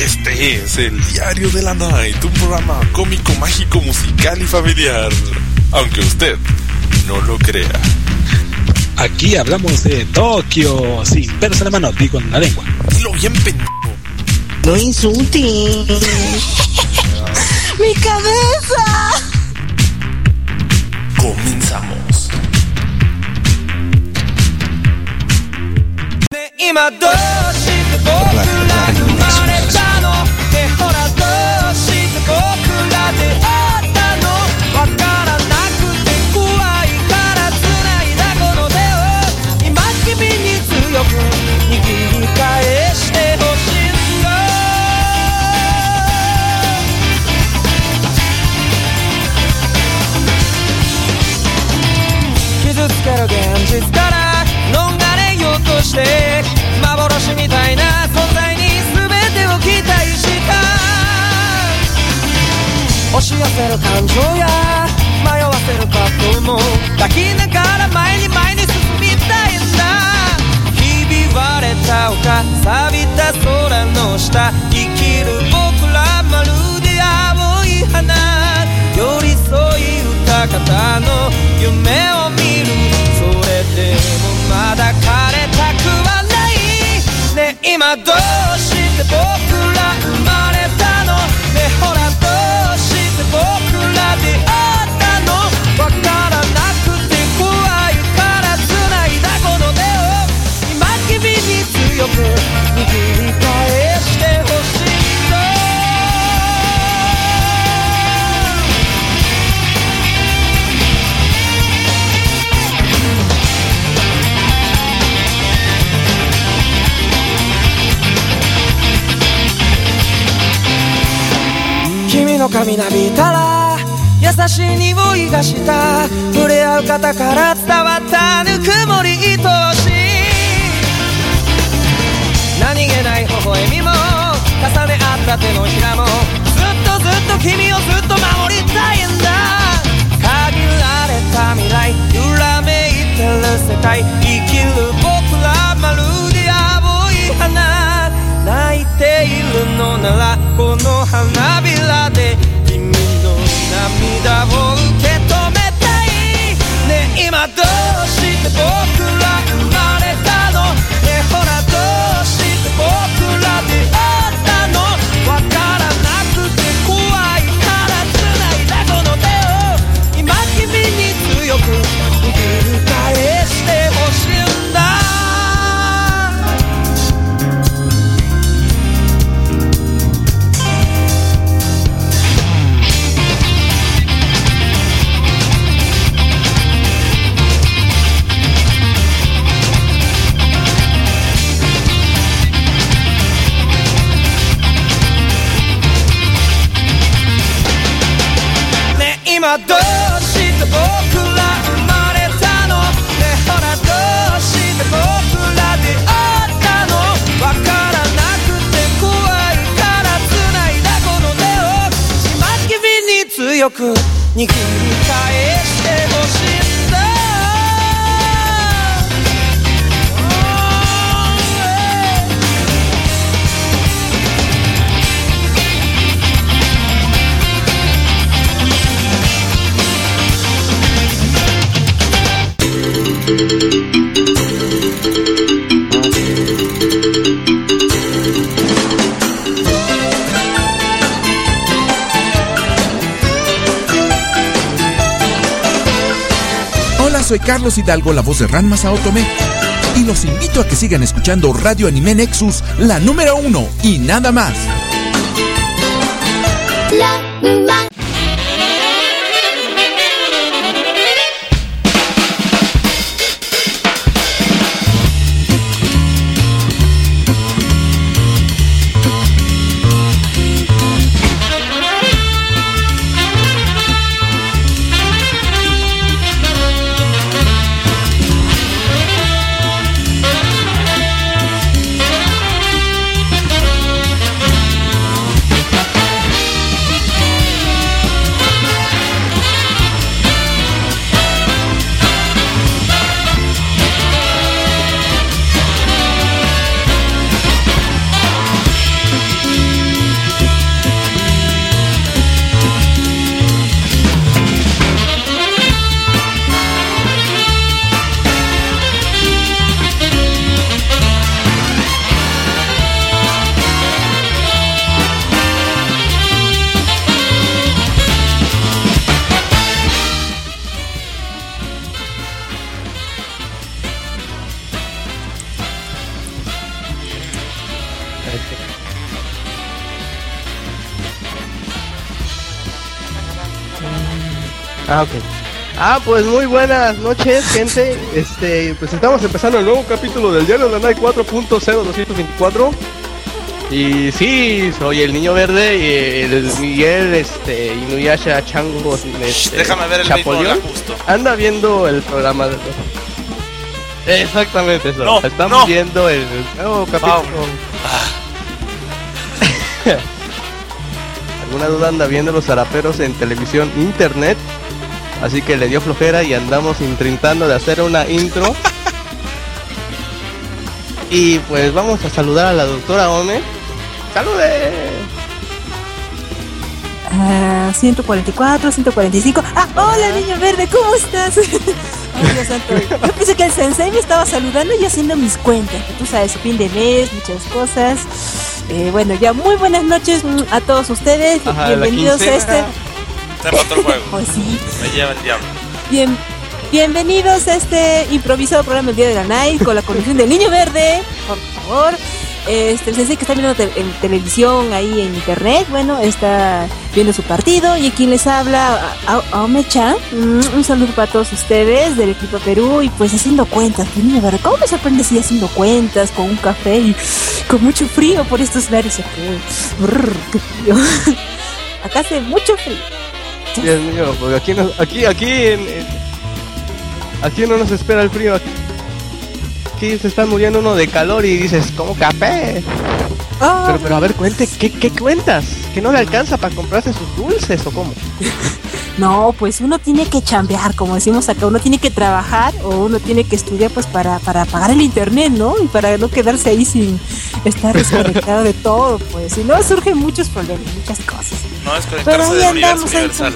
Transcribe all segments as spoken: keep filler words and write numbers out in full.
Este es el Diario de la Night, un programa cómico, mágico, musical y familiar, aunque usted no lo crea. Aquí hablamos de Tokio, sin pelos en la mano, digo en la lengua. Dilo bien, pendejo. No insultes. ¡Mi cabeza! Comenzamos. 幻みたいな存在に全てを期待した押し寄せる感情や迷わせる葛藤も抱きながら前に前に進みたいんだ。ひび割れた丘錆びた空の下生きる僕らまるで青い花寄り添い歌方の夢を見る。それでもまだ枯れたくはないね。今どうして僕ら生まれたのね。ほらどうして僕ら出会ったの。わからなくて怖いから繋いだこの手を今君に強く握り返してほしい。君の髪なびたら優しい匂いがした。触れ合う方から伝わったぬくもり愛おしい。何気ない微笑みも重ね合った手のひらもずっとずっと君をずっと守りたいんだ。限られた未来揺らめいてる世界生きる僕らまるで青い花泣いているのならこの花びらで君の涙を受け止めたいね。今どうして僕ら生まれたのね。ほらどうして僕ら出会ったの。わからなくて怖いから繋いだこの手を今君に強く握り返してほしいんだ。今どうして僕ら生まれたのね。ほらどうして僕ら出会ったの。わからなくて怖いから繋いだこの手を今君に強く握り返してほしいんだ。 Hola, soy Carlos Hidalgo, la voz de Ranma Saotome, y los invito a que sigan escuchando Radio Anime Nexus, la número uno y nada más. La ma- Ah, ok. Ah, pues muy buenas noches, gente. Este, pues estamos empezando el nuevo capítulo del Diario de la Night cuatro punto cero doscientos veinticuatro. Y sí, soy el Niño Verde y el Miguel, este, Inuyasha Chango, este, déjame ver el Chapoleón. justo. Anda viendo el programa de... Exactamente eso. No, Estamos no. viendo el nuevo capítulo. ¿Alguna duda? Anda viendo los zaraperos en televisión, internet. Así que le dio flojera y andamos intentando de hacer una intro. Y pues vamos a saludar a la doctora Ome. ¡Salude! Ah, ciento cuarenta y cuatro, ciento cuarenta y cinco. Ah, hola Niño Verde, ¿cómo estás? Ay, Dios santo. Yo pensé que el sensei me estaba saludando y haciendo mis cuentas. Tú sabes, fin de mes, muchas cosas. Eh, bueno, ya muy buenas noches a todos ustedes. Ajá, bienvenidos a este... Se empató el juego. Oh, sí. Me lleva el diablo. Bien, bienvenidos a este improvisado programa El Día de la Night con la conducción del Niño Verde, por favor. Este, el sensei que está viendo te- en televisión, ahí en internet, bueno, está viendo su partido. Y quien les habla, Aome-chan, un, un saludo para todos ustedes del equipo Perú. Y pues haciendo cuentas, pues, Niño Verde, ¿cómo me sorprende si haciendo cuentas con un café y con mucho frío por estos lares? Okay. Brr, qué frío. Acá hace mucho frío. Dios mío, porque aquí no, aquí, aquí en, en- aquí no nos espera el frío. Aquí, aquí se está muriendo uno de calor y dices, ¿cómo café? Oh, Pero, pero a ver, cuente, ¿qué, qué cuentas? ¿Que no le alcanza para comprarse sus dulces o cómo? No, pues uno tiene que chambear, como decimos acá, uno tiene que trabajar o uno tiene que estudiar pues para, para pagar el internet, ¿no? Y para no quedarse ahí sin estar desconectado de todo, pues. Si no, surgen muchos problemas, muchas cosas. No es Pero conectarse ahí del universo andamos, ahí universal.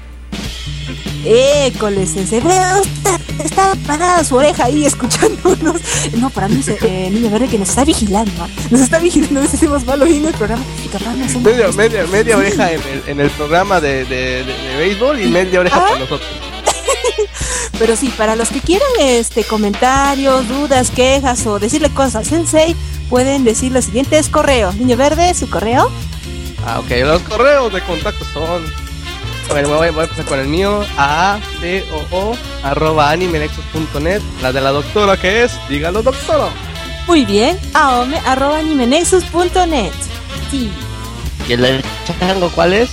École, sensei, veo, está, está parada su oreja ahí escuchándonos. No, para mí, eh, Niño Verde que nos está vigilando, ¿no? Nos está vigilando, a veces hacemos mal oído el programa y capaz no hacemos Media, esto. media, media oreja en el, en el programa de, de, de, de béisbol y media oreja ¿Ah? por nosotros. Pero sí, para los que quieran este comentarios, dudas, quejas o decirle cosas al sensei, pueden decir los siguientes correos. Niño Verde, su correo. Ah, ok, los correos de contacto son... Bueno, voy, voy a empezar con el mío, a t o o arroba animenexus punto net. La de la doctora, que es, dígalo doctora. Muy bien, aome arroba animenexus punto net. Sí. ¿Y el del chango cuál es?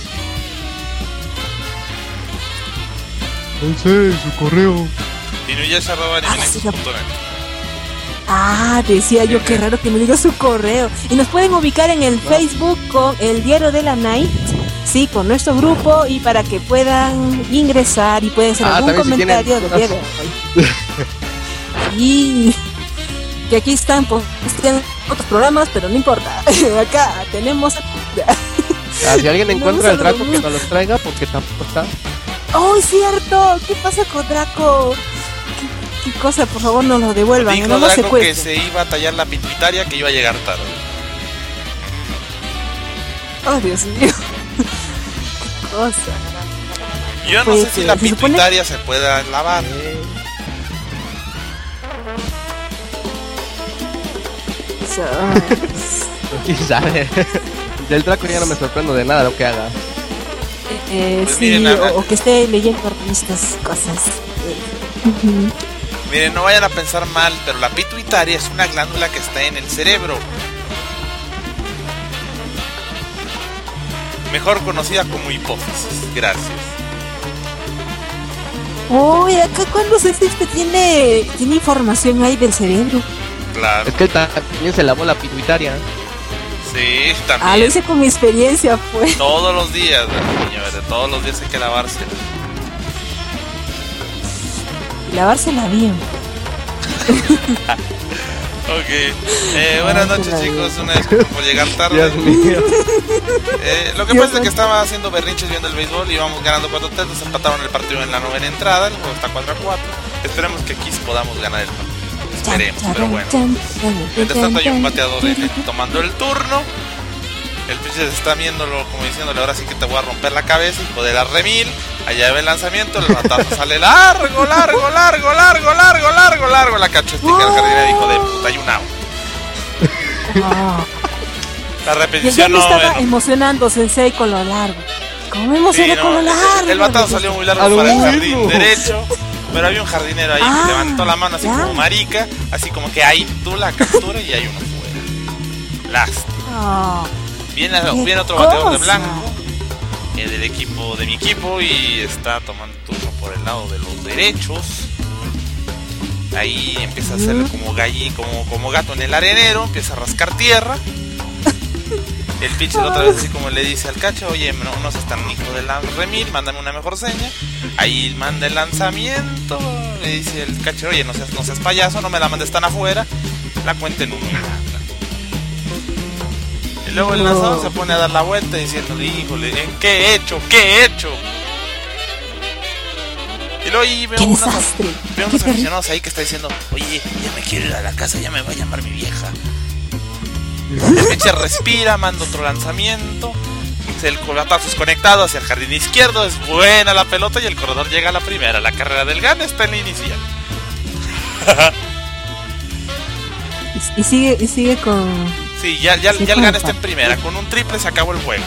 No sé, su correo. Inuyasha arroba animenexus punto net. Ah, decía yo, qué raro que me diga su correo. Y nos pueden ubicar en el Facebook con el Diario de la Night, sí, con nuestro grupo, y para que puedan ingresar y pueden hacer Ah, algún también si comentario tienen del día de hoy. Y que aquí están pues, tienen otros programas, pero no importa. Acá tenemos. Ah, si alguien No, encuentra el no, Draco, no. que nos los traiga, porque tampoco está. ¡Oh, es cierto! ¿Qué pasa con Draco? ¿Qué, qué cosa? Por favor, no lo devuelvan. Dijo no lo Draco que secuestren. se iba a tallar la pituitaria, que iba a llegar tarde. Oh, Dios mío. Qué cosa. Yo no Pues, sé si eh, la se supone- pituitaria se pueda lavar. ¿Quién sabe? Del Draco ya no me sorprendo de nada lo que haga. Eh, Pues sí, miren, haga- o, o que esté leyendo revistas, cosas. Ujú. Miren, no vayan a pensar mal, pero la pituitaria es una glándula que está en el cerebro. Mejor conocida como hipófisis. Gracias. Uy, acá cuando se dice que tiene, tiene información ahí del cerebro. Claro. Es que él también se lavó la pituitaria. Sí, Ah, lo también. hice con mi experiencia, pues. Todos los días, niño verde. Todos los días hay que lavarse. Y lavársela bien. Ok. Eh, buenas noches, chicos. Una disculpa por llegar tarde. Dios mío. Eh, lo que Dios pasa es que mío. estaba haciendo berrinches viendo el béisbol y íbamos ganando cuatro tres, nos empataron el partido en la novena entrada, el juego está cuatro a cuatro. Esperemos que aquí podamos ganar el partido. Esperemos, pero bueno. Mientras tanto hay un bateador en el- tomando el turno. El pitcher está viéndolo como diciéndole, ahora sí que te voy a romper la cabeza, hijo de la remil. Allá ve el lanzamiento, el batazo sale largo, largo, largo, largo, largo, largo, largo. La cachó este al jardinero, hijo de puta, hay un out. Ah, La Ya, ya repetición me no. estaba bueno. emocionando Sensei con lo largo. ¿Cómo me Sí, emocioné no, con lo el- largo? El batado salió muy largo A lo para el mismo. jardín derecho. Pero había un jardinero ahí Ah, que levantó la mano así ya. como marica. Así como que ahí tú la captura y hay uno fuera. Lástima. Ah, Viene, qué viene otro bateador de cosa. blanco. Eh, del equipo de mi equipo. Y está tomando turno por el lado de los derechos. Ahí empieza a hacerle como gallí, como, como gato en el arenero. Empieza a rascar tierra. El pitcher otra vez así como le dice al catcher: oye, no, no seas tan hijo de la remil, mándame una mejor seña. Ahí manda el lanzamiento. Le dice el catcher: oye, no seas, no seas payaso, no me la mandes tan afuera. La cuenta en uno y nada. Y luego el lanzador se pone a dar la vuelta diciéndole: híjole, ¿en qué he hecho? ¿Qué he hecho? Y luego ahí veo ¡Qué unos, desastre! veo ¡Qué unos terrible! aficionados ahí que está diciendo: oye, ya me quiero ir a la casa, ya me va a llamar mi vieja. El pitcher respira, manda otro lanzamiento. El colatazo es conectado hacia el jardín izquierdo. Es buena la pelota y el corredor llega a la primera. La carrera del G A N está en la inicial. Y, y sigue, y sigue con. Sí, ya, ya, Sí, ya el G A N con está en primera. Con un triple se acabó el juego.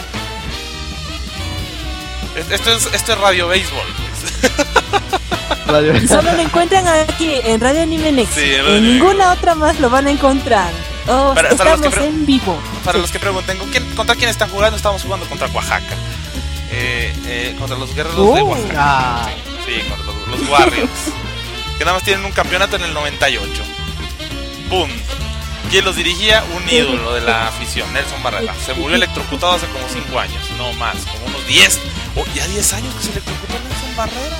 Esto es, esto es radio béisbol. Radio- Y solo lo encuentran aquí en Radio Anime Next. Sí, en Radio en Anime ninguna otra más lo van a encontrar. Oh, Para- para los que estamos pre- en vivo. Para Sí. los que pregunten, ¿con quién, ¿contra quién están jugando? Estamos jugando contra Oaxaca. Eh, eh, contra los guerreros de Oh. Oaxaca. Ah, Sí, contra los, los Warriors. Que nada más tienen un campeonato en el noventa y ocho. ¡Pum! ¿Quién los dirigía? Un ídolo de la afición, Nelson Barrera. Se murió electrocutado hace como cinco años, no más, como unos diez. Oh, ya diez años que se electrocutó Nelson Barrera.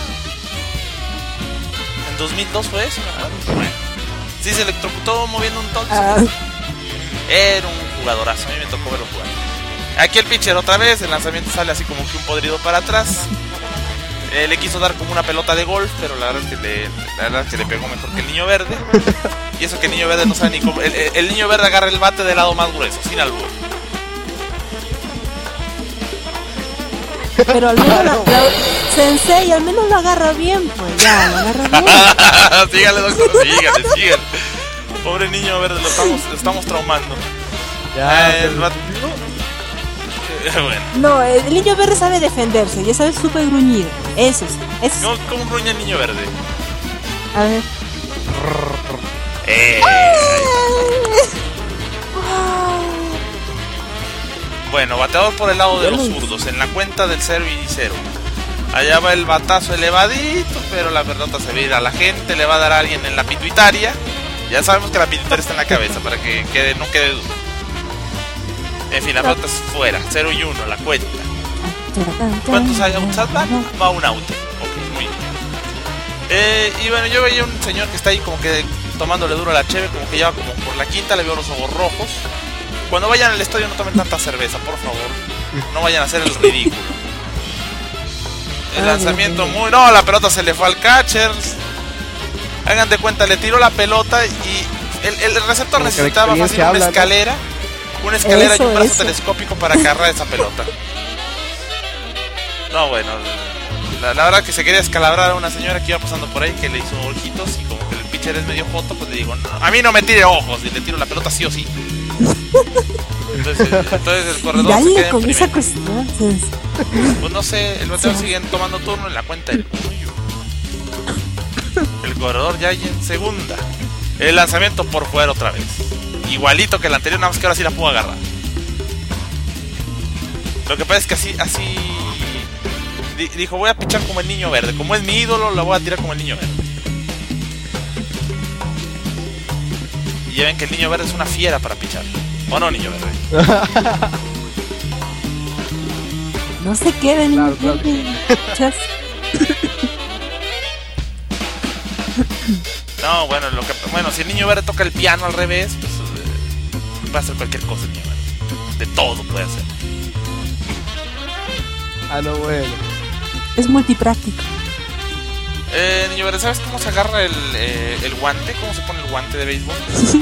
En dos mil dos fue eso, ¿verdad? Bueno. Sí, se electrocutó moviendo un toque. Ah, Era un jugadorazo, a mí me tocó verlo jugar. Aquí el pitcher otra vez, el lanzamiento sale así como que un podrido para atrás. Eh, le quiso dar como una pelota de golf, pero la verdad es que le, la verdad es que le pegó mejor que el niño verde. Y eso que el niño verde no sabe ni cómo. El, el- el niño verde agarra el bate del lado más grueso, sin albur. pero al menos la, la- Sensei al menos lo agarra bien, pues ya, lo agarra bien. Sígale, doctor, sígale, sígale. Pobre niño verde, lo estamos, lo estamos traumando. ya. Ah, el pero- bate- Bueno, No, el niño verde sabe defenderse, ya sabe súper gruñido. Eso sí, eso sí. ¿cómo, cómo gruñe el niño verde? A ver. Eh, Bueno, bateador por el lado de los zurdos, en la cuenta del cero y cero. Allá va el batazo elevadito, pero la pelota se va a ir a la gente, le va a dar a alguien en la pituitaria. Ya sabemos que la pituitaria está en la cabeza, para que quede, no quede duda. En fin, la pelota es fuera, cero y uno, la cuenta. ¿Cuántos hay outs al bat? Va un out. Ok, muy bien. Eh, y bueno, yo veía un señor que está ahí como que tomándole duro a la cheve, como que lleva como por la quinta, le veo los ojos rojos. Cuando vayan al estadio no tomen tanta cerveza, por favor. No vayan a hacer el ridículo. El lanzamiento muy... No, la pelota se le fue al catcher. Hagan de cuenta, le tiró la pelota y el, el receptor Como que la necesitaba fácil experiencia una habla, ¿no? escalera. Una escalera Eso, y un brazo eso. telescópico para agarrar esa pelota. No, bueno, la, la verdad que se quería escalabrar a una señora que iba pasando por ahí, que le hizo ojitos y como que el pitcher es medio joto, pues le digo, no, a mí no me tire ojos y le tiro la pelota sí o sí. Entonces, entonces el corredor se Dale queda en con esa primera. cuestión, Sensei. Pues no sé, el bateador Sí. sigue tomando turno en la cuenta del uno y uno. El corredor ya hay en segunda. El lanzamiento por fuera otra vez. Igualito que el anterior, nada más que ahora sí la puedo agarrar. Lo que pasa es que así, así di- dijo, voy a pichar como el niño verde. Como es mi ídolo, la voy a tirar como el niño verde. Y ya ven que el niño verde es una fiera para pichar. ¿O no, niño verde? No se quede, niño Claro, claro verde. Chas. No, bueno, lo que, bueno, si el niño verde toca el piano al revés, pues eh, va a hacer cualquier cosa el niño verde. De todo puede hacer. Ah, no, bueno. Es multipráctico. Eh, niño verde, ¿sabes cómo se agarra el, eh, el guante? ¿Cómo se pone el guante de béisbol?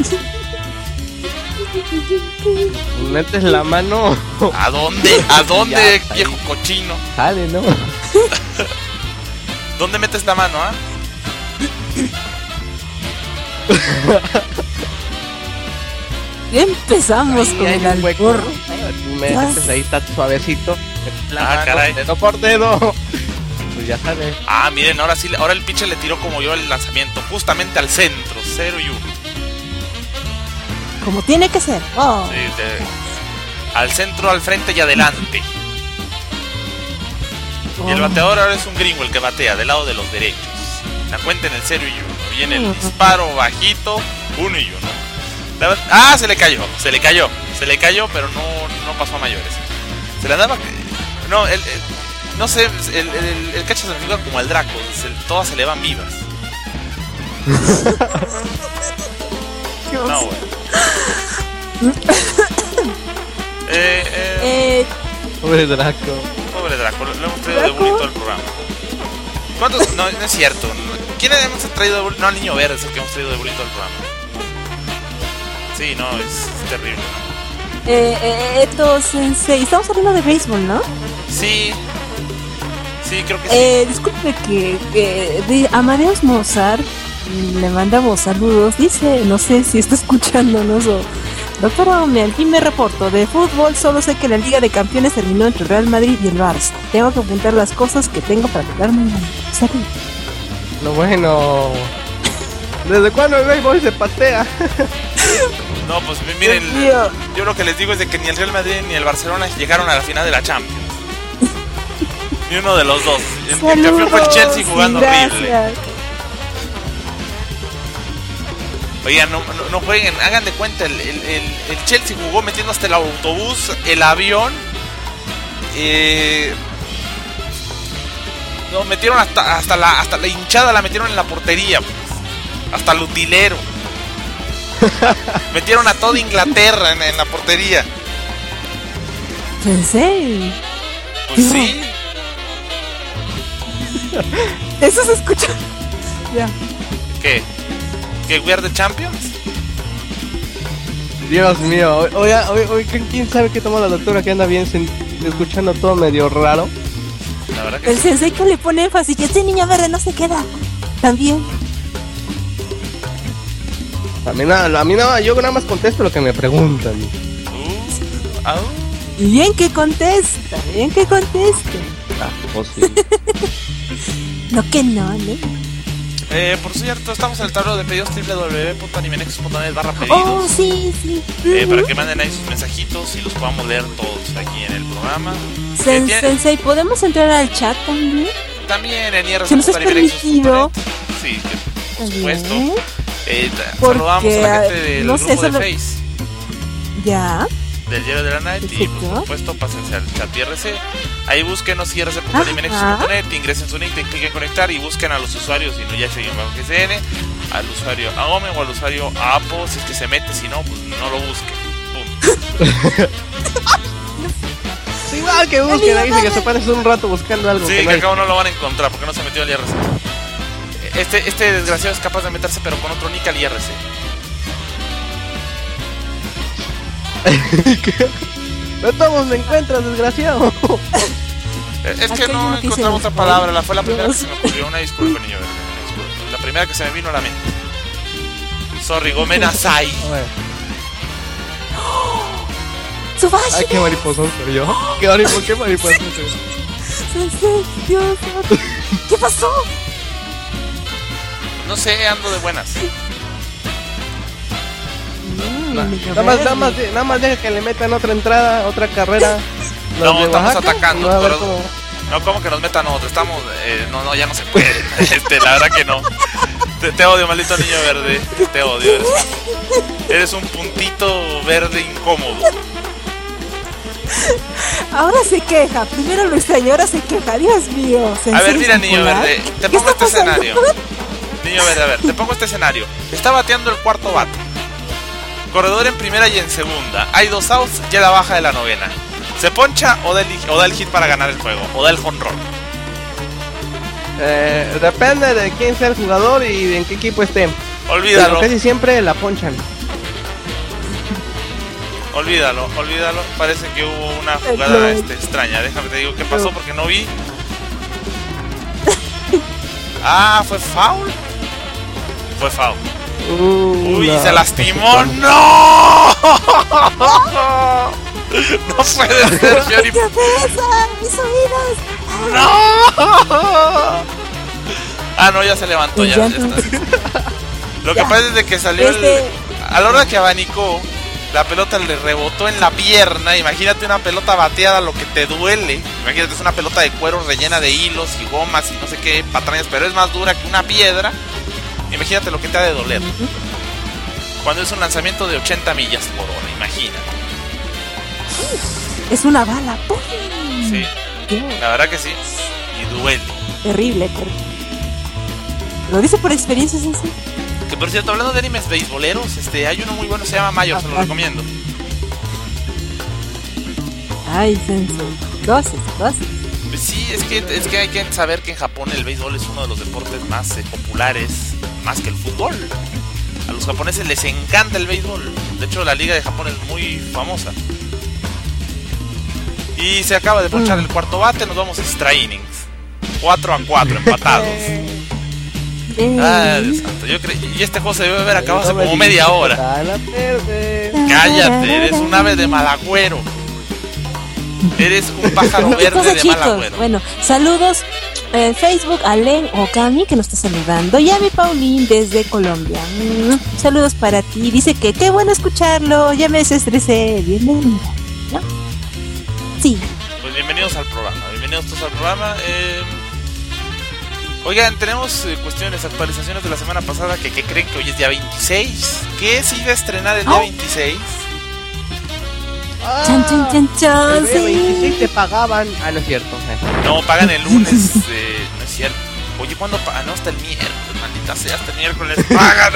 Metes la mano, ¿A dónde? ¿A dónde, Ya, viejo ahí. cochino? sale, ¿no? ¿Dónde metes la mano, ah? Ya empezamos Ahí con hay el un hueco. albur. metes ahí, está suavecito. La Ah, mano, caray. dedo por dedo. Pues ya sabes. Ah, miren, ahora sí, ahora el pitcher le tiró como yo el lanzamiento, justamente al centro, cero y uno. Como tiene que ser. Oh. Sí, de- al centro, al frente y adelante. Y el bateador ahora es un gringo el que batea, del lado de los derechos. La cuenta en el cero y uno. Viene el disparo bajito, uno y uno. La- Ah, se le cayó, se le cayó, se le cayó, pero no, no pasó a mayores. Se le daba... No, el, el- no sé, el, el, el catcher se me figura como el Draco, se- todas se le van vivas. No, bueno. eh, eh, Eh, Pobre Draco. pobre Draco, lo, lo hemos traído de ¿Draco? bonito el programa. ¿Cuántos? No, no es cierto. ¿Quién hemos traído de bonito? No, al Niño Verde es el que hemos traído de bonito el programa. Sí, no, es terrible. eh, eh, Eto Sensei, estamos hablando de béisbol, ¿no? Sí, sí, creo que sí. Eh, disculpe que, que de Amadeus Mozart le mandamos saludos. Dice, no sé si está escuchándonos o... Doctor Ome, aquí me reporto. De fútbol solo sé que la Liga de Campeones terminó entre Real Madrid y el Barça. Tengo que apuntar las cosas que tengo para quedarme en salud. Lo bueno. ¿Desde cuándo el béisbol se patea? No, pues miren, Dios mío. yo lo que les digo es de que ni el Real Madrid ni el Barcelona llegaron a la final de la Champions. Ni uno de los dos. El, el campeón fue el Chelsea jugando y horrible. gracias. Oigan, no, no, no jueguen, hagan de cuenta, el, el, el, el Chelsea jugó metiendo hasta el autobús, el avión, eh, no, metieron hasta, hasta, la, hasta la hinchada, la metieron en la portería, pues, hasta el utilero. Metieron a toda Inglaterra en, en la portería. Sensei. Pues sí. Eso se escucha. Ya. ¿Qué? ¿Que we are the champions? Dios mío. Oye, oye, oye, ¿quién sabe qué tomó la doctora que anda bien sen- escuchando todo medio raro? La verdad que El sí. sensei que le pone énfasis que este niño verde no se queda. También. A mí nada, a mí nada, yo nada más contesto lo que me preguntan. Uh, au. Y bien que contesta, bien que contesta. Ah, pues sí. No que no, ¿no? Eh, por cierto, estamos en el tablero de pedidos doble u doble u doble u punto animenexus punto net barra pedidos. Oh, sí, sí. Eh, Ujú. para que manden ahí sus mensajitos y los podamos leer todos aquí en el programa. Sen- Eh, tiene- Sensei, ¿podemos entrar al chat también? También en I R ¿Se nos es punto animenexus punto net. permitido? Sí, que, por Está supuesto. bien. Eh, ta- Porque, saludamos a la gente del no sé, grupo de solo- Face Ya. del Diario de la Night. Y Perfecto. por supuesto, pásense al chat I R C. Ahí búsquenos I R C punto animenexus punto net, ingresen su nick, cliquen en conectar y busquen a los usuarios y no ya seguimos bajo G C N, al usuario Aome o al usuario Apo, si es que se mete, si no, pues no lo busquen. Punto. Igual que busquen, ahí dice que se parece un rato buscando algo. Sí, que no que hay. acá no lo van a encontrar porque no se metió al I R C. Este, este desgraciado es capaz de meterse pero con otro nick al I R C. No todos me encuentras, desgraciado. Eh, Es que Aquí hay no uno que encontramos dice, otra palabra, la fue la primera que Dios. se me ocurrió. Una disculpa, niño verde, una disculpa. La primera que se me vino a la mente. Sorry, Gomenasai. ¡Subashi! Ay, qué mariposón soy yo. ¿Qué mariposón, qué mariposón soy yo? Sensei, Dios mío. ¿Qué pasó? No sé, ando de buenas. Mm, Na- niño Nada más, verde. nada más, de- nada más deja que le metan otra entrada, otra carrera. No, Los de estamos Oaxaca, atacando, no, a ver pero- cómo- No, como que nos metan otro. Estamos. Eh, no, no, ya no se puede. Este, la verdad que no. Te, te odio, maldito niño verde. Te odio. Eres, eres un puntito verde incómodo. Ahora se queja. Primero lo extrañó, ahora se queja. Dios mío. A Sensei ver, mira, niño bipolar. verde. Te ¿Qué pongo está este pasando? escenario. Niño verde, a ver, te pongo este escenario. Está bateando el cuarto bate. Corredor en primera y en segunda. Hay dos outs, ya la baja de la novena. ¿Se poncha o da el, o da el hit para ganar el juego? ¿O da el jonrón? Eh, depende de quién sea el jugador y de en qué equipo esté. Olvídalo. Pero casi siempre la ponchan. Olvídalo, olvídalo. Parece que hubo una No. jugada este, extraña. Déjame te digo qué pasó porque no vi. Ah, ¿fue foul? Fue foul. Uh, Uy, no. se lastimó. ¡No! No puede ser, Fiori. ¿Qué pasa? ¡Mis oídos! ¡No! Ah, no, ya se levantó, ya, ya está. Lo que Ya. pasa es de que salió Este- el... A la hora que abanicó, la pelota le rebotó en la pierna. Imagínate una pelota bateada, lo que te duele. Imagínate, es una pelota de cuero rellena de hilos y gomas y no sé qué patrañas, pero es más dura que una piedra. Imagínate lo que te ha de doler. Cuando es un lanzamiento de ochenta millas por hora, imagínate. Es una bala. ¡Pum! Sí, Dios, la verdad que sí. Y duele. terrible, terrible. ¿Lo dice por experiencia, Sensei? Que por cierto, hablando de animes beisboleros, este, hay uno muy bueno, se llama Mayor, se lo Ajá. recomiendo. Ay, Sensei. Cosas, cosas. Pues sí, es que, es que hay que saber que en Japón el béisbol es uno de los deportes más eh, populares, más que el fútbol. A los japoneses les encanta el béisbol. De hecho, la liga de Japón es muy famosa. Y se acaba de ponchar Mm. el cuarto bate, nos vamos a extra innings. cuatro a cuatro, empatados. Ah, Dios santo, yo cre... Y este juego se debe haber acabado hace como media hora. Gana verde. Cállate, eres un ave de mal agüero. Eres un pájaro ¿Qué verde cosa, de mal chicos? agüero. Bueno, saludos en Facebook a Len Okami, que nos está saludando, y a mi Paulín desde Colombia. Mm, saludos para ti. Dice que qué bueno escucharlo, ya me desestresé. Bienvenida, ¿no? Sí. Pues bienvenidos al programa, bienvenidos todos al programa. Eh... Oigan, tenemos eh, cuestiones, actualizaciones de la semana pasada. Que, que creen que hoy es día veintiséis. ¿Qué se iba a estrenar el día Oh. veintiséis? Ah, Chan, chan, chan, chan, el sí. veintiséis te pagaban. Ah, no es cierto. No, pagan el lunes. eh, no es cierto. Oye, ¿cuándo pagan? No, hasta el miércoles, maldita sea, hasta el miércoles pagan.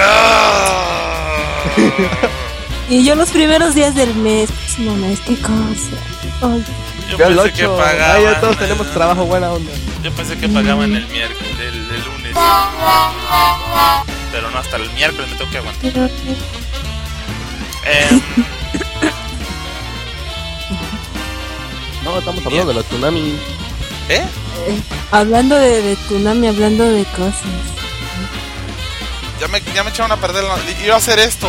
¡No! Y yo los primeros días del mes, próximo mes, qué cosa. Ay, Yo Ya el pensé que ocho. pagaban. Ah, ya todos eh, tenemos trabajo, buena onda. Yo pensé que pagaban el miércoles, el, el lunes. Pero no, hasta el miércoles me tengo que aguantar. pero- Eh, No, estamos hablando de los tsunamis. ¿Eh? eh, hablando de, de Tsunami, hablando de cosas. Ya me, ya me echaron a perder. La... Iba a hacer esto.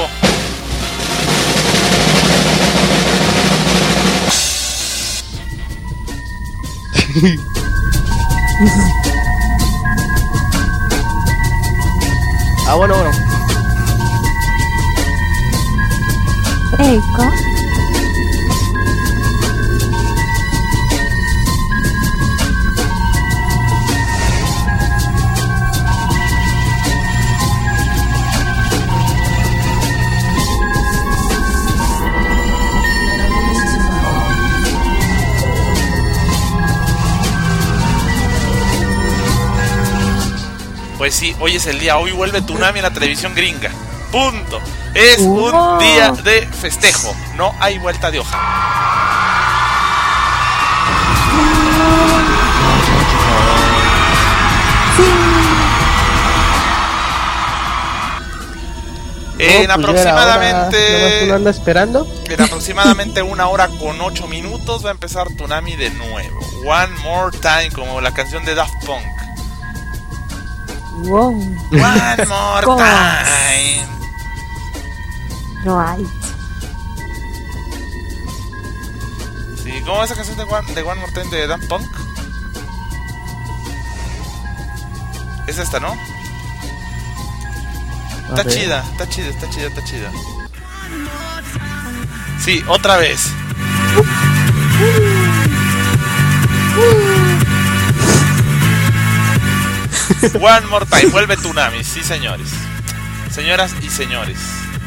Ah, bueno, bueno. Eiko. Pues sí, hoy es el día. Hoy vuelve Toonami a la televisión gringa. Punto. Es Wow. un día de festejo. No hay vuelta de hoja. En No, pues ya era hora. Nomás uno aproximadamente anda esperando. en aproximadamente una hora con ocho minutos va a empezar Toonami de nuevo. One More Time, como la canción de Daft Punk. Wow. One More ¿Cómo? Time. Right. Sí, ¿cómo es esa canción de One, de One More Time de Daft Punk? Es esta, ¿no? Está A ver. chida, está chida, está chida, está chida. Sí, otra vez. One More Time, vuelve Toonami, sí señores. Señoras y señores.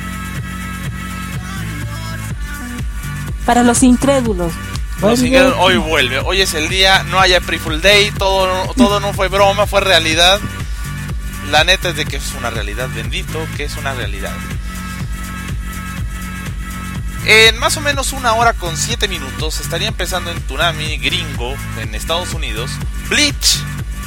Para los incrédulos. Los Vuelve. incrédulos, hoy vuelve, hoy es el día, no hay April Fool Day, todo, todo no fue broma, fue realidad. La neta es de que es una realidad, bendito, que es una realidad. En más o menos una hora con siete minutos estaría empezando en Toonami gringo, en Estados Unidos, Bleach.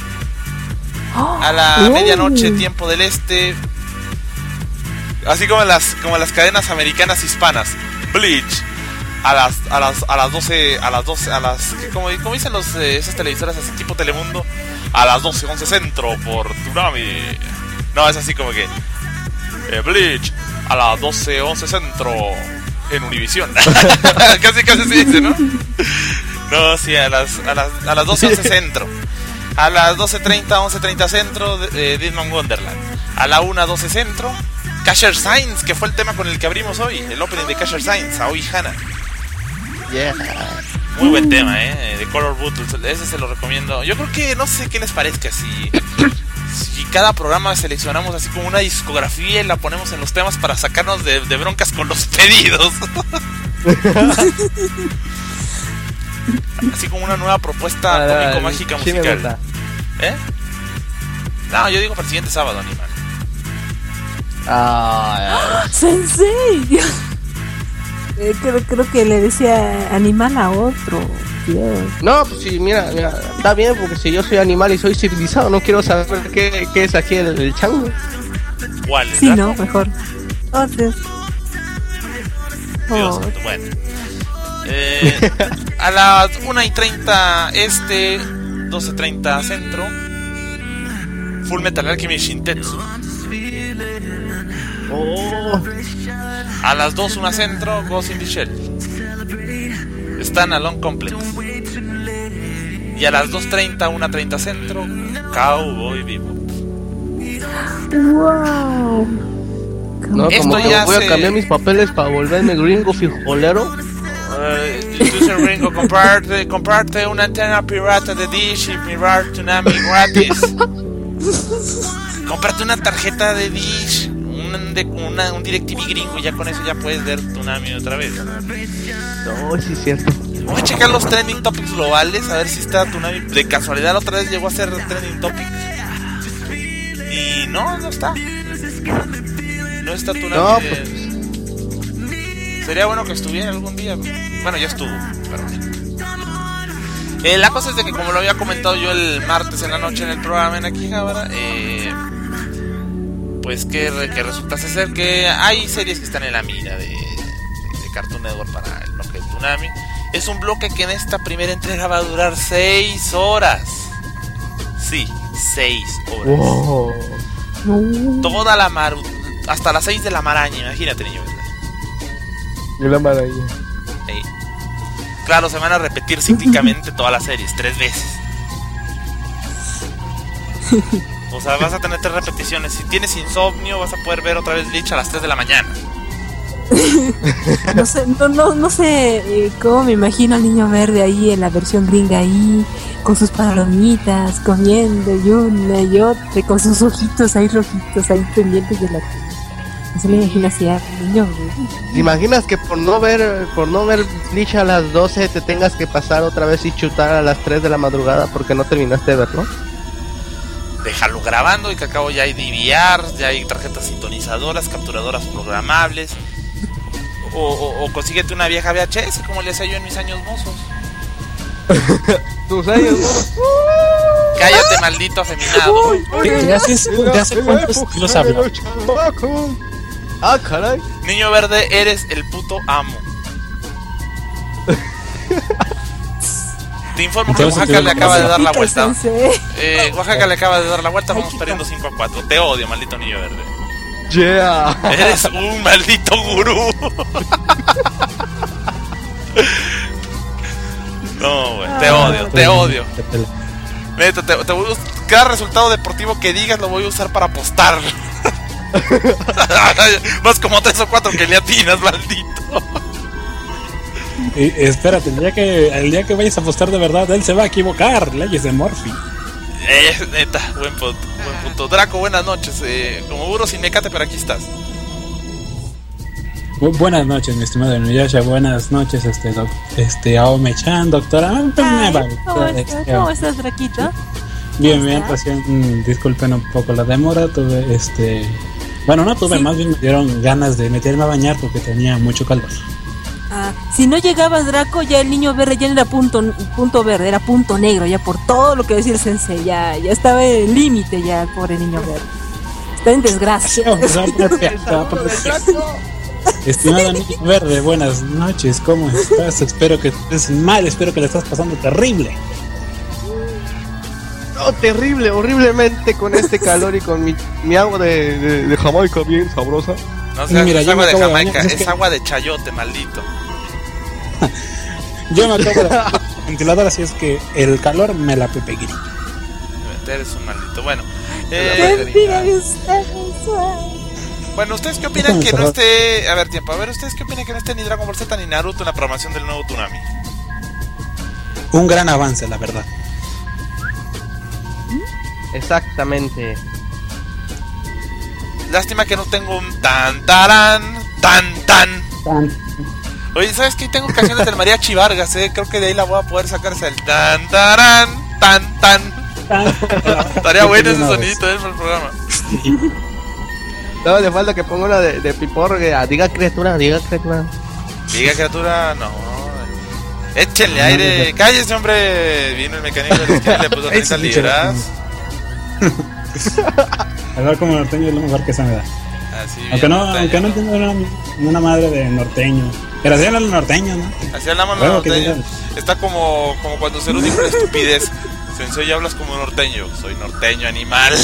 A la Oh. medianoche, tiempo del este. Así como en las, como en las cadenas americanas hispanas. Bleach. A las, a las, a las doce, a las doce, a las, como, como dicen los, eh, esas televisoras así tipo Telemundo, a las doce once centro por Toonami. No, es así como que eh, Bleach a las doce once centro en Univisión. Casi casi se dice, ¿no? No, sí, a las, a las, a las doce once centro. A las doce treinta, once treinta centro, eh, Disney Wonderland. A la una doce centro, Casher Signs, que fue el tema con el que abrimos hoy. El opening de Casher Signs, Aoi Hana. Yeah. Muy buen tema, eh, de Color Bootle. Ese se lo recomiendo. Yo creo que no sé qué les parezca si... Si cada programa seleccionamos así como una discografía y la ponemos en los temas para sacarnos de, de broncas con los pedidos. Así como una nueva propuesta cómico mágica sí musical. ¿Eh? No, yo digo para el siguiente sábado, animal. Ah, ¡Sensei! eh, creo, creo que le decía animal a otro. Dios. no, pues sí, mira, mira, está bien, porque si yo soy animal y soy civilizado, no quiero saber qué, qué es aquí el, el chango. ¿Cuál? Sí, no, mejor. Entonces. Dios Oh. santo, bueno. Eh, a las una y treinta este, doce treinta centro, Full Metal Alchemist Shintetsu. Oh. A las dos una centro, Ghost in the Shell. Stand Alone Complex. Y a las dos treinta, una treinta centro, Cowboy Bebop. Wow. No, Esto como que ya voy se- a cambiar mis papeles para volverme gringo frijolero. Uh, User Ringo, comparte, comparte una antena pirata de Dish y mirar Tsunami gratis. Cómprate una tarjeta de Dish, un, de, una, un DirecTV gringo, y ya con eso ya puedes ver Tsunami otra vez. No, sí es cierto. Voy a checar los trending topics globales, a ver si está Tsunami. De casualidad la otra vez llegó a ser trending topic. Y no, no está. No está Tsunami. No, de... pues. Sería bueno que estuviera algún día. Bueno, ya estuvo, pero eh, la cosa es de que, como lo había comentado yo el martes en la noche en el programa en Akihabara, eh, pues que, que resulta ser que hay series que están en la mira de, de Cartoon Network para el bloque de Tsunami. Es un bloque que en esta primera entrega va a durar seis horas. Sí, seis horas. Wow. Toda la mar... Hasta las seis de la maraña, imagínate, niño. Y la maravilla. Sí. Claro, se van a repetir cíclicamente todas las series, tres veces. O sea, vas a tener tres repeticiones. Si tienes insomnio, vas a poder ver otra vez Bleach a las tres de la mañana. No sé, no, no, no sé eh, cómo me imagino al niño verde ahí en la versión gringa ahí, con sus palomitas, comiendo y una y otra, y con sus ojitos ahí rojitos, ahí pendientes de la... No se le imagina así al niño verde. ¿Te imaginas que por no ver por no ver Bleach a las doce te tengas que pasar otra vez y chutar a las tres de la madrugada porque no terminaste de verlo? Déjalo grabando y que acabo ya hay D V Rs, ya hay tarjetas sintonizadoras, capturadoras programables. O, o, o consíguete una vieja V H S como le hacía yo en mis años mozos. Tus años, ¿no? Cállate, maldito afeminado. ¿De, de hace, de hace cuántos siglos hablamos? Ah, caray. Niño verde, eres el puto amo. Te informo que Entonces, Oaxaca le acaba de dar la vuelta. Sensei. Eh, Oaxaca le acaba de dar la vuelta, vamos perdiendo cinco a cuatro. Te odio, maldito niño verde. Yeah. Eres un maldito gurú. No, güey, te odio, te odio. Neta, te, te voy a, cada resultado deportivo que digas lo voy a usar para apostar. Vas como tres o cuatro que le atinas, maldito. Y, espérate, el día, que, el día que vayas a apostar de verdad, él se va a equivocar. Leyes de Murphy. Eh, neta, buen punto, buen punto. Draco, buenas noches. Eh, como burro sin mecate, pero aquí estás. Bu- buenas noches, mi estimado Inuyasha. Buenas noches, este, doc, este Aome-chan, doctora. Ah, pues, me Ay, va, ¿Cómo este, estás? ¿Cómo estás, Draquito? Bien, bien, estás? recién, disculpen un poco la demora. Tuve este. Bueno, no tuve, Sí. más bien me dieron ganas de meterme a bañar porque tenía mucho calor. Ah, si no llegabas, Draco, ya el niño verde ya no era punto, punto verde, era punto negro, ya por todo lo que decía el sensei, ya, ya estaba en límite ya el pobre niño verde. Está en desgracia. Vamos a poner fea, se va a poner fea. Estimado niño verde, buenas noches, ¿cómo estás? Espero que estés mal, espero que le estás pasando terrible. No, terrible, horriblemente con este calor y con mi, mi agua de, de, de Jamaica bien sabrosa. No sé, Mira, es yo agua me de acabo de Jamaica, bañar, es es que- agua de chayote, maldito. Yo me acabo de ventilador, así es que el calor me la pepeguí. Eres un maldito. Bueno, ¿Qué eh, diga de ustedes? bueno, ¿ustedes qué opinan Déjame que no cerrar. esté... A ver, tiempo, a ver, ¿ustedes qué opinan que no esté ni Dragon Ball Z ni Naruto en la programación del nuevo Toonami? Un gran avance, la verdad. Exactamente. Lástima que no tengo un tan tarán, tan tan. Tan- Oye, ¿sabes qué? Tengo canciones del Mariachi Vargas, eh. Creo que de ahí la voy a poder sacarse el tan tarán, tan tan. tan- Estaría bueno ese Una vez. sonidito eh, para el programa. No, le falta que ponga una de, de Piporro que ah, diga criatura, diga criatura. Diga, criatura, no. Échenle aire. Cállese, hombre. Vino el mecánico de la esquina y le puso treinta Ese pinche libras. Hablar como norteño es lo mejor que se me da. Así bien, Aunque no, norteño. aunque no entiendo una, una madre de norteño. Pero así hablan los norteños, ¿no? Así hablamos los Bueno, que norteños. digan. Está como, como cuando Cerú dijo la estupidez. Sensei, ya hablas como norteño. Soy norteño, animal.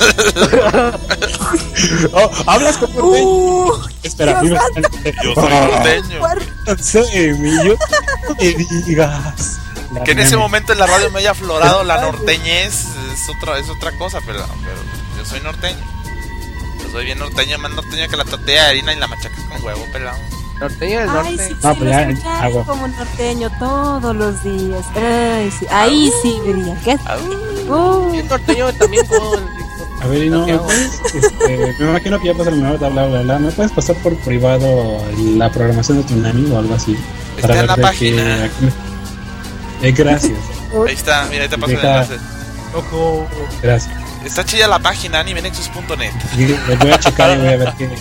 Oh, hablas como norteño. Uh, Espera, Dios dime. Yo soy norteño. Sí, mi yo te digas. La Que en ese meme. momento en la radio me haya aflorado la norteñez es otra, es otra cosa, pero, pero yo soy norteño. Yo soy bien norteño, más norteño que la tortilla de harina y la machacas con huevo, pelado. Norteño del Ay, norte. sí, No, sí, pues lo ya, escuchaba agua. como norteño todos los días. Ay, sí. Ahí sí vería. ¿Qué? Uh, El norteño también con el- A ver, y no, ¿me puedes, este, me imagino que ya pasa el nuevo bla bla bla bla. ¿Me puedes pasar por privado la programación de tu nani o algo así? Está en la ver de página. qué- Eh, gracias, Ahí está, mira, ahí te paso el Deja- enlace. Ojo. gracias. Está chida la página animenexus punto net. Y le voy a checar y voy a ver qué.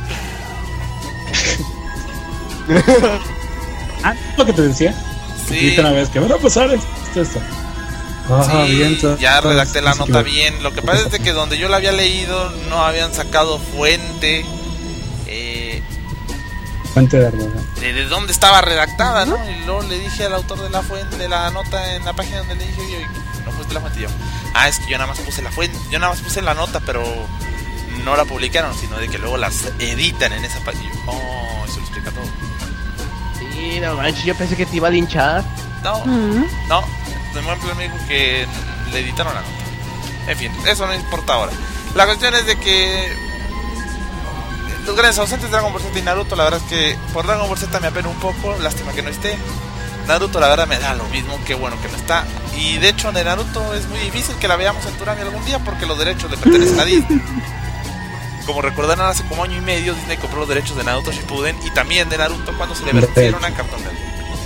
Ah, lo que te decía. Sí, Dijiste una vez que van a pasar esto, esto. Ah, sí, bien, todo- ya todo- redacté la sí, nota sí, bien. Lo que pasa es de que donde yo la había leído no habían sacado fuente eh, Fuente de verdad. de, de dónde estaba redactada, ¿no? Y luego le dije al autor de la fuente, de la nota en la página donde le dije, oye, no pusiste la fuente. Y yo, ah, es que yo nada más puse la fuente, yo nada más puse la nota, pero no la publicaron, sino de que luego las editan en esa página. Y yo, oh, eso lo explica todo. Sí, no manches, yo pensé que te iba a linchar. No, mm. no, de momento me dijo que le editaron la nota. En fin, eso no importa ahora. La cuestión es de que los grandes ausentes de Dragon Ball Z y Naruto, la verdad es que por Dragon Ball Z me apena un poco, lástima que no esté. Naruto la verdad me da lo mismo, qué bueno que no está. Y de hecho de Naruto es muy difícil que la veamos en Toonami algún día porque los derechos le pertenecen a Disney. Como recordarán, hace como año y medio Disney compró los derechos de Naruto Shippuden y también de Naruto cuando se le vertieron a Cartoon Network.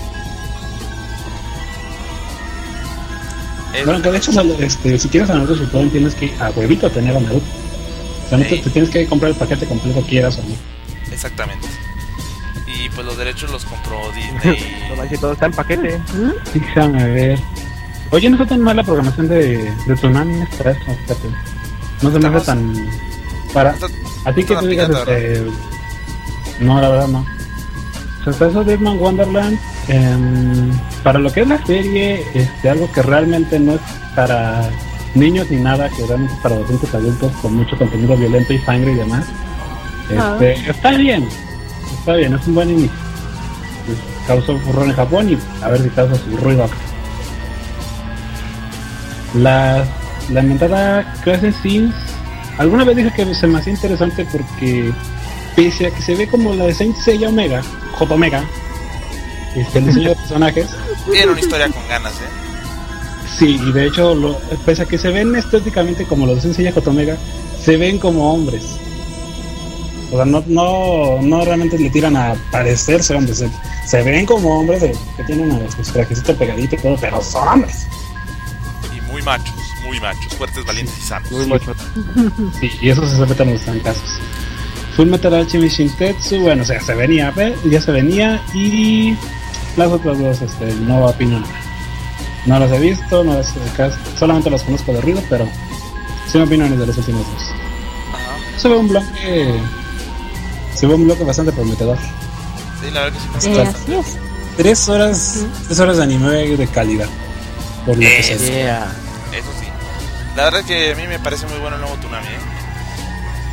Es- Bueno, que de hecho, este, si quieres a Naruto Shippuden tienes que a huevito tener a Naruto. O sea, no te, Sí. te tienes que comprar el paquete completo quieras o no. Exactamente. Y pues los derechos los compró Disney. No manches, todo está en paquete. Déjame ver. Oye, no está tan mal la programación de, de Tsunami para esto, fíjate. No se me hace Estamos- tan... Para... Está- A ti que está tú digas, pirata, este... No, la verdad no. O sea, está eso de Deadman Wonderland. em, para lo que es la serie, este, algo que realmente no es para niños ni nada, que realmente es para adolescentes adultos con mucho contenido violento y sangre y demás. Este, Está bien, está bien, es un buen inicio. Pues, causó furor en Japón y a ver si causa su ruido acá. La lamentada clase Sims, alguna vez dije que se me hacía interesante porque pese a que se ve como la de Saint Seiya Omega, J Omega, este, el diseño de personajes, Tiene una historia con ganas, ¿eh? sí, y de hecho, lo, pese a que se ven estéticamente como los de Saint Seiya J Omega, se ven como hombres. O sea, no, no, no realmente le tiran a parecerse hombres, se, se ven como hombres de, que tienen a sus trajecitos pegaditos y todo, pero son hombres. Y muy machos, muy machos, fuertes, valientes y sanos. Muy macho. Sí, y eso se repite en los casos. Full Metal Alchemist Shintetsu, bueno, o sea, se venía, ve, ya se venía, y las otras dos, este, no opino nada. No las he visto, no las, solamente las conozco de ruido, pero sin opiniones de los últimos dos. Ajá. Se ve un bloque, se ve un bloque bastante prometedor. Sí, la verdad que sí. Eh, así es. Tres horas, tres horas de anime de calidad, por lo que Eh, se ve. Yeah. Eso sí. La verdad es que a mí me parece muy bueno el nuevo Toonami, ¿eh?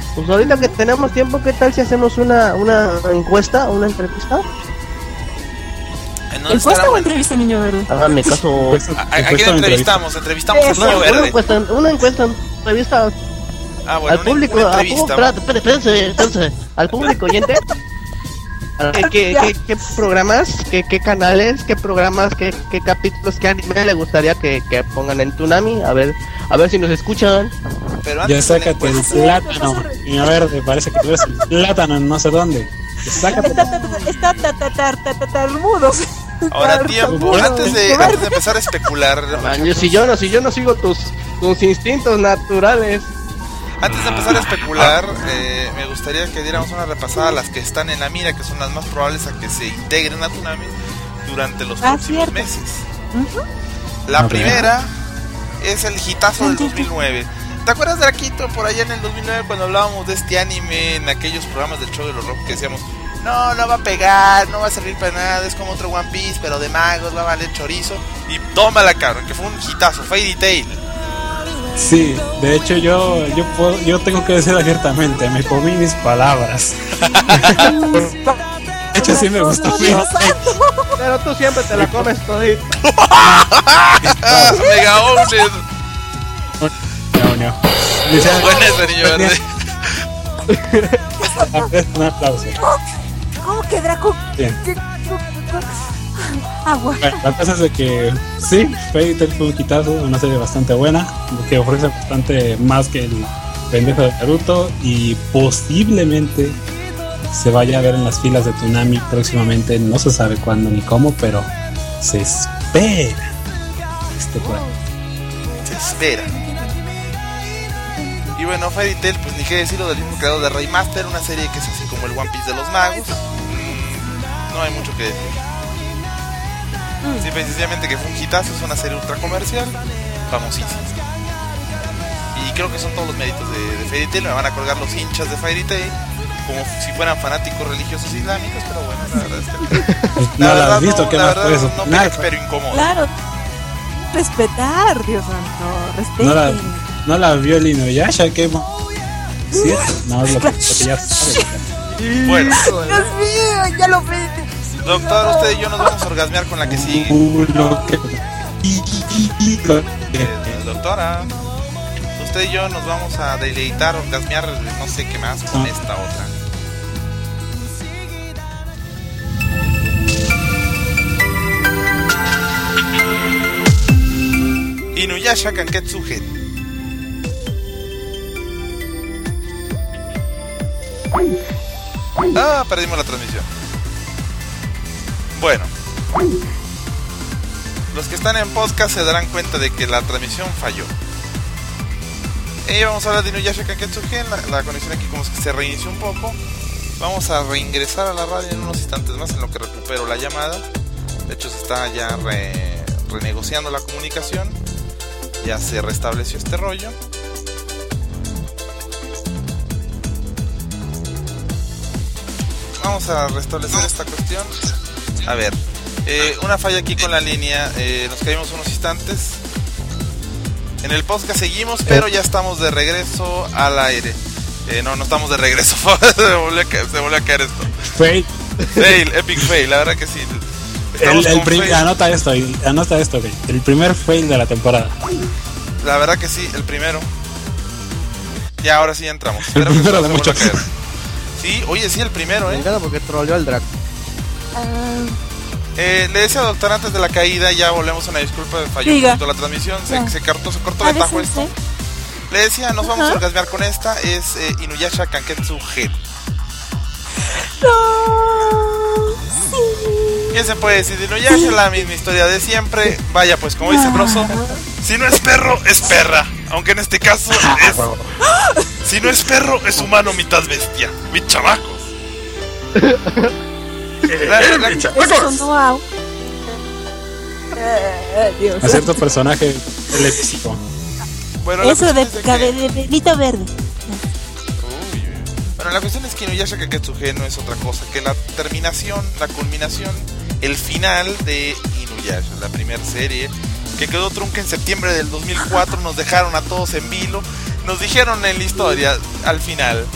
Pues ahorita que tenemos tiempo, ¿qué tal si hacemos una, una encuesta o una entrevista? ¿Encuesta o entrevista, Niño Verde? Háganme caso. ¿A, a quién entrevistamos? Entrevistamos al Niño Verde. Una encuesta, una encuesta, entrevista. Ah, bueno, al público, una, una al público, espérate, espérate, espérate, al público oyente. ¿Qué, qué, qué, qué programas, qué, qué canales, qué programas, qué, qué capítulos, qué anime le gustaría que, que pongan en Toonami? A ver, a ver si nos escuchan. Pero ya sácate el plátano, Niño Verde, parece que tú eres el plátano en no sé dónde. Sácate. Está tartamudo. Ahora tiempo, antes de, antes de empezar a especular. Man, yo, si yo no, si yo no sigo tus, tus instintos naturales. Antes de empezar a especular, eh, me gustaría que diéramos una repasada a las que están en la mira, que son las más probables a que se integren a Toonami durante los ah, próximos cierto. meses. Uh-huh. La okay. primera es el hitazo del dos mil nueve. ¿Te acuerdas, Draquito, por allá en el dos mil nueve cuando hablábamos de este anime en aquellos programas del show de los rock que decíamos, no, no va a pegar, no va a servir para nada, es como otro One Piece, pero de magos, va a valer chorizo? Y tómala, cabrón, que fue un hitazo, Fairy Tail. Sí, de hecho yo yo puedo, yo tengo que decir abiertamente, me comí mis palabras. De hecho sí me gustó. Pero tú siempre te la comes todita. Mega Owner. No, no. Buena esa, Niño Verde. Un aplauso. ¿Cómo que Draco? Bien. Agua. Bueno, la cosa es de que sí, Fairy Tail fue un quitazo, una serie bastante buena, que ofrece bastante más que el pendejo de Naruto y posiblemente se vaya a ver en las filas de Toonami próximamente, no se sabe cuándo ni cómo, pero se espera este juego. Se espera. Y bueno, Fairy Tail, pues ni qué decirlo del mismo creador de Raymaster, una serie que es así como el One Piece de los magos. Mm, no hay mucho que decir. Sí, precisamente que fue un hitazo, es una serie ultra comercial, famosísima. Y creo que son todos los méritos de, de Fairy Tail. Me van a colgar los hinchas de Fairy Tail como si fueran fanáticos religiosos islámicos, pero bueno, la verdad es que no la, la verdad, has visto, no, que la más verdad no, no peca, pero incómodo. Claro, respetar, Dios santo, respeten. No la, no la vio el Inuyasha, que sí, no es lo que, lo que ya sabe. Bueno, Dios mío, ya lo vete. Doctor, usted y yo nos vamos a orgasmear con la que sigue. eh, doctora, usted y yo nos vamos a deleitar, orgasmear, no sé qué más, con esta otra. Inuyasha Kanketsu Gen. Ah, perdimos la transmisión. Bueno, los que están en podcast se darán cuenta de que la transmisión falló. Y vamos a hablar de Inuyasha Kanketsu Gen. La, la conexión aquí como que se reinició un poco. Vamos a reingresar a la radio en unos instantes más en lo que recupero la llamada. De hecho se está ya re, renegociando la comunicación. Ya se restableció este rollo. Vamos a restablecer esta cuestión. A ver, eh, una falla aquí con la línea, eh, nos caímos unos instantes. En el podcast seguimos, pero ya estamos de regreso al aire. Eh, no, no estamos de regreso, se, volvió a caer, se volvió a caer esto. Fail. Fail, epic fail, la verdad que sí. El, el prim- anota esto, anota esto, okay. El primer fail de la temporada. La verdad que sí, el primero. Ya, ahora sí entramos. El Esperemos primero que de no se muchos. vuelva a caer. Sí, oye, sí, el primero, ¿eh? Porque troleó al Draco. Uh, eh, le decía, doctor, antes de la caída, ya volvemos a una disculpa, falló un poquito la transmisión, se, se cortó, se cortó de tajo esto. Le decía, nos vamos uh-huh. a orgasmear con esta, es eh, Inuyasha Kanketsu Gen. No, sí. ¿Qué se puede decir de Inuyasha? Sí. La misma historia de siempre. Vaya, pues como dice Broso, si no es perro, es perra. Aunque en este caso es... Si no es perro, es humano mitad bestia. Mis chamacos. La, la, la, wow. A cierto personaje eléctrico. Bueno, eso de cabellito verde. Uy, bueno, la cuestión es que Inuyasha Kanketsu Gen no es otra cosa que la terminación, la culminación, el final de Inuyasha, la primera serie que quedó trunca en septiembre del dos mil cuatro. Nos dejaron a todos en vilo. Nos dijeron en la historia al final: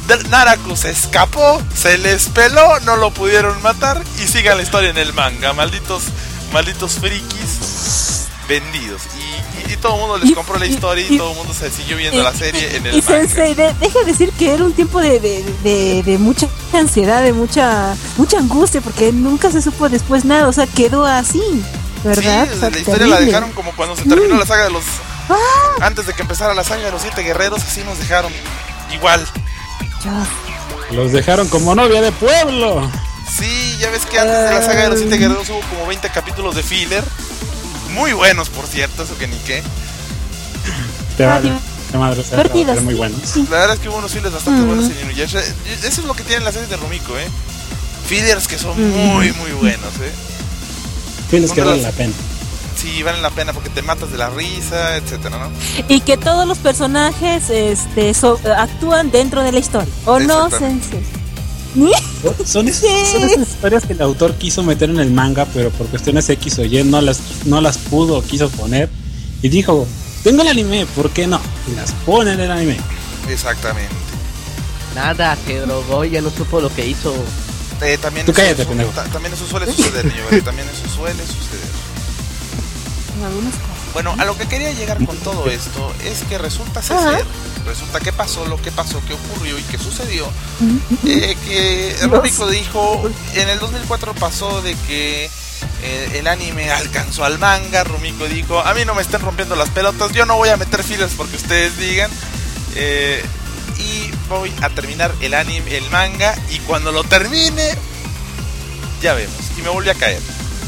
Naraku se escapó, se les peló, no lo pudieron matar y sigan la historia en el manga. Malditos, malditos frikis vendidos. Y, y, y todo el mundo les compró la historia y, y todo el mundo se siguió viendo y, la serie en el y manga. Sensei, de, deja de decir que era un tiempo de, de, de, de mucha ansiedad, de mucha mucha angustia, porque nunca se supo después nada, o sea, quedó así, ¿verdad? Sí, o sea, la historia terrible. la dejaron como cuando se terminó mm. la saga de los... ¡Ah! Antes de que empezara la saga de los siete guerreros, así nos dejaron igual. Los dejaron como novia de pueblo. Sí, ya ves que antes de la saga de los siete guerreros hubo como veinte capítulos de filler. Muy buenos, por cierto, eso que ni qué. Te vale, te madre, o sea, Partidas. muy buenos. Sí. La verdad es que hubo unos fillers bastante Mm. buenos en Inuyasha. Eso es lo que tienen las series de Rumiko, eh. Fillers que son Mm. muy, muy buenos, eh. Fines que Son de valen las- la pena. Sí, valen la pena porque te matas de la risa, etcétera, ¿no? Y que todos los personajes este, so, actúan dentro de la historia, ¿o no, Sensei? Son, es- son esas historias que el autor quiso meter en el manga, pero por cuestiones X o Y no las, no las pudo o quiso poner. Y dijo, tengo el anime, ¿por qué no? Y las pone en el anime. Exactamente. Nada, se drogó y ya no supo lo que hizo. Eh, también Tú eso, cállate, su- pendejo. ta- también eso suele suceder, niño, ¿vale? También eso suele suceder. En algunas cosas. Bueno, a lo que quería llegar con todo esto es que resulta ser, Ajá. resulta que pasó lo que pasó, que ocurrió y que sucedió. Eh, que Rumiko dijo, en el dos mil cuatro pasó de que eh, el anime alcanzó al manga. Rumiko dijo, a mí no me estén rompiendo las pelotas, yo no voy a meter fillers porque ustedes digan. Eh, y voy a terminar el anime, el manga, y cuando lo termine, ya vemos. Y me volví a caer.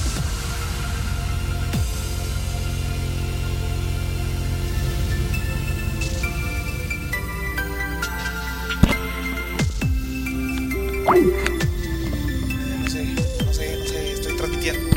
No sé, no sé, no sé, estoy transmitiendo.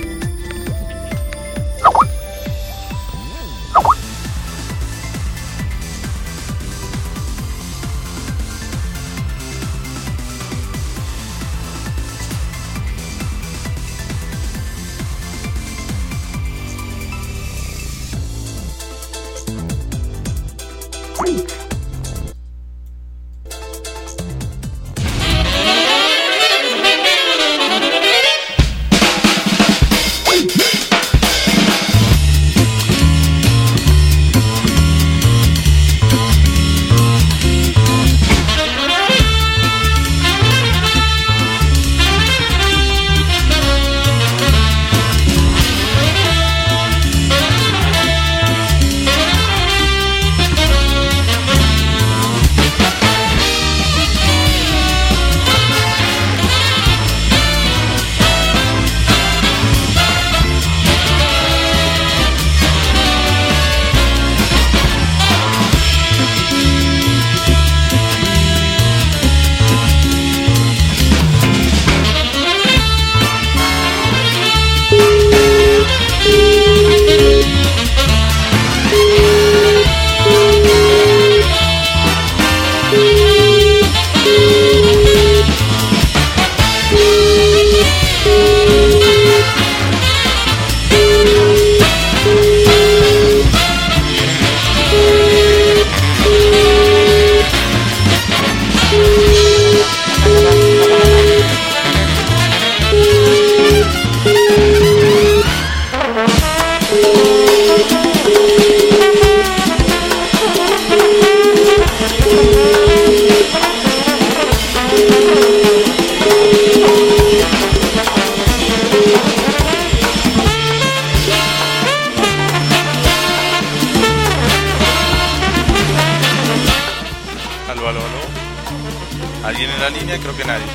¿Alguien en la línea? Creo que nadie.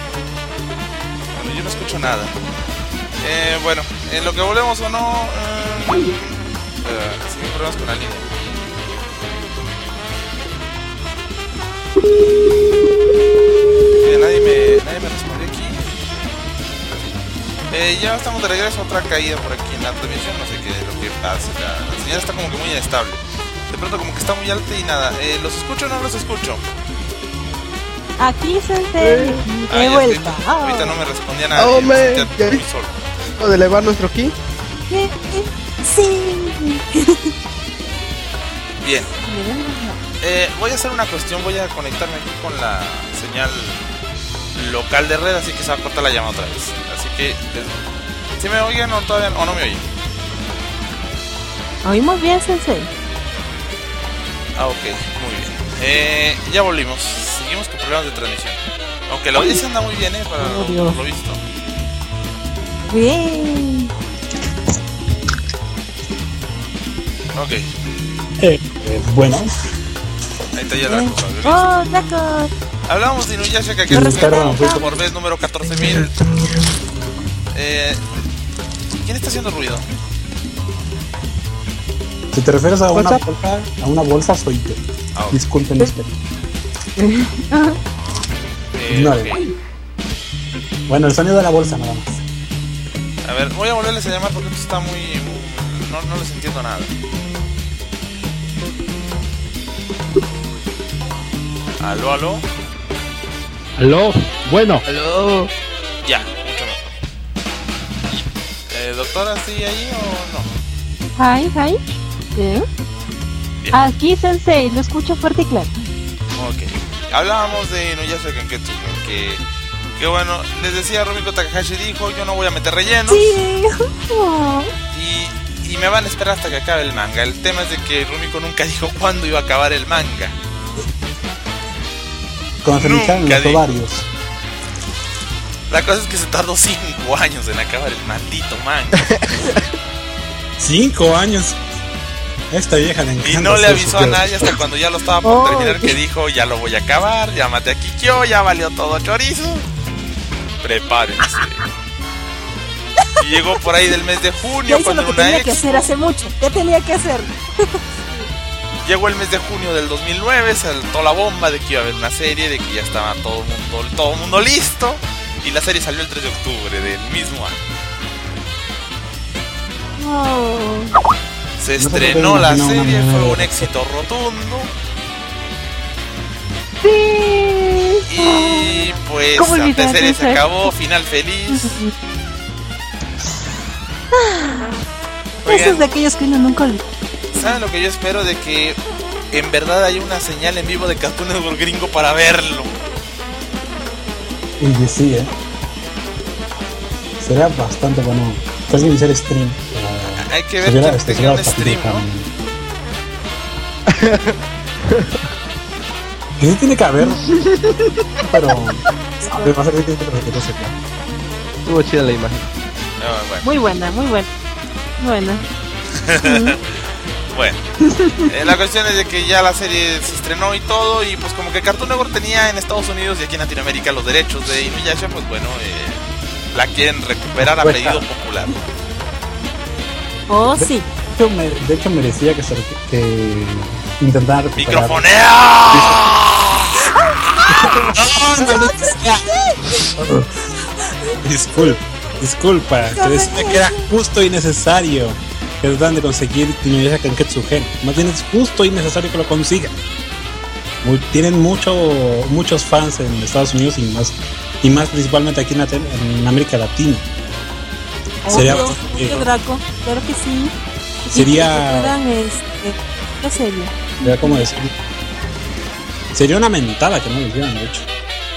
Bueno, yo no escucho nada. Eh, bueno, en lo que volvemos o no... Eh, eh, sí, problemas con la línea. Eh, nadie, me, nadie me respondió aquí. Eh, ya estamos de regreso. Otra caída por aquí en la transmisión. No sé qué es lo que pasa. La, la señal está como que muy inestable. De pronto como que está muy alta y nada. Eh, ¿Los escucho o no los escucho? Aquí Sensei, Ah, de ya, vuelta. ahorita, Oh. ahorita no me respondía nada. Oh, yo me man, sentía ya muy vi- solo. ¿Puedo elevar nuestro ki? Sí. Bien. Eh, voy a hacer una cuestión, voy a conectarme aquí con la señal local de red, así que se va a cortar la llamada otra vez. Así que, ¿sí me oyen o todavía o no me oyen? Oímos bien, Sensei. Ah, ok, muy bien. Eh, ya volvimos. Seguimos con problemas de transmisión. Aunque la audiencia anda muy bien, eh, para Oh, lo, Dios. lo visto. Bien. Ok, Eh, eh, bueno, ahí está ya la cosa. ¿Listo? Oh, Draco. Hablábamos de Inuyasha que Perdón, perdón, fui por vez número catorce mil. Eh, ¿Quién está haciendo ruido? si te refieres a una WhatsApp. bolsa, a una bolsa soy yo. Ah, ok. Disculpen usted. Eh, Ignore. ok. Bueno, el sonido de la bolsa nada más. A ver, voy a volverles a llamar porque esto está muy... muy- no, no les entiendo nada. Aló, aló. Aló, bueno. Aló. Ya, mucho mejor. Eh, doctora, ¿sigue ahí o no? Hi, hi. ¿Qué? Bien. Aquí, Sensei, lo escucho fuerte y claro. Ok. Hablábamos de Inuyasha Kanketsu, que... que bueno, les decía, Rumiko Takahashi dijo, yo no voy a meter rellenos. Sí. Oh. Y, y me van a esperar hasta que acabe el manga. El tema es de que Rumiko nunca dijo cuándo iba a acabar el manga. Cuando se me hincharon Nunca los di- ovarios. La cosa es que se tardó cinco años en acabar el maldito manga. Cinco años. Esta vieja le Y encanta no le hacer avisó a sus nadie hasta cuando ya lo estaba por Oh. terminar, que dijo, ya lo voy a acabar, ya maté a Kikyo, ya valió todo chorizo. Prepárense. Y llegó por ahí del mes de Ya junio, hizo cuando lo que en una tenía que expo. hacer hace mucho. Ya tenía que hacer. Llegó el mes de junio del dos mil nueve, saltó la bomba de que iba a haber una serie, de que ya estaba todo el mundo, todo mundo listo. Y la serie salió el tres de octubre del mismo año. Oh. Se No sé por qué estrenó me la imagino una serie, manera fue de- un éxito rotundo. Sí. Y pues ¿Cómo la olvidar serie se eso? acabó, final feliz. Esos Oigan, de aquellos que uno nunca olvida. ¿saben lo que yo espero? De que en verdad haya una señal en vivo de Cartoon Network gringo para verlo. Y sí, eh. Sería bastante bueno. Casi iniciar stream. para- Hay que ver Sería- quién este, tenga un sería stream, ¿no? bastante Que sí tiene que haber. Pero. sabe, va a ser difícil que no sepa. Estuvo chida la imagen. Ah, bueno. Muy buena, muy buena. Buena. Bueno, eh, la cuestión es de que ya la serie se estrenó y todo, y pues como que Cartoon Network tenía en Estados Unidos y aquí en Latinoamérica los derechos de Inuyasha, pues bueno, eh, la quieren recuperar a Cuesta. pedido popular. Oh, sí. De hecho, me- de hecho merecía que se que intentara recuperar. ¡Microfonea! Disculpa, disculpa, te decía que era justo y necesario que tratan de conseguir Inuyasha Kanketsu Gen. Más bien es justo y necesario que lo consigan. Muy- tienen mucho, muchos fans en Estados Unidos y más, y más principalmente aquí en, Latin- en América Latina. Sería Obvio, bastante- obvio, Draco, claro que sí. Y Sería- que puedan, este, ¿qué sería? Era como decir. Sería una mentada que no lo hicieran, de hecho.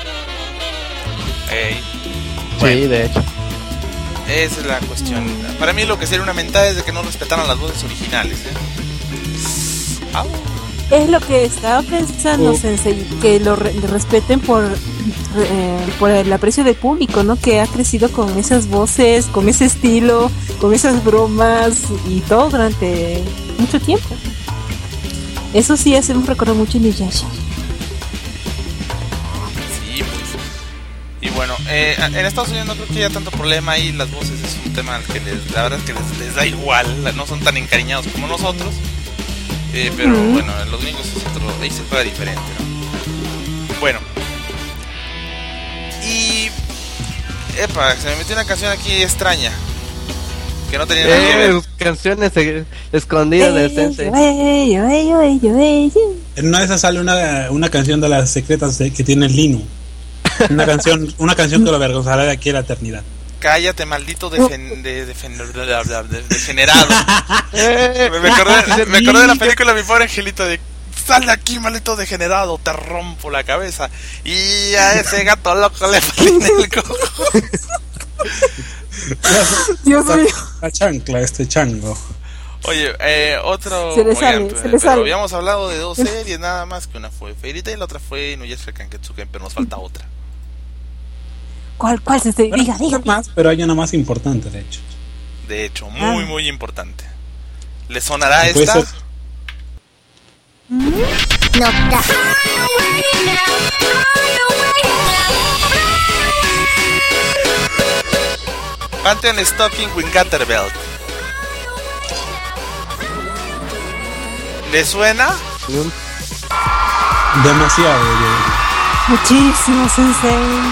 Ey, Sí, de hecho. esa es la cuestión. Para mí lo que sería una mentada es de que no respetaran las voces originales, ¿eh? Au. Es lo que estaba pensando, Oh. Sensei, que lo re- respeten por, eh, por el aprecio del público, ¿no? Que ha crecido con esas voces, con ese estilo, con esas bromas y todo durante mucho tiempo. Eso sí hacemos recordar mucho Inuyasha. Sí, pues. Y bueno, eh, en Estados Unidos no creo que haya tanto problema ahí, las voces es un tema al que les, la verdad es que les, les da igual, no son tan encariñados como nosotros. Eh, pero Ujú. bueno, en los gringos es otro, ahí se juega diferente, ¿no? Bueno. Y... Epa, se me metió una canción aquí extraña. Que no tenía nada que ver. Eh, canciones eh, escondidas del Sensei. Ey, ey, ey, ey, ey. En una de esas sale una, una canción de las secretas de- que tiene Linu. Una canción, una canción que lo avergonzará de aquí a la eternidad. Cállate, maldito defen, de, defen- bla, bla, bla, de- degenerado. Eh, Me, me acordé, me acordé de la película Mi pobre angelito de sal de aquí, maldito degenerado, te rompo la cabeza. Y a ese gato loco le patina el cojo. Dios mío. La chancla, este chango. Oye, eh, otro... Se le oigan, sale, pero, se le pero sale. habíamos hablado de dos series nada más, que una fue Fairy Tail y la otra fue Inuyasha Kanketsuken, pero nos falta otra. ¿Cuál, cuál se te diga, diga? Más, pero hay una más importante, de hecho. De hecho, muy, Ah. muy importante. ¿Le sonará Puede esta? ser- Pantheon Stocking with Gatterbelt. ¿Le suena? Demasiado, yo. Muchísimo, Sensei.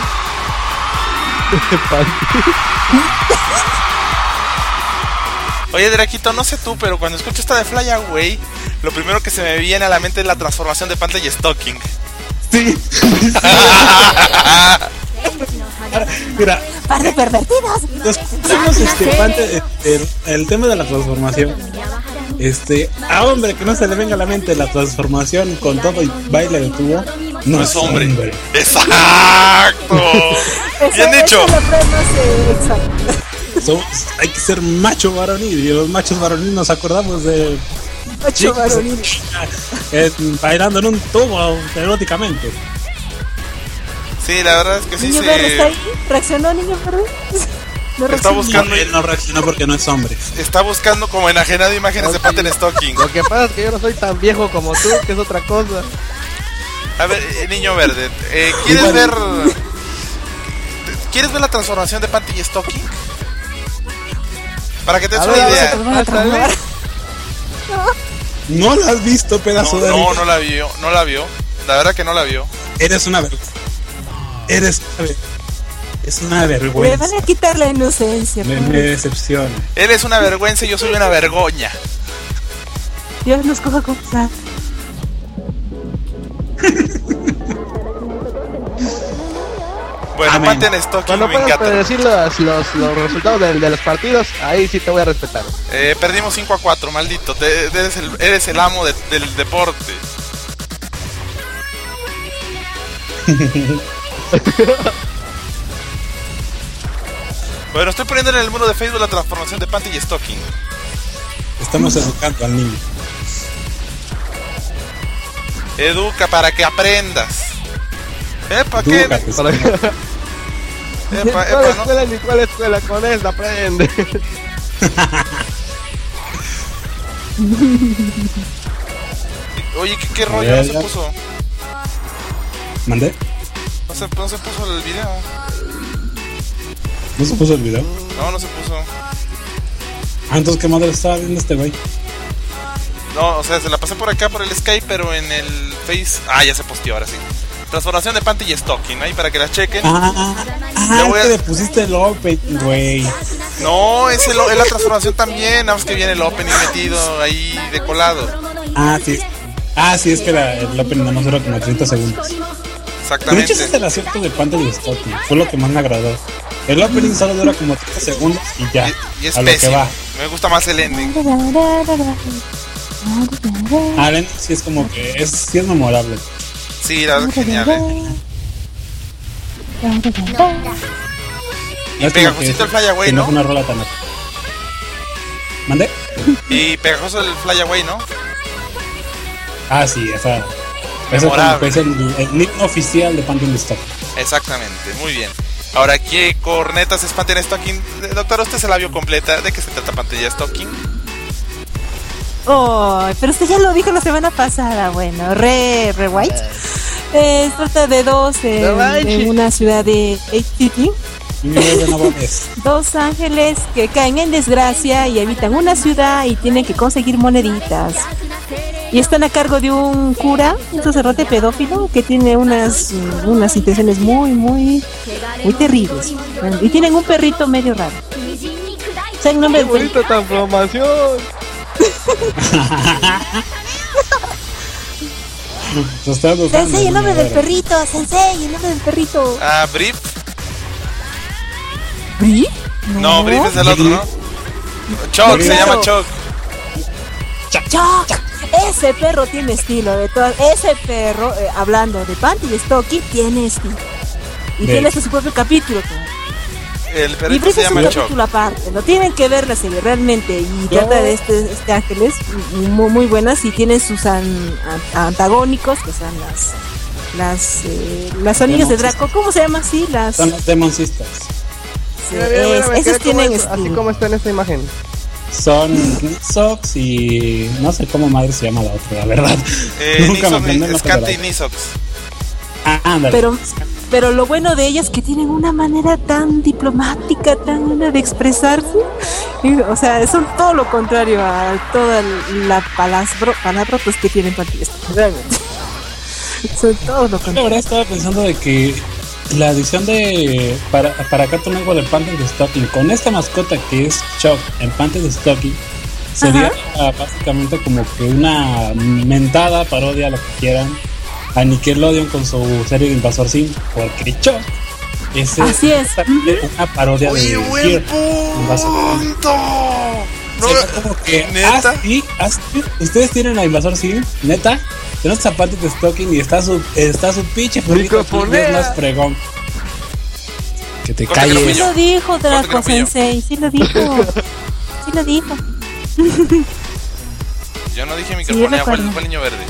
Oye, Draquito, no sé tú, pero cuando escucho esta de Fly Away, lo primero que se me viene a la mente es la transformación de Pantheon Stocking. Sí. Mira, Par de pervertidos. escuchamos este, pante- el, el tema de la transformación. Este, a hombre que no se le venga a la mente la transformación con todo y baile de tubo, no, No es es hombre. hombre. ¡Exacto! Bien Esa- dicho. esa es la frase más, eh, exacta. Somos- hay que ser macho varonil y los machos varoniles nos acordamos de Macho chicos varonil. eh, bailando en un tubo eróticamente. Sí, la verdad es que sí Niño Verde está se... ahí. ¿Reaccionó, Niño Verde? No Está reaccionó. buscando, Él no reaccionó porque no es hombre. está buscando como enajenado imágenes de Pantheon Stocking. Lo que pasa es que yo no soy tan viejo como tú, que es otra cosa. A ver, eh, Niño Verde, eh, ¿quieres Igual. ver... ¿Quieres ver la transformación de Pantheon Stocking? Para que te des A una ver, a ver, idea. Nos van a transformar. No lo has visto, pedazo No, de no, no la vio, no la vio. La verdad que no la vio. Eres una vergüenza. Eres una ver- Es una Le vergüenza. van a quitar la inocencia. Me, pues. me decepciona. Él es una vergüenza y yo soy una vergoña. Dios nos coja con sa- Bueno, Amén. Pantheon Stocking Cuando me puedas encanta. predecir los, los, los resultados de, de los partidos, ahí sí te voy a respetar. Eh, perdimos cinco a cuatro, maldito. Te- eres, el, eres el amo de- del deporte. Bueno, estoy poniendo en el muro de Facebook la transformación de Panty y Stocking. Estamos educando al niño. Educa para que aprendas. Epa, ¿qué? Edúcate. Para- Epa, ¿Cuál epa, ¿no? escuela ni cuál escuela? Con esta aprende. Oye, ¿qué, qué rollo? No se puso. ¿Mandé? No se, no se puso el video. ¿No se puso el video? No, no se puso. Ah, entonces ¿qué madre estaba viendo este güey? No, o sea, se la pasé por acá por el Skype, pero en el Face. Ah, ya se posteó ahora sí. Transformación de Panty y Stocking, ahí para que la chequen. Ah, ah, Le voy es a- que le pusiste el open, güey. No, es, el- es la transformación también. Nada más que viene el opening metido ahí de colado. Ah, sí. Ah, sí, es que la, el opening nada más dura como treinta segundos. De hecho, Exactamente. ese es el acierto de Panther y Stocking. Fue lo que más me agradó. El opening solo dura como treinta segundos y ya. Y, y es a lo que pésimo. va. Me gusta más el ending. Ah, el ending sí es como que es, sí es memorable. Sí, la verdad es genial. ¿eh? Y Es como pegajosito que- el Fly Away, que ¿no? es una rola tan. ¿Mandé? Y pegajoso el Fly Away, ¿no? Ah, sí, esa. Ese Memorable. como que es el, el himno oficial de Panther y Stocking. Exactamente, muy bien. Ahora, ¿qué cornetas es Panty y Stocking? Doctor, usted se la vio completa. ¿De qué se trata Panty y Stocking? Oh, pero usted ya lo dijo la semana pasada, bueno, re, re white. Eh, se trata de dos en, No manches. en una ciudad de Eight City, Y mi bebé no mames. dos ángeles que caen en desgracia y habitan una ciudad y tienen que conseguir moneditas. Y están a cargo de un cura, un sacerdote pedófilo que tiene unas, mm, unas intenciones muy, muy, muy terribles. Y tienen un perrito medio raro. O sea, el nombre ¡Qué del bonita transformación! Lo estás buscando, Sensei, el nombre niño del verde. perrito, Sensei, el nombre del perrito. Ah, Brief. ¿Bri? No, Brief es el otro, ¿no? Chuck, se Brief. llama Chuck. Chuck. Ese perro tiene estilo, de todas. Ese perro, eh, hablando de Panty y Stocky, tiene estilo. Y De tiene hecho. su propio capítulo. Todo. El Y perrito Brick se es un llama Choc. capítulo aparte, no tienen que ver la serie realmente. Y Yo- trata de este, este ángeles muy, muy buenas y tienen sus an- an- antagónicos, que son las las eh, las amigas de Draco. ¿Cómo se llama así? Las Son los Demon Sisters. sí, Mira, mira, mira, es- me esas quedé como tienen es- así estilo. como está en esta imagen. Son Sox y no sé cómo madre se llama la otra, la verdad. Eh, Nunca me aprendí el Nisox, nombre de la Scanty otra. Nisox. Ah, ándale. Pero pero lo bueno de ellas es que tienen una manera tan diplomática, tan buena de expresarse. Y, o sea, son todo lo contrario a toda la palabra, palabra pues, que tienen Panty y Stocky, realmente. Son todo lo La contrario. verdad estaba pensando de que la edición de para, para Cartoon Network de Panty de Stocking con esta mascota que es Chuck en Panty de Stocking sería ah, básicamente como que una mentada parodia, lo que quieran, a Nickelodeon con su serie de Invasor Sim, porque Chuck es Así es. una parodia Oye, de buen Here, Invasor Sim. punto. No, Sería como que ¿neta? así, así, ustedes tienen a Invasor Sim, neta, tenemos zapatos de Stocking y está su está su pinche perrito aquí, Microfonea. es más fregón. Que te Corte calles. Sí Capillo. lo dijo Draco Capillo. Sensei, sí lo dijo. Sí lo dijo. Yo no dije Sí, microfonía, yo fue, el, recuerdo. fue el niño verde.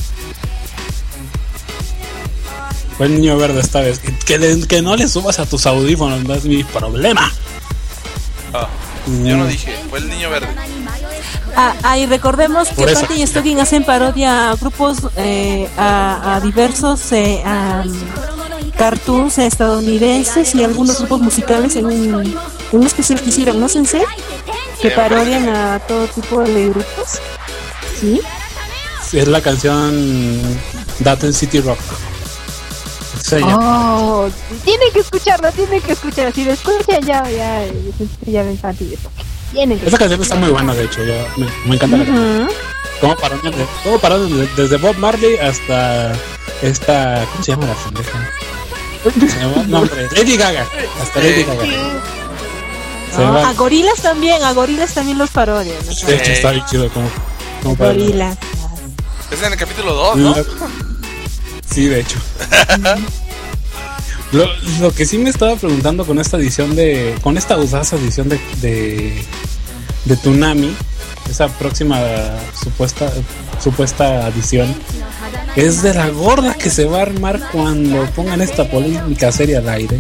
Fue el niño verde esta vez. Que, le- que no le subas a tus audífonos, no es mi problema. Ah, yo no dije, fue el niño verde. Ah, ah, y recordemos que Por eso. Panty y Stocking hacen parodia a grupos, eh, a, a diversos eh, a, cartoons estadounidenses y algunos grupos musicales en un, un especial que hicieron, ¿no, Sensei? Que Sí, parodian a todo tipo de grupos. ¿Sí? Es la canción Dayton City Rock. Se llama. Oh, tienen que escucharlo, tienen que escucharlo. Si lo escuchan ya, ya, ya ven Panty y Stocky. Tienen que Esa canción está muy buena, de hecho. Yo, me, me encanta la canción. Ujú. Como parodian de- como parodian de- desde Bob Marley hasta esta. ¿Cómo se llama la pendeja? Se llama nombre. Lady Gaga. Hasta Lady Gaga. Se Ah, va- a gorilas también, a gorilas también los parodian. ¿no? De hecho, está bien chido como. como parodian. Gorilas. Es en el capítulo dos, ¿no? Sí, de hecho. Lo, lo que sí me estaba preguntando con esta edición de. Con esta usada edición de, de. de Toonami, esa próxima supuesta. supuesta edición. Es de la gorda que se va a armar cuando pongan esta polémica serie al aire.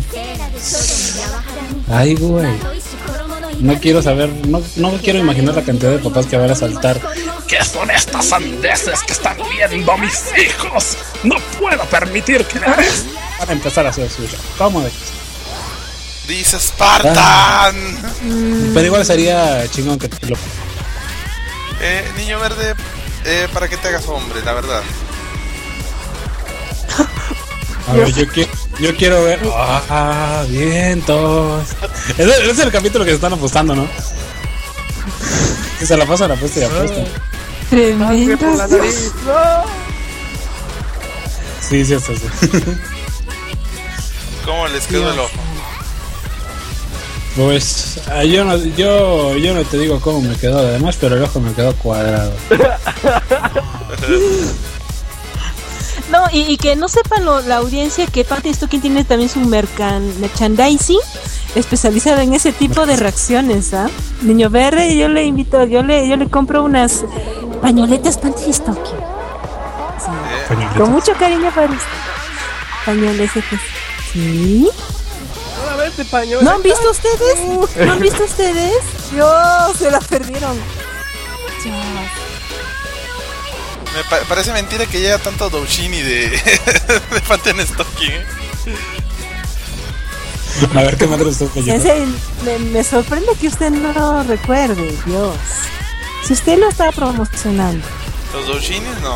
Ay, güey. No quiero saber, no, no quiero imaginar la cantidad de papás que van a saltar. ¿Qué son estas sandeces que están viendo mis hijos? No puedo permitir que la ves. Van a empezar a hacer suyo. ¿Cómo de que? Dice Spartan. Pero igual sería chingón que te lo. Eh, niño verde, eh, para que te hagas hombre, la verdad. A ver, yo, qui- yo quiero ver. Ah, vientos. Ese, ese es el capítulo que se están apostando, ¿no? Que se la pasan a apuesta y apuesta. Sangre por la Tremendos. nariz. ¡No! Sí, sí, sí. sí. ¿Cómo les quedó el ojo? Pues ah, yo no, yo, yo no te digo cómo me quedó además, pero el ojo me quedó cuadrado. No, y, y que no sepan lo- la audiencia que Panty y Stocking tiene también su mercan, merchandising especializado en ese tipo de reacciones, ¿ah? Niño Verde, yo le invito, yo le, yo le compro unas pañoletas Panty y Stocking. Sí, con mucho cariño para usted. Pañoletas. Sí. Solamente pañuelo. ¿No han visto ustedes? ¿No han visto ustedes? Dios, se la perdieron. Dios. Me pa- parece mentira que llega tanto Doushini de, de Panty y Stocking, ¿eh? A ver qué madre estás leyendo. Sensei, me, me sorprende que usted no lo recuerde, Dios. Si usted lo estaba promocionando. Los Doushinis no.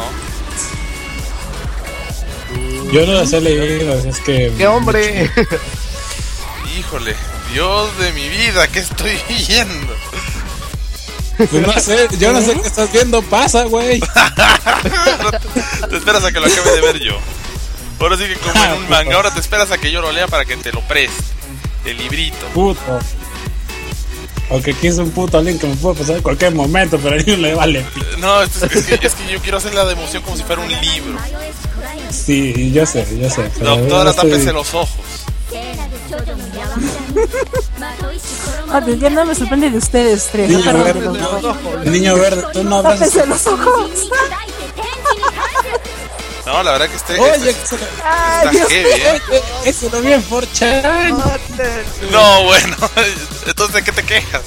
Yo no las he leído, es que. ¡Qué hombre! Híjole, Dios de mi vida, ¿qué estoy viendo? Pues no sé, yo no sé qué estás viendo, pasa, güey. te, te esperas a que lo acabe de ver yo. Ahora sí que como en un manga, ahora te esperas a que yo lo lea para que te lo preste. El librito. Puto. O que aquí es un puto link que me puede pasar en cualquier momento, pero a niño le vale. No, es, es, que, es que yo quiero hacer la de emoción como si fuera un libro. Sí, yo sé, yo sé. Doctora, estoy... tápese los ojos. Oye, ya no me sorprende de ustedes tres. Niño no, verde, los no, niño verde, tú no abras. Tápese los ojos. No, la verdad que este, Oye, este que está Dios heavy, ¿eh? Eso no bien por chan. No, bueno, entonces ¿de qué te quejas?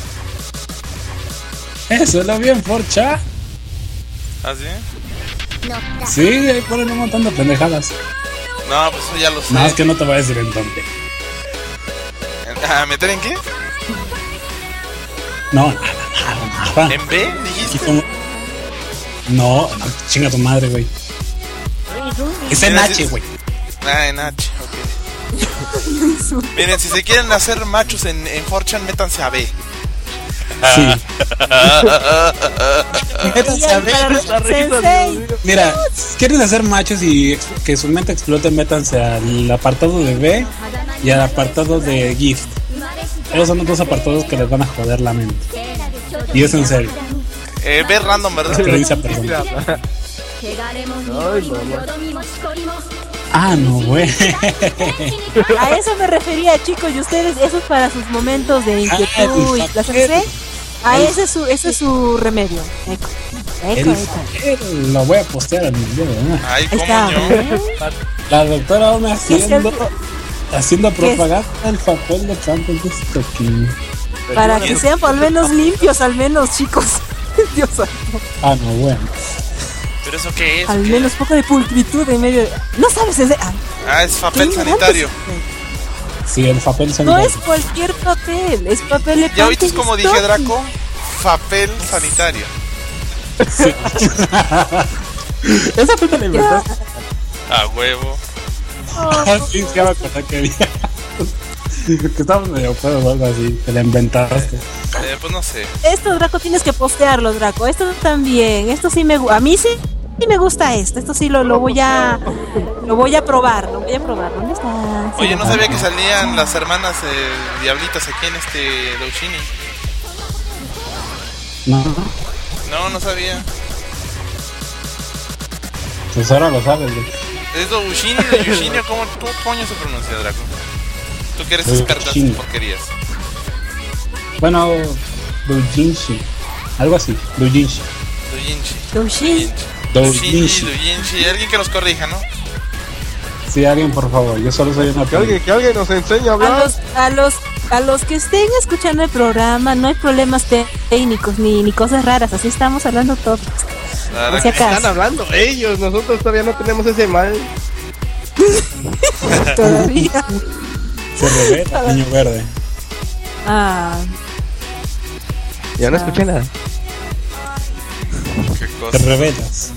Eso no bien por chan. ¿Ah, sí? Sí, ahí ponen un montón de pendejadas. No, pues eso ya lo sé. Nada, es que no te voy a decir en dónde. ¿A meter en qué? No, nada, nada, nada. ¿En B, dijiste? Como... No, no, chinga tu madre, güey. Es en H, güey. Ah, en H, ok. Miren, si se quieren hacer machos en, en cuatro chan, métanse a B. Sí. Métanse a B. Mira, si quieren hacer machos y que su mente explote, métanse al apartado de B y al apartado de Gift. Esos son los dos apartados que les van a joder la mente. Y es en serio. Eh, B random, ¿verdad? Experiencia personal. Ah, no, güey. A eso me refería, chicos, y ustedes, eso es para sus momentos de inquietud y placer. A ese es su, ese es su remedio. Eco. Eco, eco. Lo voy a postear en el video, ¿no? Ay, cómo Está, yo. ¿eh? La doctora aún haciendo, haciendo propaganda el papel de campo de Stocking. Para que sean al menos limpios, al menos, chicos. Dios santo. Ah, no, bueno. ¿Pero eso qué es? Al ¿Qué? menos poco de pulcritud en medio de... No sabes, es de... Ah, Ah, es papel sanitario. Sí, el papel no sanitario. es cualquier papel, es papel de Ya oíste como dije, Stocking. Draco. Papel sanitario. Sí. Esa tú te la inventaste. A huevo. Ah, sí, sí, me acordé que había. Que estábamos medio pedos o algo así. Te la inventaste. Eh, pues no sé. Esto, Draco, tienes que postearlo, Draco. Esto también. Esto sí me gusta. A mí sí, sí me gusta esto. Esto sí lo, lo voy a... Lo voy a probar. Lo voy a probar. ¿Dónde está? Oye, no sabía que salían las hermanas eh, diablitas aquí en este Doushini. No, No, no sabía. pues ahora lo sabes, güey. ¿Es Doushini, Doushini o cómo, cómo coño se pronuncia, Draco? Tú que eres experta en Doushini. porquerías. Bueno, doujinshi. Algo así, doujinshi. Doujinshi. Doushi. Doujinshi, Doujinshi. Doujinshi. Alguien que nos corrija, ¿no? Sí, alguien, por favor. Yo solo soy una Que alguien, que alguien nos enseñe a A hablar. los, a los, a los que estén escuchando el programa, no hay problemas te- técnicos ni, ni cosas raras. Así estamos hablando todos. La verdad Si que- acaso. Están hablando ellos, nosotros todavía no tenemos ese mal. Todavía. Se revela, niño verde. Ah, Ya no escuché nada. qué Te cosa. revelas.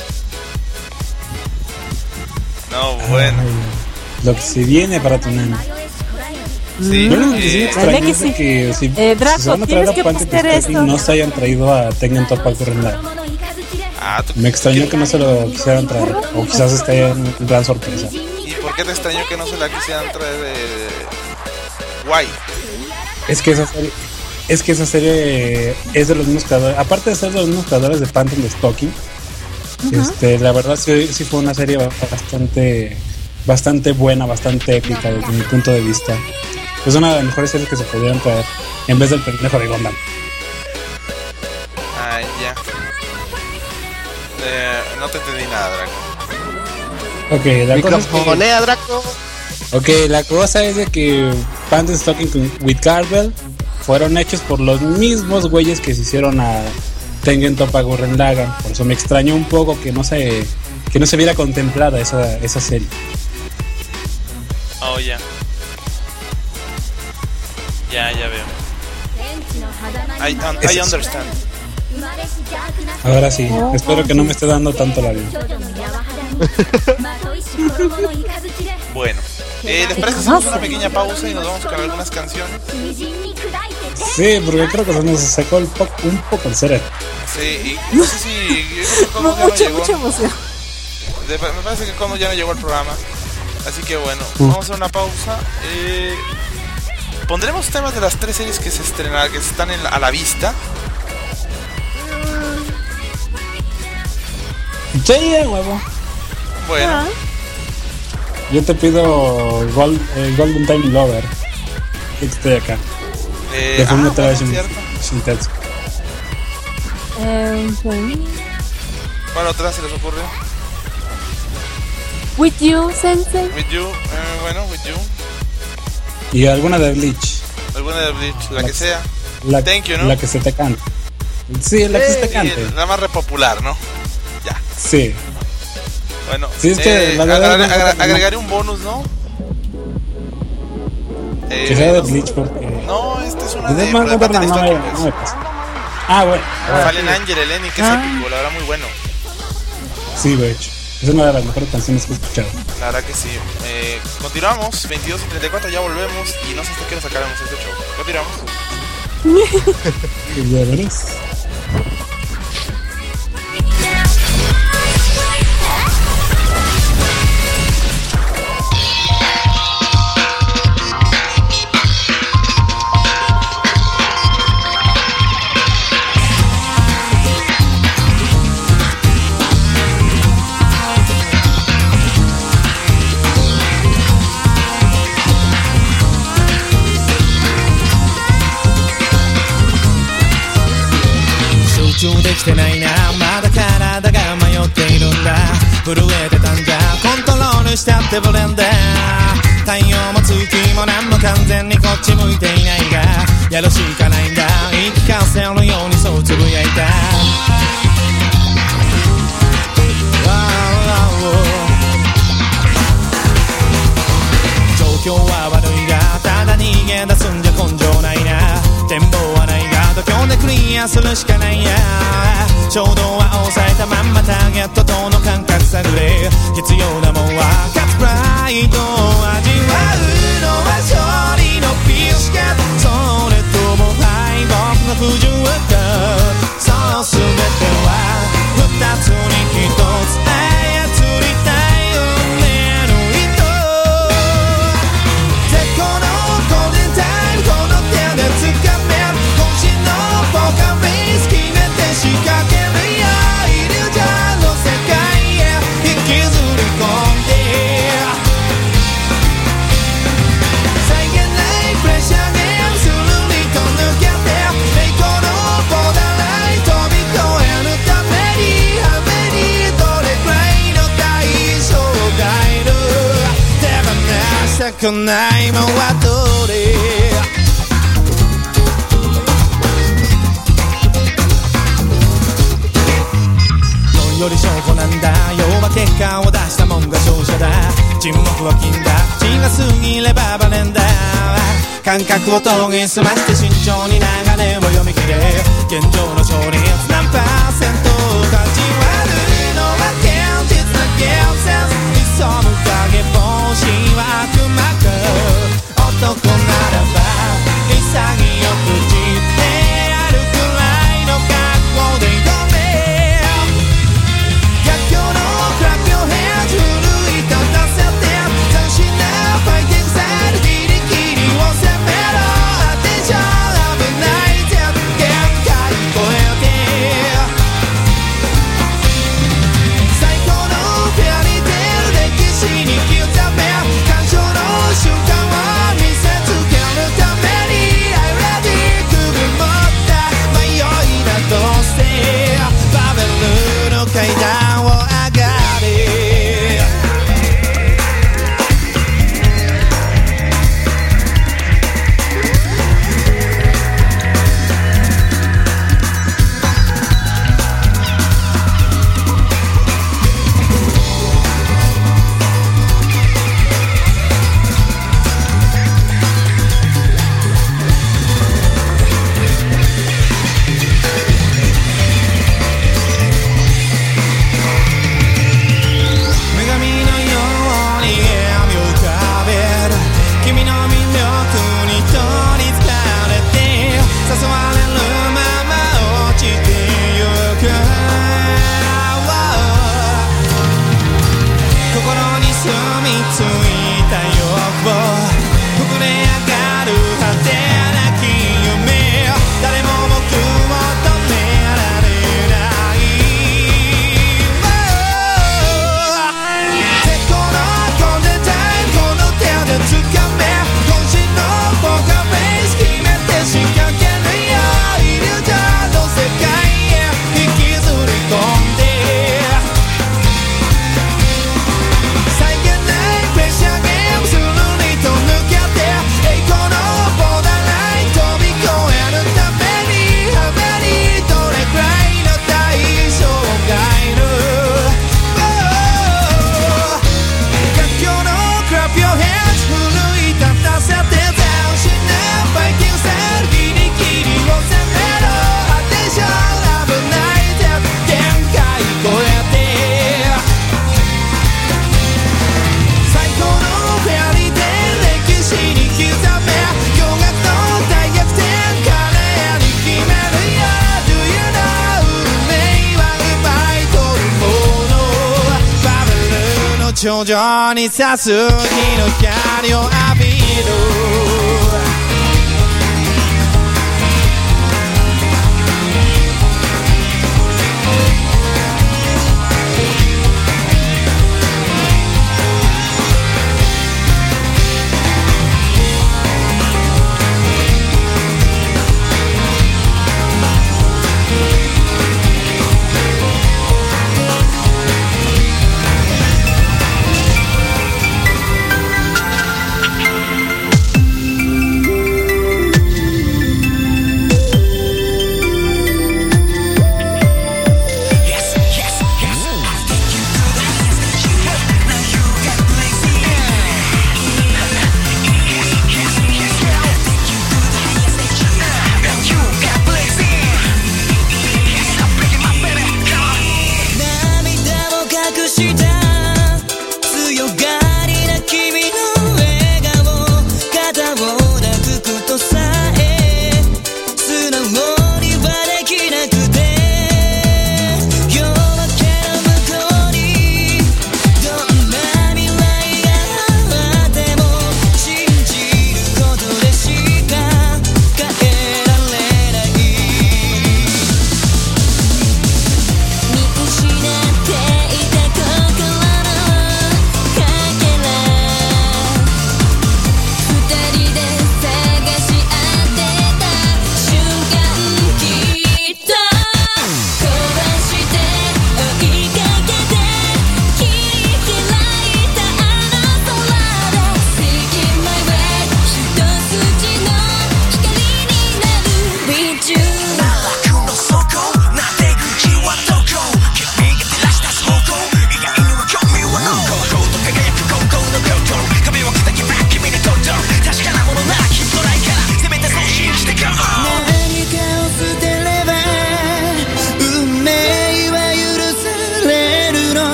No, bueno. Ay, lo que se viene para tu nena. Sí, Yo lo que sí me eh, extraña que es de sí. que si, Eh, Draco, si se van a traer tienes a que Panty postear Stocking, esto. no se hayan traído a Tengen Toppa Gurren. ah, ¿tú- Me extrañó que no se lo quisieran traer. O quizás esté en gran sorpresa. ¿Y por qué te extrañó que no se la quisieran traer de... Guay? Es que esa serie, es que esa serie es de los mismos creadores. Aparte de ser de los mismos creadores de Phantom de Stocking, este, la verdad sí, sí fue una serie bastante, bastante buena, bastante épica desde mi punto de vista. Es una de las mejores series que se podrían traer en vez del pendejo de Gundam. Ah, ya. Eh, no te entendí nada, Draco. Ok, la cosa es que, Microfonea, Draco. ok, la cosa es de que Phantom Stocking con- with Garbel fueron hechos por los mismos güeyes que se hicieron a Tengen Toppa Gurren Lagann. Por eso me extrañó un poco que no se que no se viera contemplada esa, esa serie. Oh, ya. Ya, ya veo. I, un- I understand. Ahora sí, espero que no me esté dando tanto la vida. Bueno, eh, ¿les parece que hacemos una pequeña pausa y nos vamos con algunas canciones? Sí, porque creo que se nos sacó el po- un poco el cerebro. Sí, y no sé si... yo creo que Cono ya no mucha, llegó. mucha emoción. De- Me parece que Cono ya no llegó al programa. Así que bueno, vamos a hacer una pausa. Eh, ¿Pondremos temas de las tres series que se estrenan, que están en la, a la vista? Sí, de huevo. Bueno. Ah. Yo te pido Gold, eh, Golden Time Lover. Estoy acá. Eh, De Full ah, Metal bueno, Shin- cierto. Shintetsu. Eh, bueno. ¿Cuál otra se les ocurrió? With You, Sensei. With You, eh, bueno, With You. Y alguna de Bleach. Alguna de Bleach, la, La que que- sea. La, Thank you, ¿no? la que se te cante. Sí, la que se te Sí, cante. la más repopular, ¿no? Ya. Sí. Bueno, Sí, es que eh, la verdad agregaré, no- agregaré- no- agregaré un bonus, ¿no? Eh, Que sea de no, Bleach porque... no, esta es una De de, Death pero de Wonderland no Patin me, Stóquicos. no me pasa. Ah, bueno. Fallen Angel, el ending, que es Ah. épico, la verdad muy bueno. Sí, de hecho. Es una de las mejores canciones que he escuchado. La verdad que sí. Eh, continuamos, veintidós y treinta y cuatro, ya volvemos y no sé hasta qué hora sacaremos este show. Continuamos. Y ya verás. 集中できてないなまだ体が迷っているんだ震えてたんだコントロールしたってブレンダー太陽も月も何も完全にこっち向いていないがやるしかないんだ言い聞かせるようにそうつぶやいた状況は悪いがただ逃げ出すんじゃ根性ないな展望はないが度胸でクリアするしかないや衝動は抑えたまんまターゲットとの感覚探れ必要なもんは勝つプライドを味わうのは勝利のビスケットそれとも敗北の不純かそう全ては二つに一つ操りたい運命の糸絶好のゴールデンタイムこの手で掴める渾身のポーカーフェイス決めて仕掛けるよイリュージョンの世界へ引きずり込んで際限ないプレッシャーゲームスルリと抜けて栄光のボーダーライン飛び越えるために雨にどれくらいの代償がいる手放したくないもんはどれより証拠なんだ要は結果を出したもんが勝者だ沈黙は金だ血が過ぎればバレンだ感覚を研ぎ澄まして慎重に流れを読み切れ現状の勝率何パーセント勝ち悪いのは現実なゲームセンス潜む影帽子は悪魔か男ならば潔く散ってやるくらいの覚悟で挑め逆境のクラップをヘッジ奮い立たせて斬新なファイティングスタイルギリギリを攻めろアテンション危ないぜ限界超えて最高のフェアリーテール歴史に刻め感傷の瞬間を見せつけるために I'm ready くぐもった迷いなど捨てバベルの階段を上がれ女神のように笑みを浮かべる君の魅力に取りつかれて誘われるまま落ちてゆく心に住み着いた欲望膨れ上がる果て徐々に差す日の光を浴びる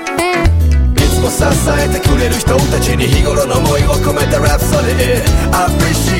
支えてくれる人たちに日頃の思いを込めたラプソディ Appreciate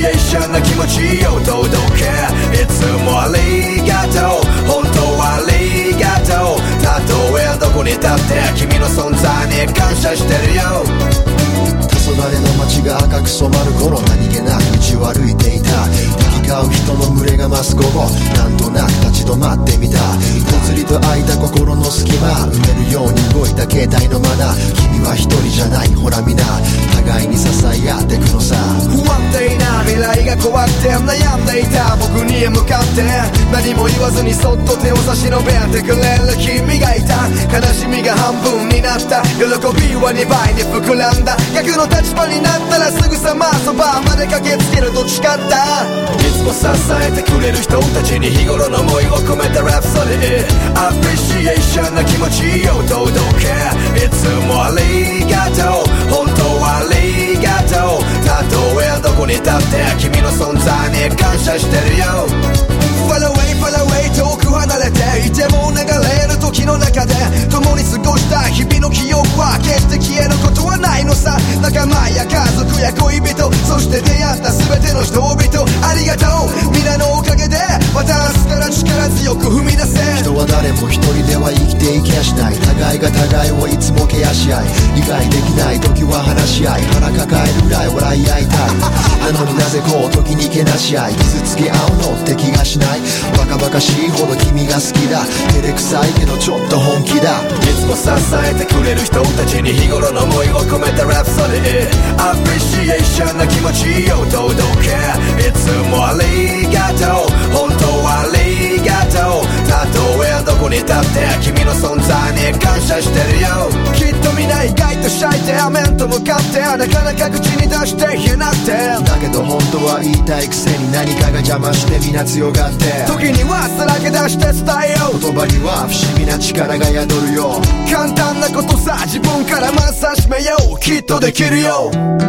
エーションな気持ちを届けいつもありがとう本当はありがとうたとえどこに立って君の存在に感謝してるよ黄昏の街が赤く染まる頃何気なく道を歩いていた行き交う人の群れが増す午後なんとなく立ち止まってみたぽつりと空いた心の隙間埋めるように動いた携帯のマナー君は一人じゃないほら皆互いに支え合ってくのさ不安定な未来が怖くて悩んでいた僕に向かって何も言わずにそっと手を差し伸べてくれる君がいた悲しみが半分になった喜びはにばいに膨らんだ逆の立場になったらすぐさまそばまで駆けつけると誓ったいつも支えてくれる人たちに日頃の思いを込めたラプソディアプリシエーションな気持ちを届けいつもありがとう本当はありがとうたとえどこに立って君の存在に感謝してるよ Far away far away 遠く離れていても流れる時の中で共に過ごした日々の記憶は決して消えることはないのさ仲間や家族や恋人そして出会った全ての人々ありがとう皆のおかげで私から力強く踏み出せ人は誰も一人では生きていけやしない互いが互いをいつもケアし合い理解できない時は話し合い腹抱えるぐらい笑い合いたいなのになぜこう時にけなし合い傷つけ合うのって気がしないバカバカしいほど君が好きだ照れくさいけどちょっと本気だいつも支えてくれる人たちに日頃の思いを込めたラプソディアプリシエーションな気持ちを届けいつもありがとう本当はありがとうたとえどこに立って君の存在に感謝してるよきっと皆意外とシャイで面と向かってなかなか口に出して言えなくてだけど本当は言いたいくせに何かが邪魔して皆強がって時にはさらけ出して伝えよう言葉には不思議な力が宿るよ簡単なことさ自分からまず始めようきっとできるよ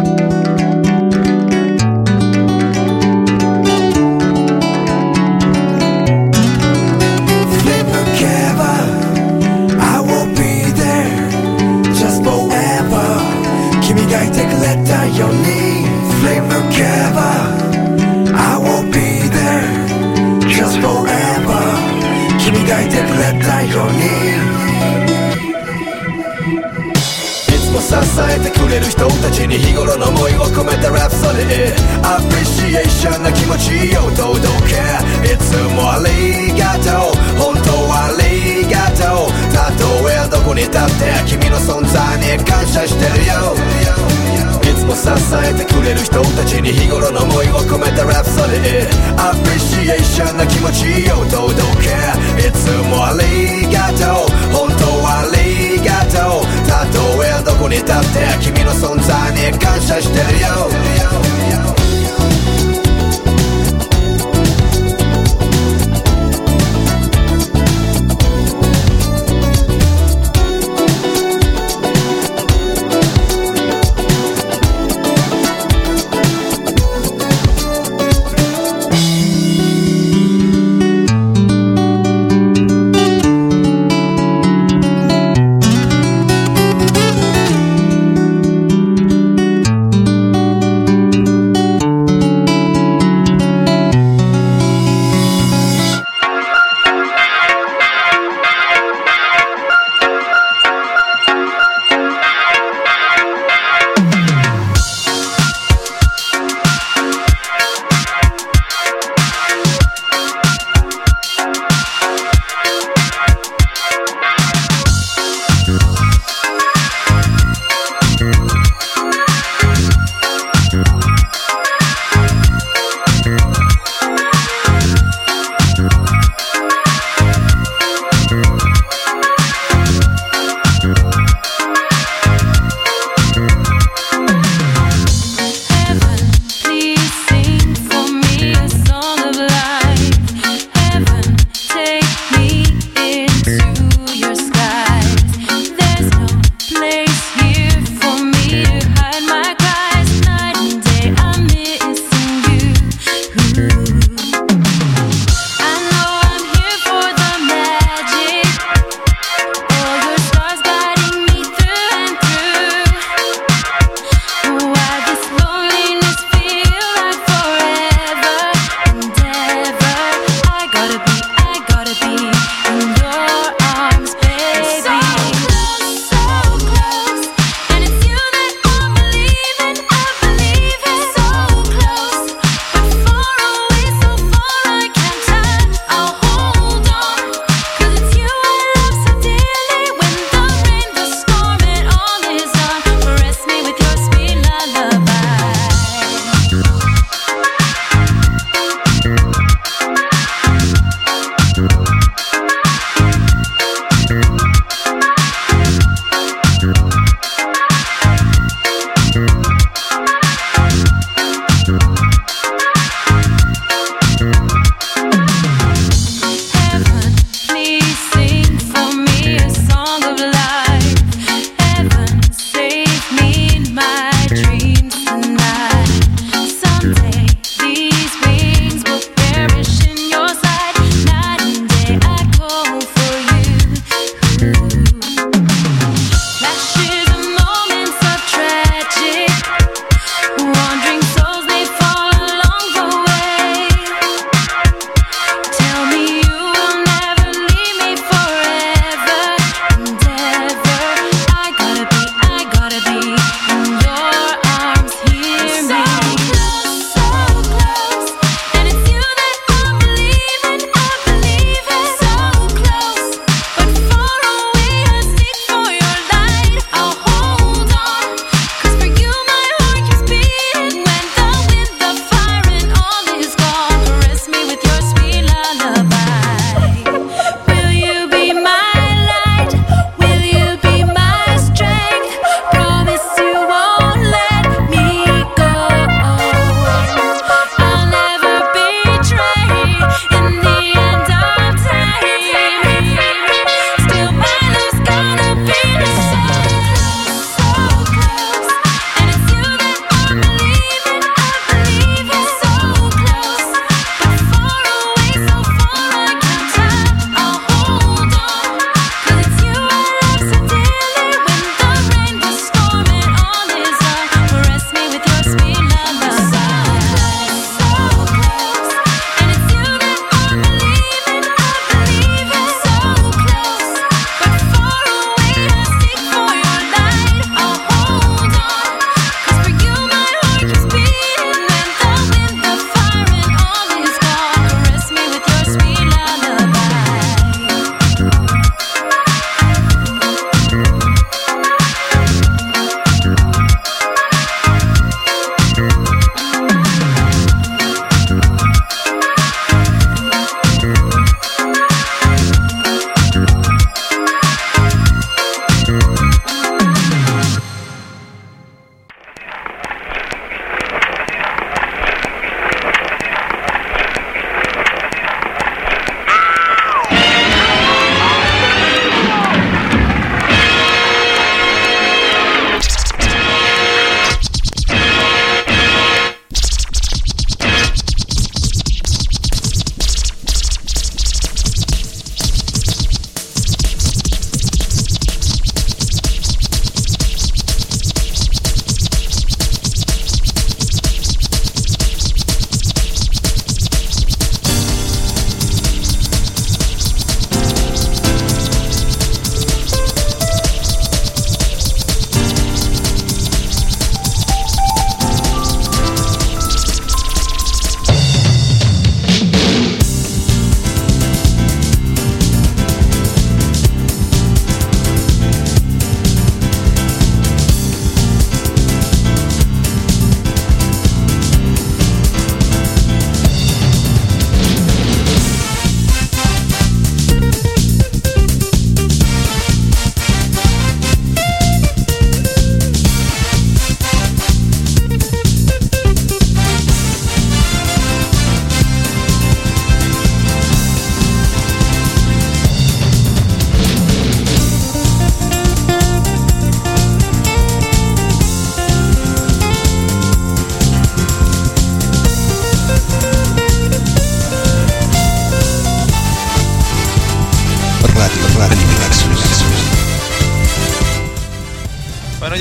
君がいてくれたように Flame forever I will be there Just forever 君がいてくれたようにいつも支えてくれる人たちに日頃の思いを込めたラプソディアプリシエーションな気持ちを届けいつもありがとう本当はありがとうたとえどこに立って君の存在に感謝してるよいつも支えてくれる人たちに日頃の思いを込めたラプソディアプリシエーションな気持ちを届けいつもありがとう本当はありがとうたとえどこに立って君の存在に感謝してるよ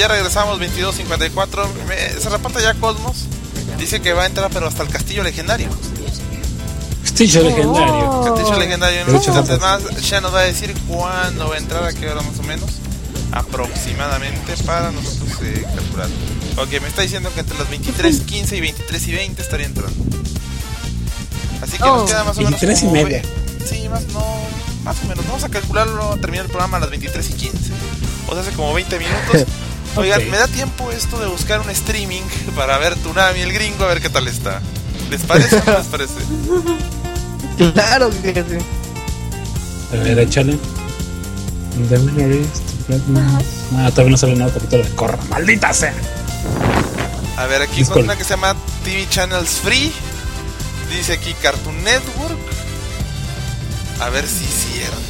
ya regresamos, veintidós cincuenta y cuatro. Me, se reporta ya Cosmos. Dice que va a entrar, pero hasta el castillo legendario. Castillo oh. legendario. Castillo legendario. En unos instantes más, ya nos va a decir cuándo va a entrar, a qué hora más o menos. Aproximadamente para nosotros eh, calcular. Ok, me está diciendo que entre las veintitrés quince y veintitrés y veinte estaría entrando. Así que oh. nos queda más o menos. veintitrés y media. Sí, más, no, más o menos. Vamos a calcularlo, terminar el programa a las veintitrés y quince. O sea, hace como veinte minutos. Oigan, okay. Me da tiempo esto de buscar un streaming para ver Toonami, el gringo, a ver qué tal está. ¿Les parece o no les parece? Claro que sí. A ver, échale. The winner is Ah, todavía no sale un nuevo capítulo de Korra. ¡Maldita sea! A ver, aquí con una que se llama T V Channels Free. Dice aquí Cartoon Network. A ver si es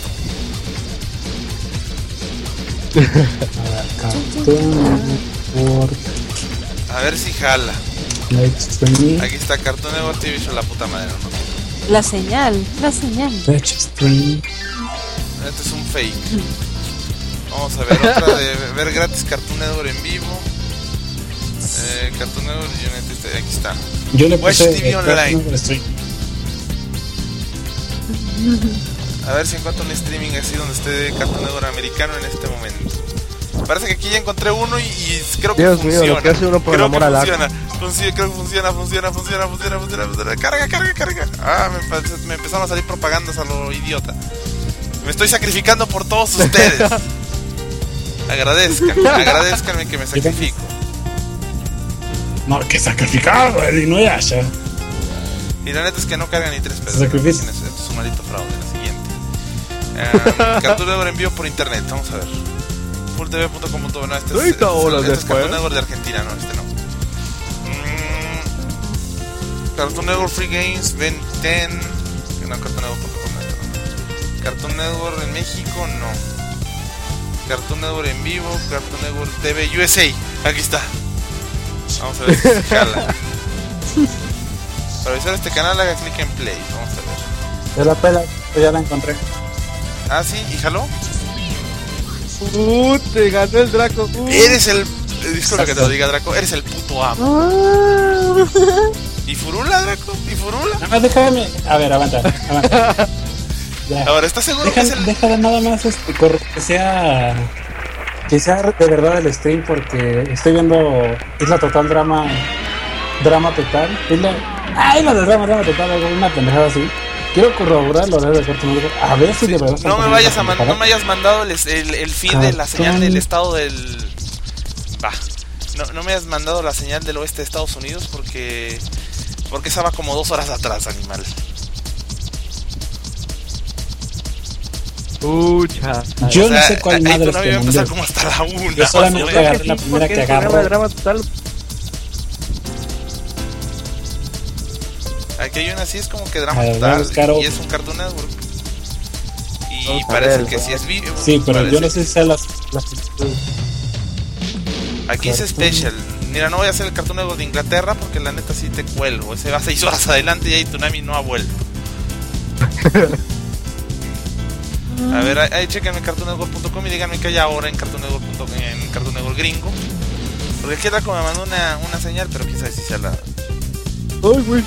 cierto. Cartoon Network. A ver si jala. Aquí está Cartoon Network T V Show, la puta madre, ¿no? La señal, la señal. Este es un fake. Vamos a ver otra de ver gratis Cartoon Network en vivo. Eh, Cartoon Network United, aquí está. Yo le puse Watch T V Online. A ver si encuentro un streaming así donde esté Cartoon Network americano en este momento. Parece que aquí ya encontré uno y, y creo que Dios funciona. Mío, lo que hace uno por creo amor que al funciona. Funciona, creo que funciona, funciona, funciona, funciona, funciona, funciona. Carga, carga, carga. Ah, me, me empezaron a salir propagandas a lo idiota. Me estoy sacrificando por todos ustedes. Agradezcan, agradezcanme que me sacrifico. No, que sacrificar, y no hay haya. Y la neta es que no cargan ni tres pesos. Sacrificio. Esto es un maldito fraude. La siguiente. Um, Cartoon Network envío por internet. Vamos a ver. full t v punto com punto b no, este es, este, este es Cartoon Network de Argentina, no, este no. Mm, Cartoon Network Free Games, Ben diez. No, Cartoon Network punto com, este no. Cartoon Network en México, no. Cartoon Network en vivo, Cartoon Network T V U S A. Aquí está. Vamos a ver si se jala. Para visitar este canal haga clic en play. Vamos a ver. Ya la pela, ya la encontré. Ah, sí, ¿y jaló? Uh, te ganó el Draco. Uh. Eres el... Disculpa que te lo diga, Draco. Eres el puto amo. Uh. ¿Y Furula, Draco? ¿Y Furula? Nada más déjame... A ver, aguanta, aguanta. Ya. Ahora, ¿estás seguro deja, que es el...? Deja nada más este, que sea... Que sea de verdad el stream, porque estoy viendo Isla Total Drama... Drama Total. Isla... Ah, Isla de Drama, Drama Total, una pendejada así. Quiero corroborar lo de Cartoon Network. A ver si sí, de verdad... No me, vayas a man- no me hayas mandado el, el, el feed Cartoon... de la señal del estado del... Bah. No, no me hayas mandado la señal del oeste de Estados Unidos porque... Porque esa va como dos horas atrás, animal. Pucha. Yo o sea, no sé cuál madre es que va a empezar como hasta la una. Yo solamente agarré sí, la primera que agarro. Drama Total. Aquí hay una así, es como que Drama Total y es un Cartoon Network. Y Vamos parece ver, que sí es vivo. Sí, pero parece. Yo no sé si sea las... las... Aquí es Special. Mira, no voy a hacer el Cartoon Network de Inglaterra porque la neta sí te cuelgo. Ese va seis horas adelante y ahí Toonami no ha vuelto. A ver, ahí chequenme cartoon network punto com y díganme que hay ahora en Cartoon Network, en Cartoon Network gringo. Porque aquí Draco me mandó una, una señal, pero quién sabe si sea la... Ay, güey.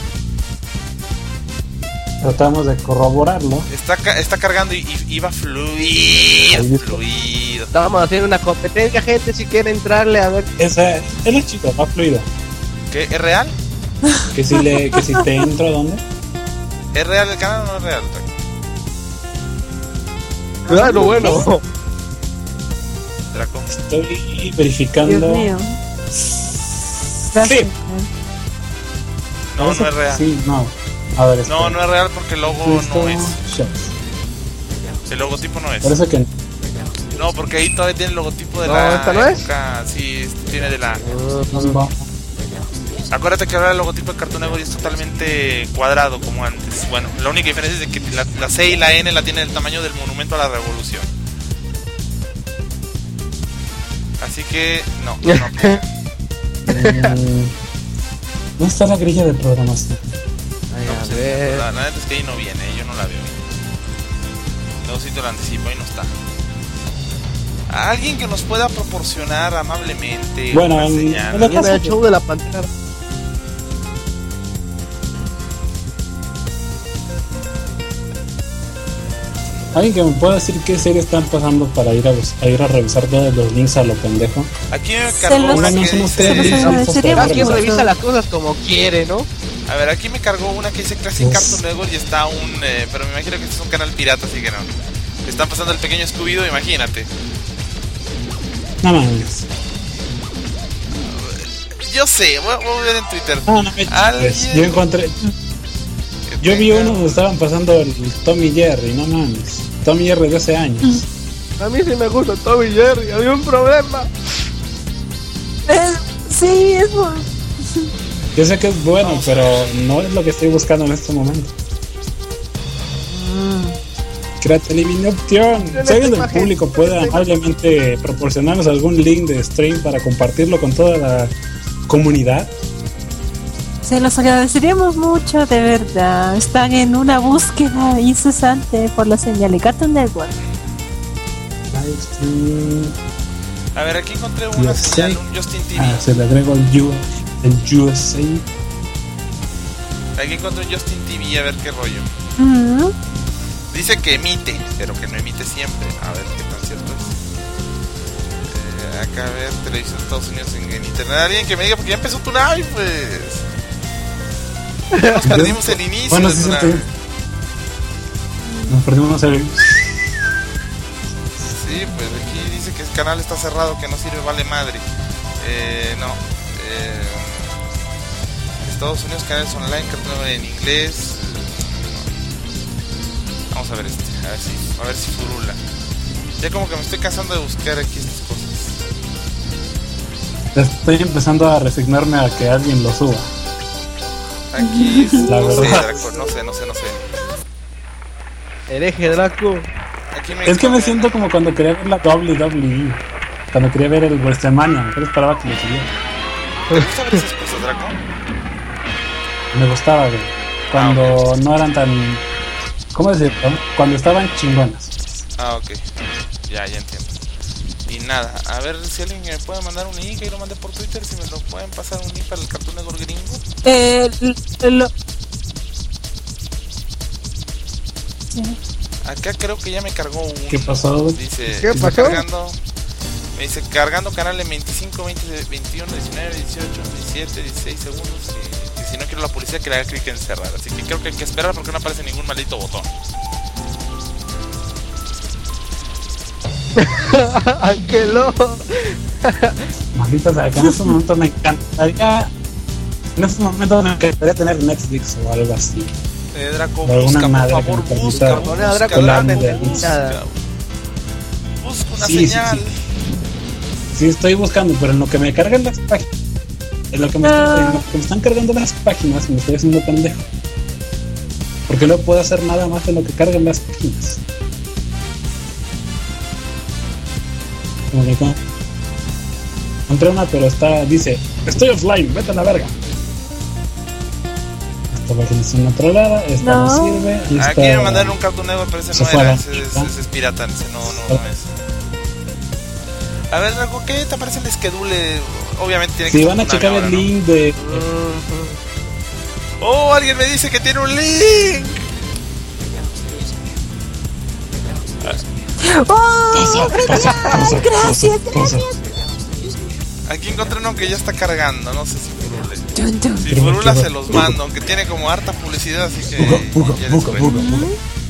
Tratamos de corroborarlo. Está, está cargando y, y, y va fluido, fluido. Estábamos haciendo una competencia, gente, si quiere entrarle a ver. Ese, él es chico, va fluido. ¿Qué? ¿Es real? Que si, le, que si te entro, ¿dónde? ¿Es real el canal o no es real? Claro, bueno. Draco. Estoy verificando. Dios mío. Sí. No, no es real. Sí, no. A ver, no, no es real porque el logo no es. El logotipo no es. Parece que no, porque ahí todavía tiene el logotipo de no, la ¿esta no época. Es? Sí, tiene de la. Uh, Acuérdate que ahora el logotipo de Cartoon Network es totalmente cuadrado como antes. Bueno, la única diferencia es de que la, la C y la N la tienen el tamaño del monumento a la revolución. Así que no, no. ¿Dónde está la grilla de programación? Ay, no, a pues, ver. La, la neta es que ahí no viene, yo no la veo. Luego sí te lo anticipo, ahí no está. Alguien que nos pueda proporcionar amablemente bueno, una en, señal. en el caso el show de la pantera. ¿Alguien que me pueda decir qué serie están pasando para ir a, a ir a revisar todos los links a lo pendejo? Aquí me Se cargó los- una que son dice... ustedes, se los- son sería para más Aquí revisar. revisa las cosas como quiere, ¿no? A ver, aquí me cargó una que dice Classic Uf. Cartoon Network y está un... Eh, pero me imagino que este es un canal pirata, así que no. Están pasando el pequeño Scooby-Doo, imagínate. No mames. Yo sé, voy, voy a ver en Twitter. No, no me Alguien chingues. Yo encontré. que Yo vi tenga- uno donde estaban pasando el Tommy Jerry, no mames. Tommy Jerry de hace años. A mí sí me gusta Tommy Jerry, había un problema. Eh, sí, es bu- Yo sé que es bueno, Vamos a pero no es lo que estoy buscando en este momento. Createlevisión. Si alguien del público puede amablemente proporcionarnos algún link de stream para compartirlo con toda la comunidad. se los agradeceríamos mucho, de verdad. Están en una búsqueda incesante por la señal de Cartoon Network. Live stream. A ver, aquí encontré una U S A. señal, un Justin T V. Ah, se le agrego el, U, el U S A. Aquí encontré un Justin T V, a ver qué rollo. Mm. Dice que emite, pero que no emite siempre. A ver qué tan cierto es. Eh, acá a ver, televisión de Estados Unidos en, en internet. Alguien que me diga, porque ya empezó Tsunami, pues. Ya nos perdimos el inicio Bueno, de sí, Tsunami. sí, nos perdimos el. Sí, pues aquí dice que el canal está cerrado, que no sirve, vale madre. Eh, no. Eh, Estados Unidos, canales online, Cartoon en inglés. Vamos a ver este, a ver si, a ver si furula. Ya como que me estoy cansando de buscar aquí estas cosas. Estoy empezando a resignarme a que alguien lo suba. Aquí, La no sé, verdad. Draco, no sé, no sé, no sé. Hereje Draco. Aquí me Es que me encontré- siento como cuando quería ver la doble u doble u E. Cuando quería ver el WrestleMania. Mejor esperaba que lo subiera. ¿Te gusta ver esas cosas, Draco? Me gustaba, güey. Cuando no eran tan. ¿Cómo decirlo? Cuando estaban chingonas. Ah, ok. Ya, ya entiendo. Y nada, a ver si alguien me puede mandar un link, ahí lo mandé por Twitter, si me lo pueden pasar un link para el Cartoon Network gringo. Eh, l- lo- Acá creo que ya me cargó uno. ¿Qué pasó? Dice, ¿Qué está pasó? cargando. Me dice cargando canal en veinticinco, veinte, veintiuno, diecinueve, dieciocho, diecisiete, dieciséis segundos. Y, y si no quiero la policía, que le haga clic en cerrar. Así que creo que hay que esperar porque no aparece ningún maldito botón. ¡Qué loco! Maldita sea, que en estos momentos me encantaría. En estos momentos me encantaría tener Netflix o algo así. Eh, Draco, De alguna busca, por madre favor, que me busca, permita busca, Draco, busca, la Draco, de- busca. Busca una Sí, sí, señal. Sí, estoy buscando, pero en lo que me cargan las páginas. En lo que me, están, en lo que me están cargando las páginas, me estoy haciendo pendejo. Porque no puedo hacer nada más de lo que cargan las páginas. Como que con- encontré una, pero está, dice, estoy offline, vete a la verga. Esta página es una trollada, esta no, No. sirve. y Aquí esta- me mandaron un Cartoon Network, pero ese se no fue a era, la ese, ese, mierda. ese es pirata, ese no, no, no es. A ver, Draco, ¿qué te parece el schedule? Obviamente tiene que Si ser van a una checar ahora, el ¿no? link de. Oh, alguien me dice que tiene un link. ¡Oh! Pasa, pasa, Gracias, pasa, pasa. Aquí encontré uno que ya está cargando, no sé si furule. Dun, dun. Si Quiero ver, furula quiero se ver. los mando, aunque tiene como harta publicidad, así que Buga, buga, ya les buga, cuento. buga, buga.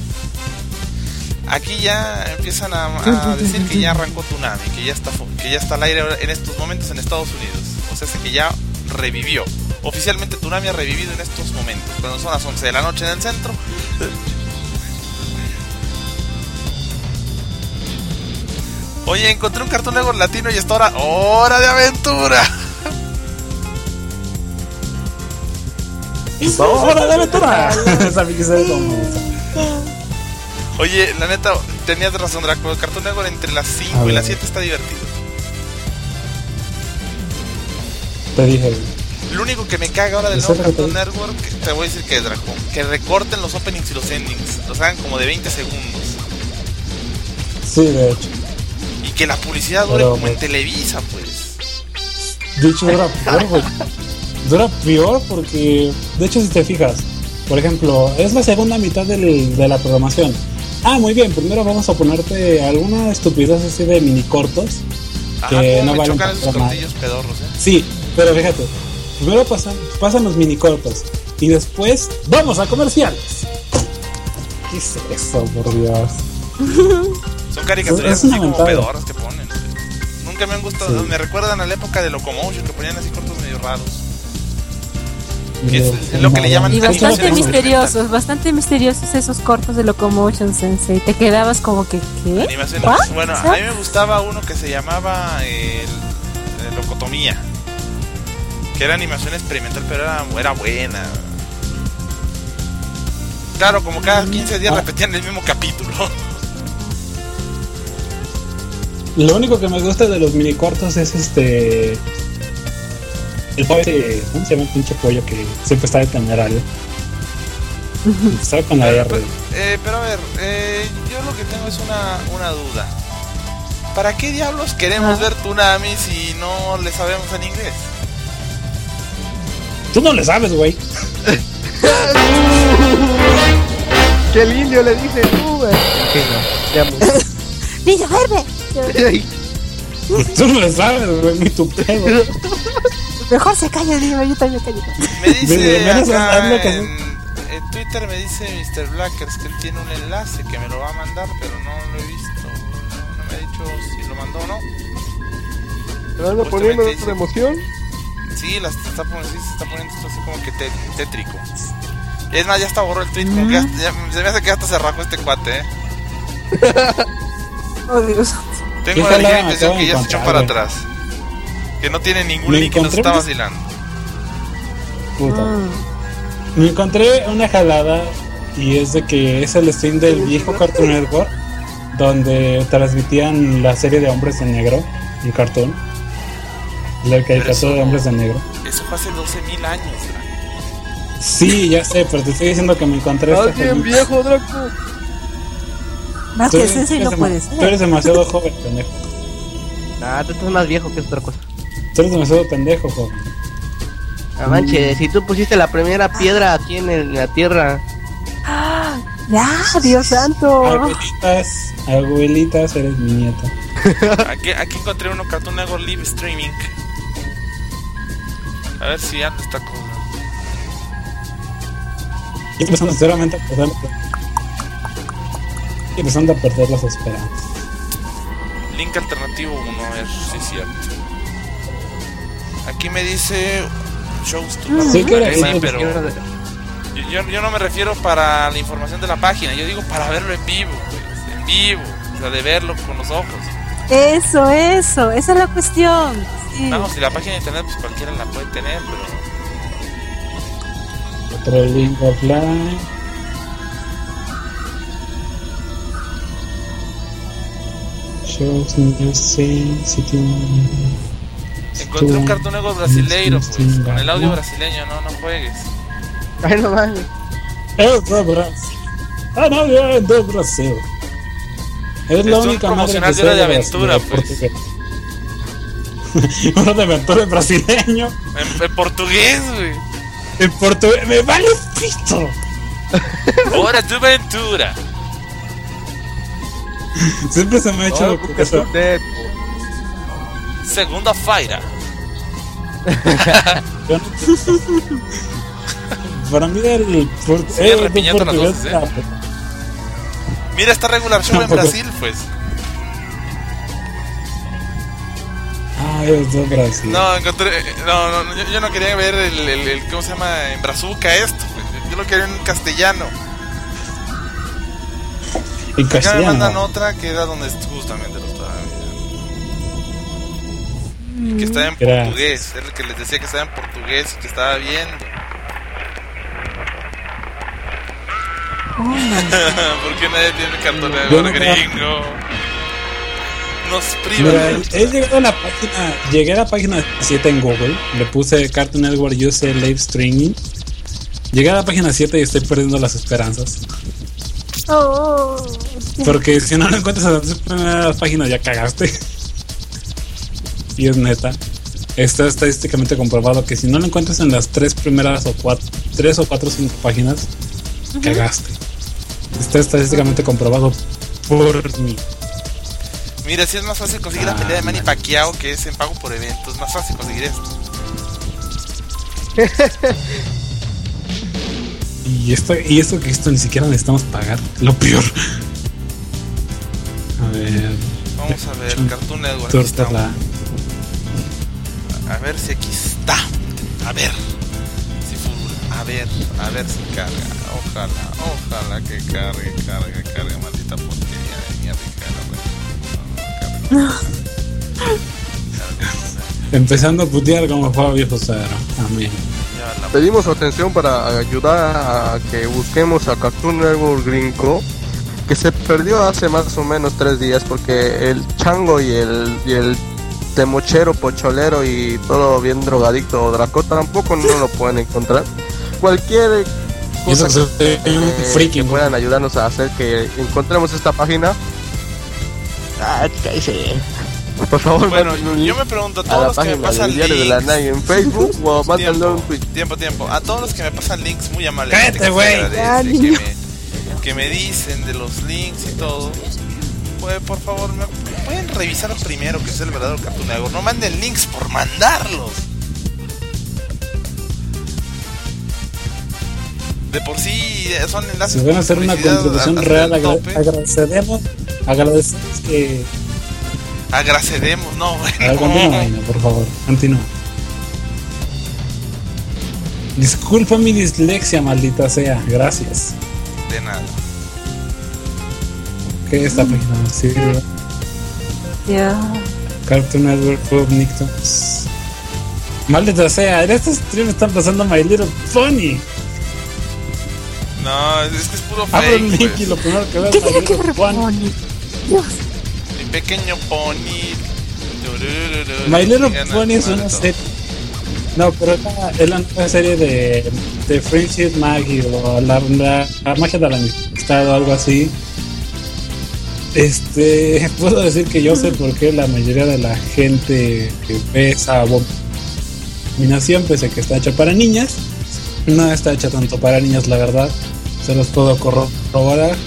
Aquí ya empiezan a, a decir que ya arrancó Tsunami, que ya está fu- que ya está al aire ahora en estos momentos en Estados Unidos. O sea, que ya revivió. Oficialmente Tsunami ha revivido en estos momentos, cuando son las once de la noche en el centro. Oye, encontré un Cartoon Network latino y está ahora hora de aventura. ¡Hora de aventura! Sabía que se ve como. Oye, la neta, tenías razón, Draco. El Cartoon Network entre las A cinco y ver. las siete está divertido. Te dije, Lo único que me caga ahora del Eso nuevo es lo que Cartoon te Network, que te voy a decir que es, Draco, que recorten los openings y los endings, los hagan como de veinte segundos. sí, de hecho. Y que la publicidad dure Pero, como en pues, Televisa, pues. De hecho, dura peor, güey. Dura peor porque, de hecho, si te fijas, por ejemplo, es la segunda mitad del, de la programación. Ah, muy bien, primero vamos a ponerte alguna estupidez así de mini cortos. Ajá, que como no me valen chocan esos para nada. cortillos pedorros, ¿eh? Sí, pero fíjate, primero pasan, pasan los mini cortos y después vamos a comerciales. ¿Qué es eso, por Dios? Son caricaturas Es así una como mentada. pedorras que ponen. Nunca me han gustado, Sí. me recuerdan a la época de Locomotion, que ponían así cortos medio raros. Que Lo- es, es lo que le llaman Y Nada. bastante animaciones misteriosos, bastante misteriosos esos cortos de Locomotion Sensei. Te quedabas como que, ¿qué? Animaciones. ¿What? Bueno, a mí me gustaba uno que se llamaba el, el Locotomía, que era animación experimental, pero era, era buena. Claro, como cada quince días Ah. repetían el mismo capítulo. Lo único que me gusta de los mini cortos es este. El pollo, ese- ¿cómo se llama el pinche pollo que siempre está de temerario? Estaba con la Pero, R. pero, eh, pero a ver, eh, yo lo que tengo es una, una duda. ¿Para qué diablos queremos Ah. ver Toonami si no le sabemos en inglés? Tú no le sabes, güey. Que el indio le dice, tú, güey. Ok, no, ya murió. ¡Niño verde! Tú no le sabes, güey, ni tu pedo. Mejor se calla, niño, yo también me callo. Me dice De menos acá haz lo que en, en Twitter, me dice mister Blackers que él tiene un enlace que me lo va a mandar, pero no lo he visto. No, no me ha dicho si lo mandó o no. ¿Te vas a poner Supuestamente otra emoción? Sí, las está poniendo, sí, se está poniendo esto así como que te- tétrico. Es más, ya hasta borró el tweet, como que ya, ya- se me hace que ya hasta se rajó este cuate, eh. Oh, Dios. Tengo Híjole, la ligera me impresión acabo que de ya se echó encontrar, para güey. atrás. Que no tiene ningún Me link y nos encontré está un- vacilando. Puta. Mm. Me encontré una jalada y es de que es el stream del viejo Cartoon Network donde transmitían la serie de Hombres de Negro en Cartoon. La caricatura eso- de Hombres de Negro. Eso fue hace doce mil años, ¿verdad? Sí, ya sé, pero te estoy diciendo que me encontré Estás esta bien joyita. viejo, Draco. Más Tú que eres- Sensei tú no eres puede dema- Tú ser. eres demasiado joven, pendejo. Ah, tú estás más viejo que es otra cosa. Tú eres demasiado pendejo, joven. Ah, manches, si tú pusiste la primera piedra aquí en, el- en la tierra. ¡Ah! ¡Ya, Dios santo! Abuelitas, abuelitas, eres mi nieta. Aquí, aquí encontré uno Cartoon Network Live Streaming. A ver si anda esta cosa. Y empezando sinceramente a perder, y empezando a perder las esperanzas. Link alternativo uno, a ver si es cierto. Aquí me dice shows to Sí, que era sí, eso, pero Yo- yo, yo, yo no me refiero para la información de la página, yo digo para verlo en vivo, pues, en vivo, o sea, de verlo con los ojos. Eso, eso, esa es la cuestión. Sí. No, si la página de internet pues cualquiera la puede tener, pero Otro link offline. Shows music, sitio. encontré un Cartoon Network brasileiro, pues, con el audio brasileño, no, no juegues. Ay, no mames. Es de Brasil. Ah, no, ya es de Brasil. Es la Es un única madre promocional que de hora sé de de aventura, Brasil, pues. portugués. Uno de aventura en brasileño. En, en portugués, güey. En portugués. Me vale pito. Hora de aventura. Siempre se me ha hecho Ay, lo porque que eso. usted- Segunda feira. Yo no- Para mí el, por- Sigue el repiñando las portugués voces, ¿eh? está- Mira esta regular show en Tampoco. Brasil, pues. Ah, es de Brasil. No, encontré. No, no, no, yo, yo no quería ver el, el, el- ¿cómo se llama? En brazuca esto. Pues. Yo lo quería en castellano. En Acá me castellano. mandan otra que era donde justamente lo estaba viendo. Y que estaba en Gracias. portugués. Era el que les decía que estaba en portugués y que estaba viendo. Oh, my. ¿Por qué nadie tiene Cartoon Yo Network no- gringo? Nos privan. Mira, de- he llegado a la página, llegué a la página siete en Google, le puse Cartoon Network User Live Streaming. Llegué a la página siete y estoy perdiendo las esperanzas. Oh, oh. Porque si no lo encuentras en las tres primeras páginas ya cagaste. Y es neta. Está estadísticamente comprobado que si no lo encuentras en las tres primeras o cuatro, tres o cuatro o cinco páginas, uh-huh. cagaste. Está estadísticamente comprobado por mí. Mira, si es más fácil conseguir ah, la pelea de Manny Pacquiao, que es en pago por evento, es más fácil conseguir esto. y esto y esto que esto ni siquiera necesitamos pagar, lo peor. A ver. Vamos a ver, Cartoon Network. Aquí está. La... A ver si aquí está. A ver. Si full. A ver, a ver si carga. Ojalá, ojalá que cargue, cargue, cargue, maldita porquería de mierda. No. Empezando a putear como fue viejo Cero. Amén. Pedimos su atención para ayudar a que busquemos a Cartoon Network Gringo, que se perdió hace más o menos tres días porque el chango y el y el temochero, pocholero y todo bien drogadicto Draco tampoco no lo pueden encontrar. Cualquier cosa que, que, que puedan ayudarnos a hacer que encontremos esta página. Ah, ¿qué hice? Por favor, bueno, yo me pregunto a todos a los que me pasan links de la N A I en Facebook o mándalo en Twitter. Tiempo, tiempo. A todos los que me pasan links muy amables. Cállate, güey. Que me, que me dicen de los links y todo. Pues, por favor, me pueden revisar primero que es el verdadero Cartoon Network. No manden links por mandarlos. De por sí son enlaces. Si van a hacer una contribución real, agra- agradecemos, agradecemos que. Agradecemos, no, bueno. A ver, continúa, Vaina, por favor, continúa. Disculpa mi dislexia, maldita sea, gracias. De nada. ¿Qué esta mm. página no sirve? Ya. Yeah. Cartoon Network Club Nicto. Maldita sea, en este stream están pasando My Little Pony. No, es que es puro fake. Abro el link y lo primero que veo es My Little Pony. Dios. Mi pequeño pony. My Little Pony es una serie. No, pero es la nueva serie de, de Friendship Maggie o la, la, la magia de la amistad o algo así. Este, puedo decir que yo sé por qué la mayoría de la gente que ve esa abominación, pese a que está hecha para niñas, no está hecha tanto para niños, la verdad. Se los puedo corroborar.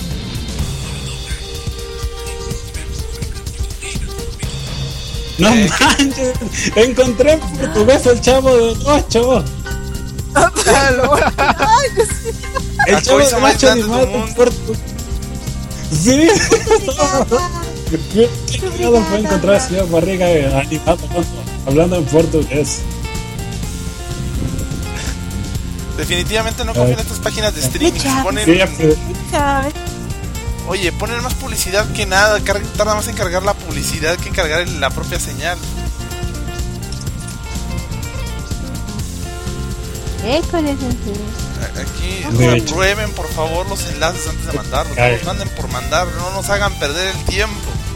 No manches, encontré en portugués el Chavo del Ocho. El Chavo del Ocho animado en portugués. Sí. ¿Qué no puede encontrar el señor Barriga animado hablando en portugués? Definitivamente no confío en estas páginas de streaming. Ponen... Sí, oye, ponen más publicidad que nada. Tarda más en cargar la publicidad que en cargar la propia señal. ¿Qué con eso? Aquí aprueben por favor los enlaces antes de mandarlos. No los manden por mandar, no nos hagan perder el tiempo.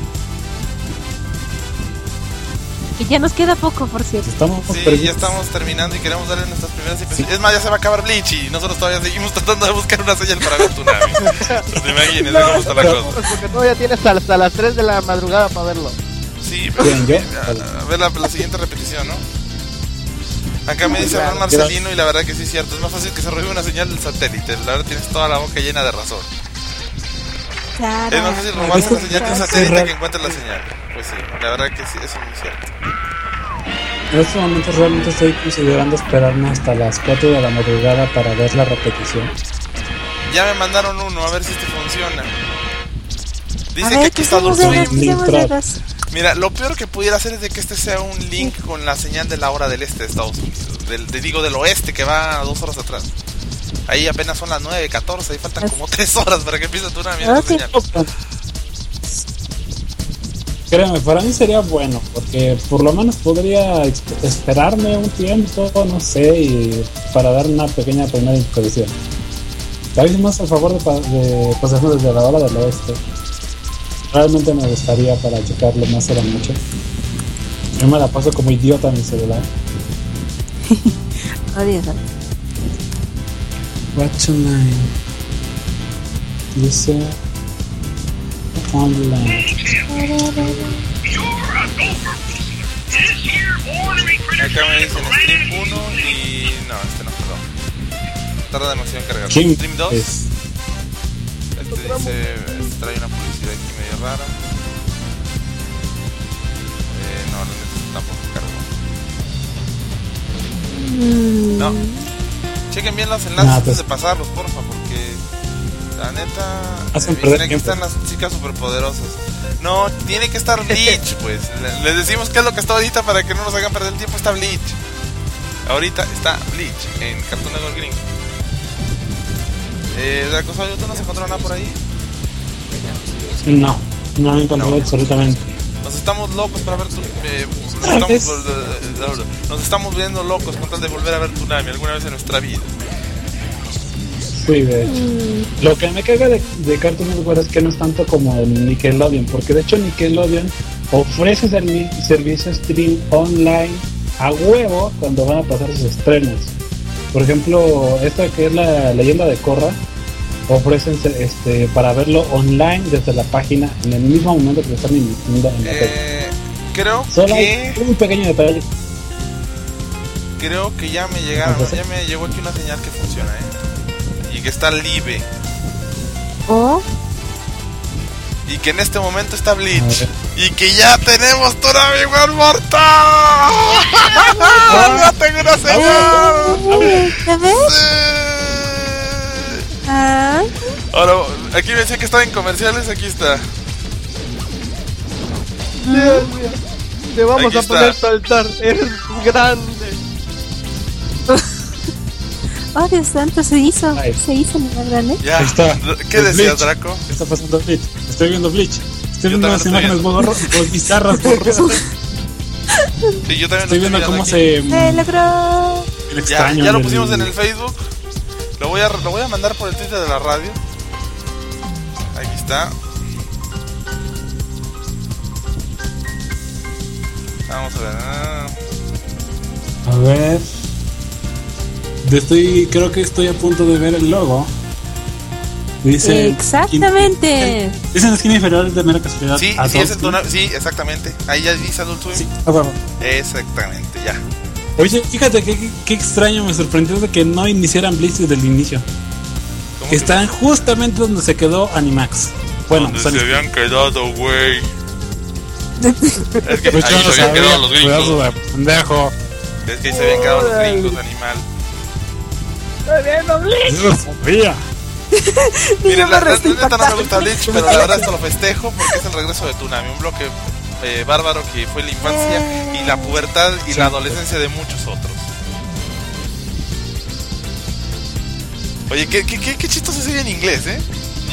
Y ya nos queda poco, por cierto. Estamos sí, perdidos. Ya estamos terminando y queremos darle nuestras primeras impresiones. Sí. Es más, ya se va a acabar Bleach y nosotros todavía seguimos tratando de buscar una señal para ver Toonami. ¿Te imaginas no, cómo está la cosa? Porque todavía tienes hasta las tres de la madrugada para verlo. Sí, pero Bien, a, a ver la, la siguiente repetición, ¿no? Acá me dice Ron Marcelino y la verdad que sí es cierto. Es más fácil que se robe una señal del satélite. La verdad tienes toda la boca llena de razón. Claro. Es más fácil robarse una señal del satélite que encuentres la señal. Pues sí, la verdad que sí, eso es muy cierto. En estos momentos realmente estoy considerando esperarme hasta las cuatro de la madrugada para ver la repetición. Ya me mandaron uno, a ver si este funciona. Dice ver, que aquí está Adult Swim. Mira, lo peor que pudiera hacer es de que este sea un link con la señal de la hora del este de Estados Unidos. Del, de, digo, del oeste, que va dos horas atrás. Ahí apenas son las nueve catorce, ahí faltan como tres horas para que empiece tu una mierda señal. Créeme, para mí sería bueno, porque por lo menos podría esperarme un tiempo, no sé, y para dar una pequeña primera impresión. Tal vez más a favor de, de pasarme desde la hora del oeste. Realmente me gustaría para checarlo más a la noche. Yo me la paso como idiota en mi celular. Adiós. Watch online. Dice online. Acá me dicen Stream uno y... no, este no, perdón. Tarda demasiado en cargar. ¿Quién Stream dos. es? Este dice... este trae una publicidad aquí medio rara. Eh, no, la neta tampoco cargo. No. Chequen bien los enlaces Nah, antes pues. de pasarlos, porfa, porque... la neta... Hacen eh, perder dicen que tiempo. están las chicas superpoderosas. No, tiene que estar Bleach, pues. Le- Les decimos qué es lo que está ahorita para que no nos hagan perder el tiempo. Está Bleach. Ahorita está Bleach en Cartoon Network Gringo. Eh, Dracosario, ¿tú no has encontrado nada por ahí? No, no he encontrado absolutamente. Nos estamos locos para ver tu... Eh, nos, estamos, nos estamos viendo locos con tal de volver a ver Toonami alguna vez en nuestra vida. Sí, de hecho. Lo que me caga de, de Cartoon Network es que no es tanto como en Nickelodeon, porque de hecho Nickelodeon ofrece servi- servicio stream online a huevo cuando van a pasar sus estrenos. Por ejemplo, esta que es la Leyenda de Korra, ofrecen este para verlo online desde la página en el mismo momento que lo están emitiendo en la tele. Eh, creo Solo que... hay un pequeño detalle. Creo que ya me llegaron, Entonces- ya me llegó aquí una señal que funciona, ¿eh? Y que está live. Oh, Y que en este momento está Bleach. A ver. Y que ya tenemos Toonami One More Time. ¡Ya tengo una señal! ¿Ya ves? Sí. Ah, Ahora, aquí me decía que estaba en comerciales, aquí está. Dios mío. Te vamos Aquí a está. poner saltar. Eres grande. oh Dios santo, se hizo, Ay. se hizo más grande. Ya. Ahí está. ¿Qué Es decías, Bleach. Draco? ¿Qué está pasando Bleach? Estoy viendo Bleach. Estoy Yo viendo también las lo estoy imágenes viendo. borro- bor- bizarras, borrosas. Sí, yo también Estoy lo viendo estoy cómo aquí. se... Se logró. El Ya, extraño ya lo del- pusimos en el Facebook. Lo voy a, lo voy a mandar por el Twitter de la radio. Aquí está. Vamos a ver. ah. A ver. Estoy, creo que estoy a punto de ver el logo. Dice. Exactamente. Dice en la esquina inferior de mera casualidad. Sí, Adult sí, es el Swim. Toonami- sí, exactamente. Ahí ya dice Adult Swim. Sí, a huevo. Exactamente, ya. Oye, fíjate que, que, que extraño, me sorprendió de que no iniciaran Bleach desde el inicio. ¿Cómo Que que- están justamente donde se quedó Animax. Bueno, donde Sonic. se habían quedado, güey. Es que Pues yo ahí no se habían quedado sabía, los pedazo gringos. de pendejo. Es que ahí se habían quedado los gringos, animal. Yo no sabía. Miren, la, la, Resta la neta no me impactado. gusta Bleach, pero la verdad esto lo festejo porque es el regreso de Toonami, un bloque eh, bárbaro que fue la infancia y la pubertad y la adolescencia de muchos otros. Oye, qué, qué, qué, qué chistoso se oye en inglés, ¿eh?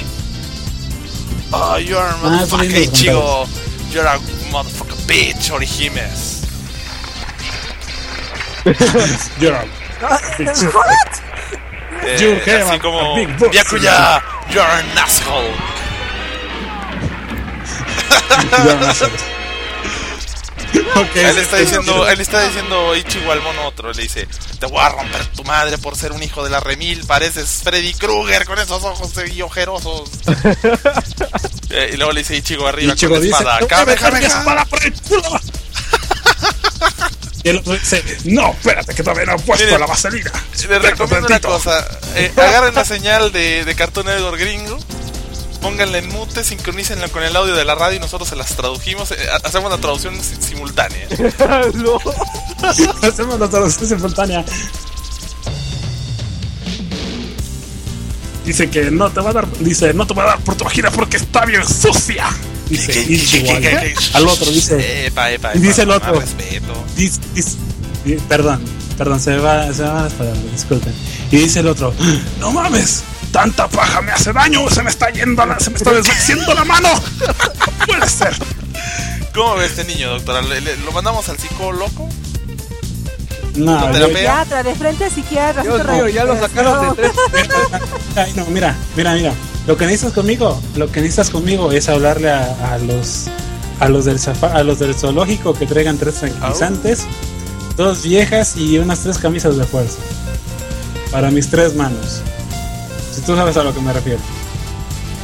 Oh, you're a Ah, motherfucker, sí, los Ichigo. You're a motherfucker bitch, Orihimes. You're a- Eh, You have así a- como a big boss. Byakuya, you're an asshole. you're a- Ok, Él está sí, diciendo, sí. él está diciendo Ichigo al mono otro, le dice, te voy a romper tu madre por ser un hijo de la remil, pareces Freddy Krueger con esos ojos de ojerosos. Eh, y luego le dice Ichigo arriba Ichigo con la dice, espada, "No me metas mi Kamehameha". espada por el culo. Y el otro dice, no, espérate que todavía no he puesto Miren, la vaselina. Les Espérate recomiendo una tantito". cosa, eh, agarren la señal de, de Cartoon Network gringo, pónganla en mute, sincronícenla con el audio de la radio y nosotros se las tradujimos, eh, hacemos la traducción si- simultánea. No. Hacemos la traducción simultánea. Dice que no te va a dar, dice, no te va a dar por tu vagina porque está bien sucia. Dice ¿Qué- qué- Ichigo qué- al- qué- qué- al otro, dice, Epa, epa, y epa, dice el más otro. respeto. dis- dis- di- perdón, perdón, se me va, se me van las palabras, disculpen. Y dice el otro, no mames, tanta paja me hace daño, se me está yendo, la, se me está desvaneciendo la mano. No puede ser. ¿Cómo ve este niño, doctora? ¿Le- le- ¿Lo mandamos al psicólogo loco? No, ¿No yo- terapia? Psiquiatra, de frente al psiquiatra. Dios mío, ya lo sacaron de tres. Ay, no, mira, mira, mira. Lo que necesitas conmigo, lo que necesitas conmigo es hablarle a, a los a los del zafa- a los del zoológico que traigan tres tranquilizantes, dos viejas y unas tres camisas de fuerza. Para mis tres manos. Si tú sabes a lo que me refiero.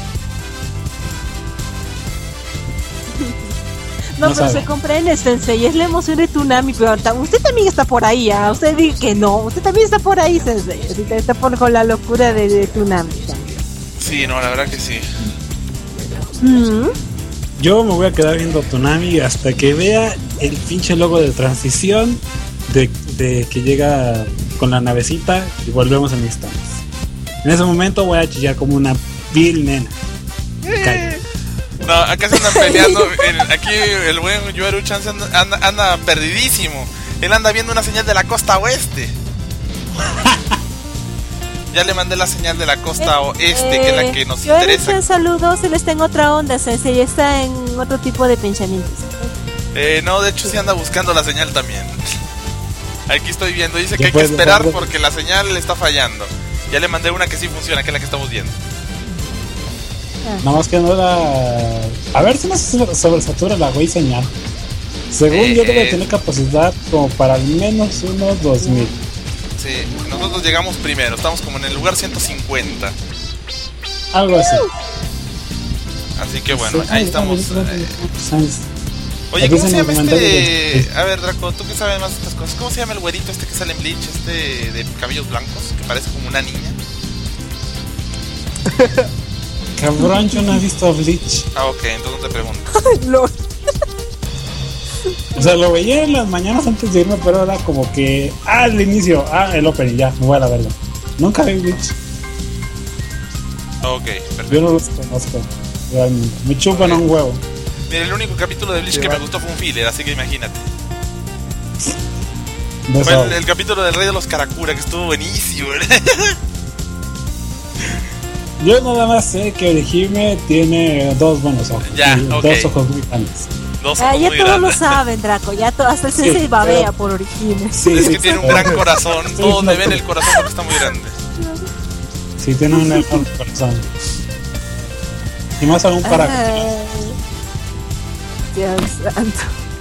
No, No pero sabe. se comprende, Sensei, es la emoción de Toonami, pero ta- usted también está por ahí, ¿ah? Usted dice que no, usted también está por ahí, Sensei. Ahorita está por con la locura de, de Toonami. Sí, no, la verdad que sí. Mm. Yo me voy a quedar viendo Toonami hasta que vea el pinche logo de transición de, de que llega con la navecita y volvemos en instantes. En ese momento voy a chillar como una vil nena. Calla. No, acá se andan peleando. el- aquí el buen Yoru-chan se anda, anda, anda perdidísimo. Él anda viendo una señal de la costa oeste. Ya le mandé la señal de la costa oeste, que es la que nos yo interesa. saludos, él está en otra onda, Sensei, está en otro tipo de pensamientos. Eh, no, de hecho sí anda buscando la señal también. Aquí estoy viendo, dice Ya que hay que puedes esperar dejarlo. porque la señal le está fallando. Ya le mandé una que sí funciona, que es la que estamos viendo. Nada más que no la... A ver si no se sobresatura la güey señal. Según Eh, yo debe eh. tener capacidad como para al menos unos dos mil. Sí, nosotros llegamos primero, estamos como en el lugar ciento cincuenta. Algo así. Así que bueno, Sí, ahí ay, estamos. ay, ay, eh. ay, Oye, Aquí ¿cómo se se nos llama comentó este? que- A ver, Draco, tú que sabes más de estas cosas. ¿Cómo se llama el güerito este que sale en Bleach? Este de cabellos blancos, que parece como una niña. Cabrón, yo no he visto Bleach. Ah, ok, entonces no te pregunto. Lord. O sea, lo veía en las mañanas antes de irme, pero era como que... Ah, el inicio, ah, el opening, ya, me voy a la verga. Nunca vi Bleach. Ok, perfecto. Yo no los conozco, realmente. Me chupan Ok. un huevo. Mira, el único capítulo de Bleach Sí, que va. me gustó fue un filler, así que imagínate. De Fue eso. el, el capítulo del Rey de los Karakura, que estuvo buenísimo. Yo nada más sé que Orihime tiene dos buenos ojos. Ya, y ok. Dos ojos muy grandes. Dos Ah, ojos ya muy todos lo grandes. saben, Draco, ya to- hasta el Sí, Sensei babea pero- por Orihime. Sí, Es sí, que tiene un pero- gran corazón. Sí, Todos no, le ven pero- el corazón porque está muy grande. Sí, tiene un enorme corazón. Y más aún para... Ay, Dios santo.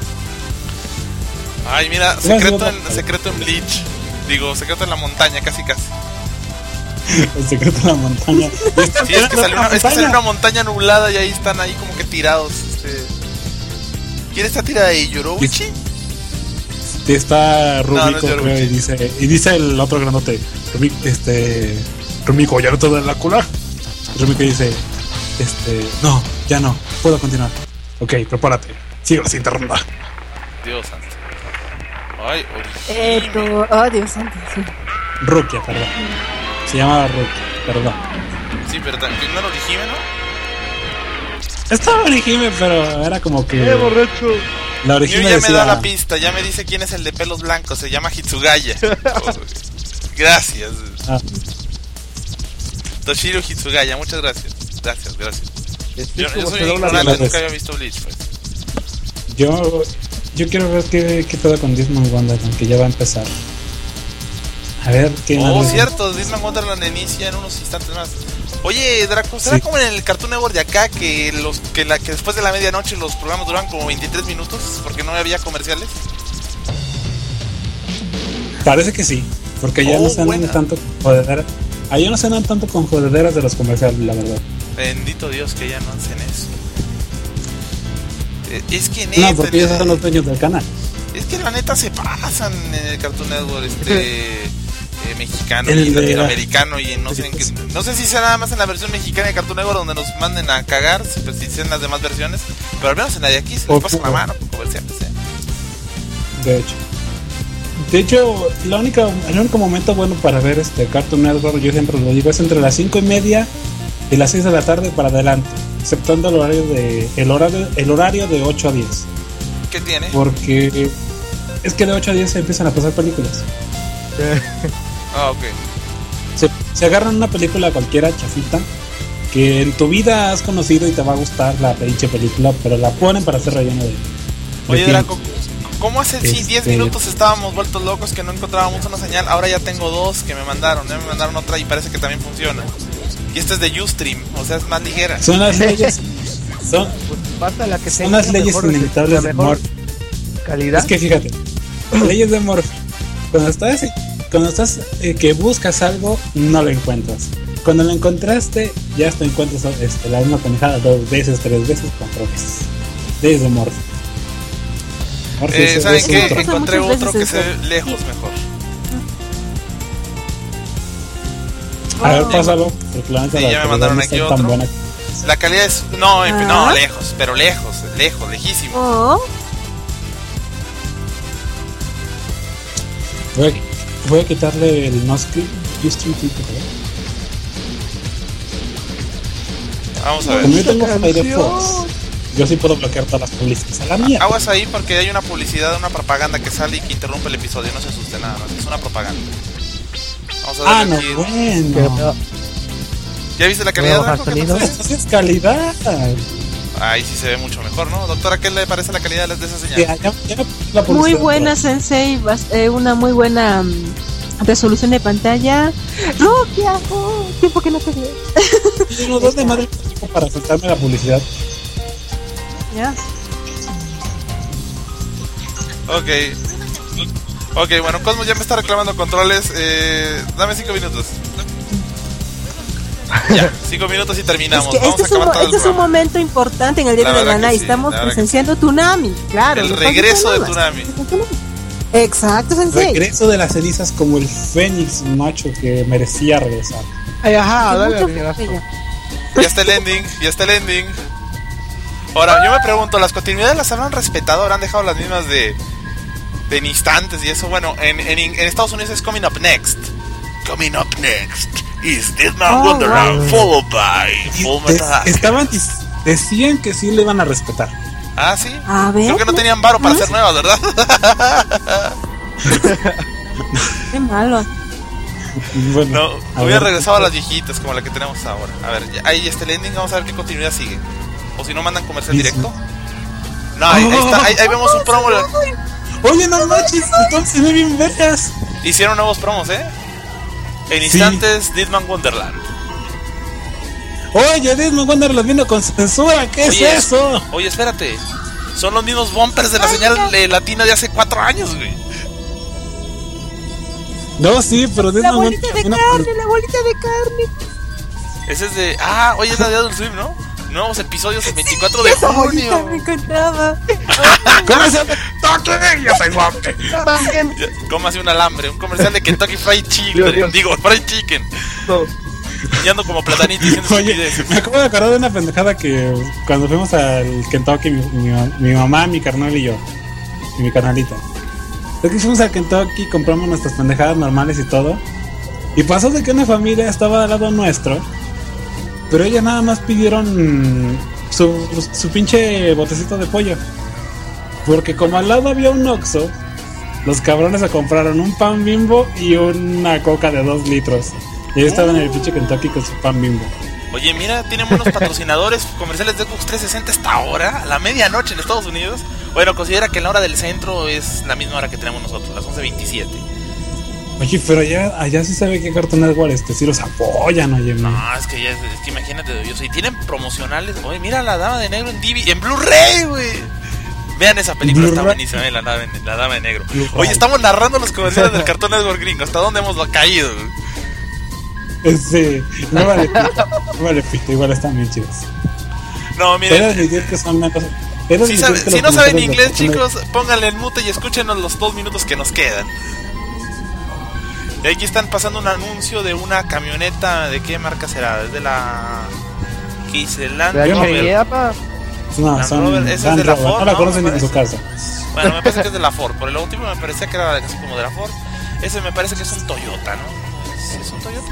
Ay, mira, Gracias, secreto otra en, cosa. secreto en Bleach. Digo, secreto en la montaña, casi casi. El secreto de la montaña. Y está Sí, es que salió una, es que salió montaña. una montaña nublada y ahí están ahí como que tirados. Este... ¿Quién está tirada ahí? ¿Yorouchi? Y está Rumiko, No, no es creo, Yoruchi. y dice, y dice el otro grandote, Rumiko, este, Rumiko, ¿ya no te duele la cola? Y Rumiko dice, este, no, ya no, puedo continuar. Ok, prepárate, sigue la siguiente ronda. Dios santo. Ay, Eh, Orihime. tu- oh, Dios santo, sí. Rukia, perdón. Se llamaba Rukia, perdón. Sí, pero ta- que no era Orihime, ¿no? Estaba Orihime, pero era como que ¡Eh, borracho! la Miu Orihime ya me decía, da la pista, ya me dice quién es el de pelos blancos, se llama Hitsugaya. Oh, gracias. ah, Toshiro Hitsugaya, muchas gracias. Gracias, gracias. Este Yo, es yo como soy se da una ignorante, relación. nunca había visto Bleach, pues. yo, yo quiero ver qué, qué pedo con Disney Wonderland, que ya va a empezar. A ver qué Oh, más- cierto, Disney Wonderland inicia en unos instantes más. Oye, Draco, ¿será Sí. como en el Cartoon Network de acá que los que, la, que después de la medianoche los programas duran como veintitrés minutos porque no había comerciales? Parece que sí, porque ya Oh, no se andan buena. tanto con jodederas. Allá no se andan tanto con jodederas de los comerciales, la verdad. Bendito Dios que ya no hacen eso. Eh, Es que No, neta, porque ellos son los dueños del canal. es que la neta se pasan en el Cartoon Network este eh, mexicano El y de- latinoamericano y en no sé en qué, no sé si sea nada más en la versión mexicana de Cartoon Network donde nos manden a cagar, si, pues, si sean las demás versiones, pero al menos en la de aquí se les O- pasa la mano con comerciales, ¿eh? De hecho. De hecho, la única, el único momento bueno para ver este Cartoon Network, yo siempre lo digo, es entre las cinco y media y las seis de la tarde para adelante, exceptuando el horario de el horario, el horario de ocho a diez, ¿Qué tiene? porque es que de ocho a diez se empiezan a pasar películas. Ah, ok. Se, se agarran una película cualquiera chafita que en tu vida has conocido y te va a gustar la pinche película, pero la ponen para hacer relleno de, de Oye, tiempo. Draco, ¿cómo hace si diez Este- minutos estábamos vueltos locos que no encontrábamos una señal? Ahora ya tengo dos que me mandaron, ya me mandaron otra y parece que también funciona. Y esta es de Ustream, o sea, es más ligera. Son las leyes, son, Pues pasa la que son tenga las la leyes mejor, inevitables la de mejor Murphy. calidad. Es que fíjate, leyes de Murphy. Cuando estás, cuando estás eh, que buscas algo, no lo encuentras. Cuando lo encontraste, ya te encuentras este, la misma pendejada dos veces, tres veces, cuatro veces. Leyes de Murphy. Eh, ¿Saben es qué? otro. Encontré Muchas otro veces que eso. se ve lejos mejor. A ver, pásalo. Porque la neta Sí, la ya me calidad mandaron no aquí está tan otro. buena. La calidad es... No, en fin, no, Ah. lejos, pero lejos, lejos, lejísimo. Oh, Voy a, voy a quitarle el no script. Vamos a Como ver. yo tengo Firefox, yo sí puedo bloquear todas las publicidades. A la mierda. Aguas ahí porque hay una publicidad, una propaganda que sale y que interrumpe el episodio. No se asuste nada más, es una propaganda. Vamos a Ah, darle no, aquí. bueno. ¿Ya viste la ¿Voy a calidad? bajar Marco? ¿Qué sonido? tal? Esto sí es calidad. Ahí sí se ve mucho mejor, ¿no? Doctora, ¿qué le parece la calidad de esa señal? Ya, ya, ya me puse la muy publicidad, buena, Sensei. bas- eh, una muy buena mm, resolución de pantalla. ¡Rukia! Oh, tiempo que no te veo. pero- No, ¿dónde madre tengo para saltarme la publicidad? Ya. Ok. Ok, bueno, Cosmos ya me está reclamando controles. Eh, dame cinco minutos. Ya, cinco minutos y terminamos. Es que Vamos este a es, un, acabar todo el este es un programa. momento importante en el día La de verdad Nana. que Y sí, estamos la verdad que presenciando Tsunami. Claro. El no falta regreso de nada. Tsunami. Exacto, Sensei. Regreso de las cenizas como el fénix macho que merecía regresar. Ay, ajá, dale Mucho al señorazo. frío. Ya está el ending, ya está el ending. Ahora, yo me pregunto, ¿las continuidades las habrán respetado? ¿Habrán dejado las mismas de, de en instantes y eso? Bueno, en, en, en Estados Unidos es Coming Up Next. Coming Up Next is Deadman Oh, Wonderland, wow. followed by Full Des- Metal. estaban dis- decían que sí le iban a respetar. Ah, sí. A ver. Creo que no tenían varo para ¿Ah? hacer nuevas, ¿verdad? Qué malo. Bueno, No, a hubiera ver. regresado a las viejitas como la que tenemos ahora. A ver, ya, ahí está el ending, vamos a ver qué continuidad sigue. O si no mandan comercial Sí, directo. No, ahí, ahí está, ahí, ahí vemos un promo. Oye, no manches, entonces se ve bien vergas. Hicieron nuevos promos, ¿eh? En Sí. instantes, Deadman Wonderland. Oye, Disney Wonderland vino con censura, ¿qué Oye, es eso? Oye, espérate. Son los mismos bumpers de la señal eh, latina de hace cuatro años, güey. No, sí, pero La Disney bolita de vino carne, la bolita de carne. Ese es de. Ah, oye, es la de Adult Swim, ¿no? Nuevos episodios el veinticuatro de Esa bolita me junio. encantaba. ¿Cómo se llama? ¡Toque! ¡Ya tengo hambre! Ya, cómase un alambre, un comercial de Kentucky Fried Dios, Chicken. Dios. Digo, Fried Chicken. No. Y ando como platanito diciendo Oye, estupideces. me acabo de acordar de una pendejada que cuando fuimos al Kentucky, mi, mi, mi mamá, mi carnal y yo, y mi carnalita. Es que fuimos al Kentucky, compramos nuestras pendejadas normales y todo. Y pasó de que una familia estaba al lado nuestro, pero ellas nada más pidieron su, su pinche botecito de pollo. Porque como al lado había un Oxxo, los cabrones se compraron un pan Bimbo y una coca de dos litros. Y ellos estaban en el pinche Kentucky con su pan Bimbo. Oye, mira, tienen buenos patrocinadores comerciales de Xbox trescientos sesenta esta ahora, a la medianoche en Estados Unidos. Bueno, considera que la hora del centro es la misma hora que tenemos nosotros, las once veintisiete. Oye, pero allá, allá sí sabe que Cartoon Network este, sí los apoyan, oye, No, man. es que ya es, es que imagínate, yo si tienen promocionales. Oye, mira la dama de negro en D V D, en Blu-ray, güey. Vean esa película, está Blu-ray. buenísima, eh, la, dama, la dama de negro. Blu-ray. Oye, estamos narrando los comerciales del Cartoon Network gringo. ¿Hasta dónde hemos caído? güey? Este, no vale pito, no vale pito, igual están bien chidos. No, Pero miren. admitir que son menos. pero Si, admitir sabe- que si los no saben comerciales de inglés, Cartoon chicos, pónganle en mute y escúchenos los dos minutos que nos quedan. Y aquí están pasando un anuncio de una camioneta. ¿De qué marca será? Es de la. ¿Qué dice? Land ¿De Rover. qué, apa? No, Land son Rover, ese es Land de la Rover, Ford, no la ¿no? conocen Me ni en su casa. Bueno, me parece que es de la Ford. Por el logotipo me parecía que era así como de la Ford. Ese me parece que es un Toyota, ¿no? ¿Sí es un Toyota?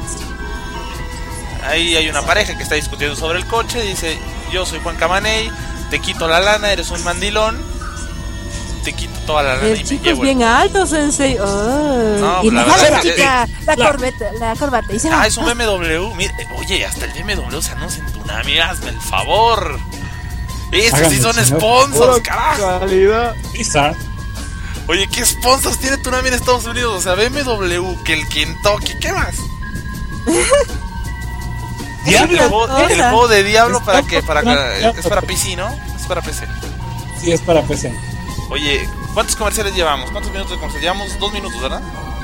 Ahí hay una pareja que está discutiendo sobre el coche. Dice: yo soy Juan Camaney, te quito la lana, eres un mandilón. Te quito toda la lana El y me chico es llevo el... bien alto, Sensei. Oh. No, y la la, verdad la es que- chica, la, la- corbata, la corbata. Y se va. Ah, es un B M W. Mira, oye, hasta el B M W se anuncia en Tsunami. Hazme el favor. Estos sí Háganme son el señor. sponsors, Pura carajo. calidad. Pizza. Oye, ¿qué sponsors tiene Tsunami en Estados Unidos? O sea, B M W, que el Kentucky, ¿qué más? Diablo. El juego, el Cosa. juego de Diablo para Está que para para- es para P C, ¿no? Es para P C. Sí, es para P C. Oye, ¿cuántos comerciales llevamos? ¿Cuántos minutos de comercial? Llevamos dos minutos, ¿verdad?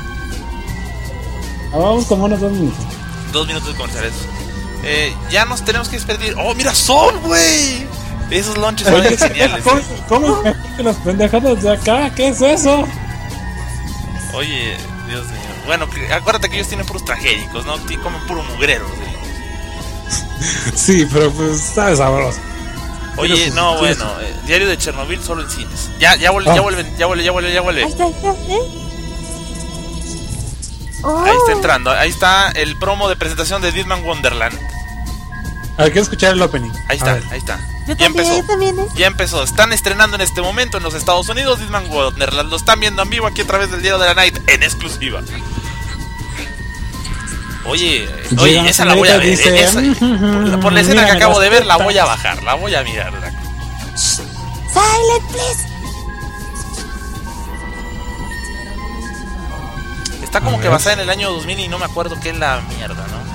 Ah, vamos como unos dos minutos. Dos minutos de comerciales. Eh, ya nos tenemos que despedir. ¡Oh, mira, Sol, güey! Esos lonches son geniales. ¿Cómo, ¿Cómo me que las pendejadas de acá? ¿Qué es eso? Oye, Dios mío. Bueno, que, acuérdate que ellos tienen puros tragédicos, ¿no? T- comen puro mugrero. ¿Sí? Sí, pero pues está sabroso. Oye, Pero, no, pues, bueno, eh, Diario de Chernobyl solo en cines. Ya, ya vuelve, Ah. ya vuelven, ya vuelve, ya vuelve, ya vuelve. Ahí está, ahí está, ¿eh? Oh. Ahí está entrando, ahí está el promo de presentación de Deadman Wonderland. Hay que escuchar el opening. Ahí A está, ver. ahí está. Yo Ya también, empezó. yo también, ¿eh? Ya empezó. Están estrenando en este momento en los Estados Unidos Deadman Wonderland. Lo están viendo en vivo aquí a través del Diario de la Night en exclusiva. Oye, oye, Llega esa la voy a ver. dice, eh, esa- por, por la escena que mírame acabo de las ver, la tetas. voy a bajar, la voy a mirar. Silent, please. Está como A que ver. basada en el año dos mil y no me acuerdo qué es la mierda, ¿no?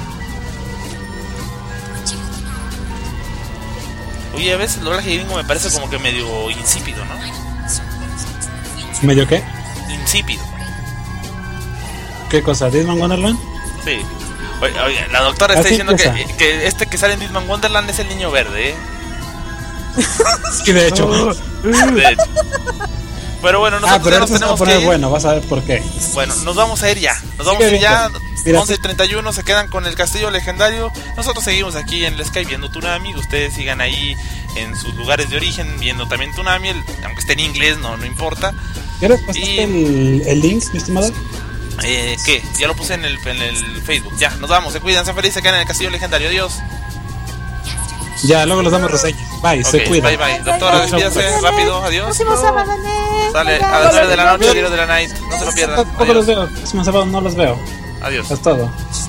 Oye, a veces el doblaje gringo me parece como que medio insípido, ¿no? ¿Medio qué? Insípido. ¿Qué cosa? ¿Deadman Wonderland? Sí. Oye, oye, la doctora está Así diciendo que, empieza. que este que sale en Deadman Wonderland es el niño verde, ¿eh? Sí, de hecho. De hecho. Pero bueno, nosotros Ah, pero ya nos ahorita se va a tenemos que poner ir. bueno, vas a ver por qué. Bueno, nos vamos a ir ya. Nos vamos Sigue a ir ya. bien, mira, once y treinta y uno se quedan con el castillo legendario. Nosotros seguimos aquí en el Sky viendo Toonami. Ustedes sigan ahí en sus lugares de origen viendo también Toonami. El- aunque esté en inglés, no, no importa. ¿Quieres pasarte Y- el, el link, mi estimado? Eh, ¿Qué? Ya lo puse en el, en el Facebook. Ya, nos vamos. Se cuidan, sean felices. Se quedan en el castillo legendario. Adiós. Ya, luego les damos reseñas. Bye, Ok, se cuidan. bye bye. Doctora, despídase rápido. Adiós. Próximo sábado, ¿eh? Sale Bye, a bye. las nueve de la noche, Diario de la Night. No se lo pierdan. Tampoco los Adiós. veo. Próximo sábado no los veo. Adiós. Es todo.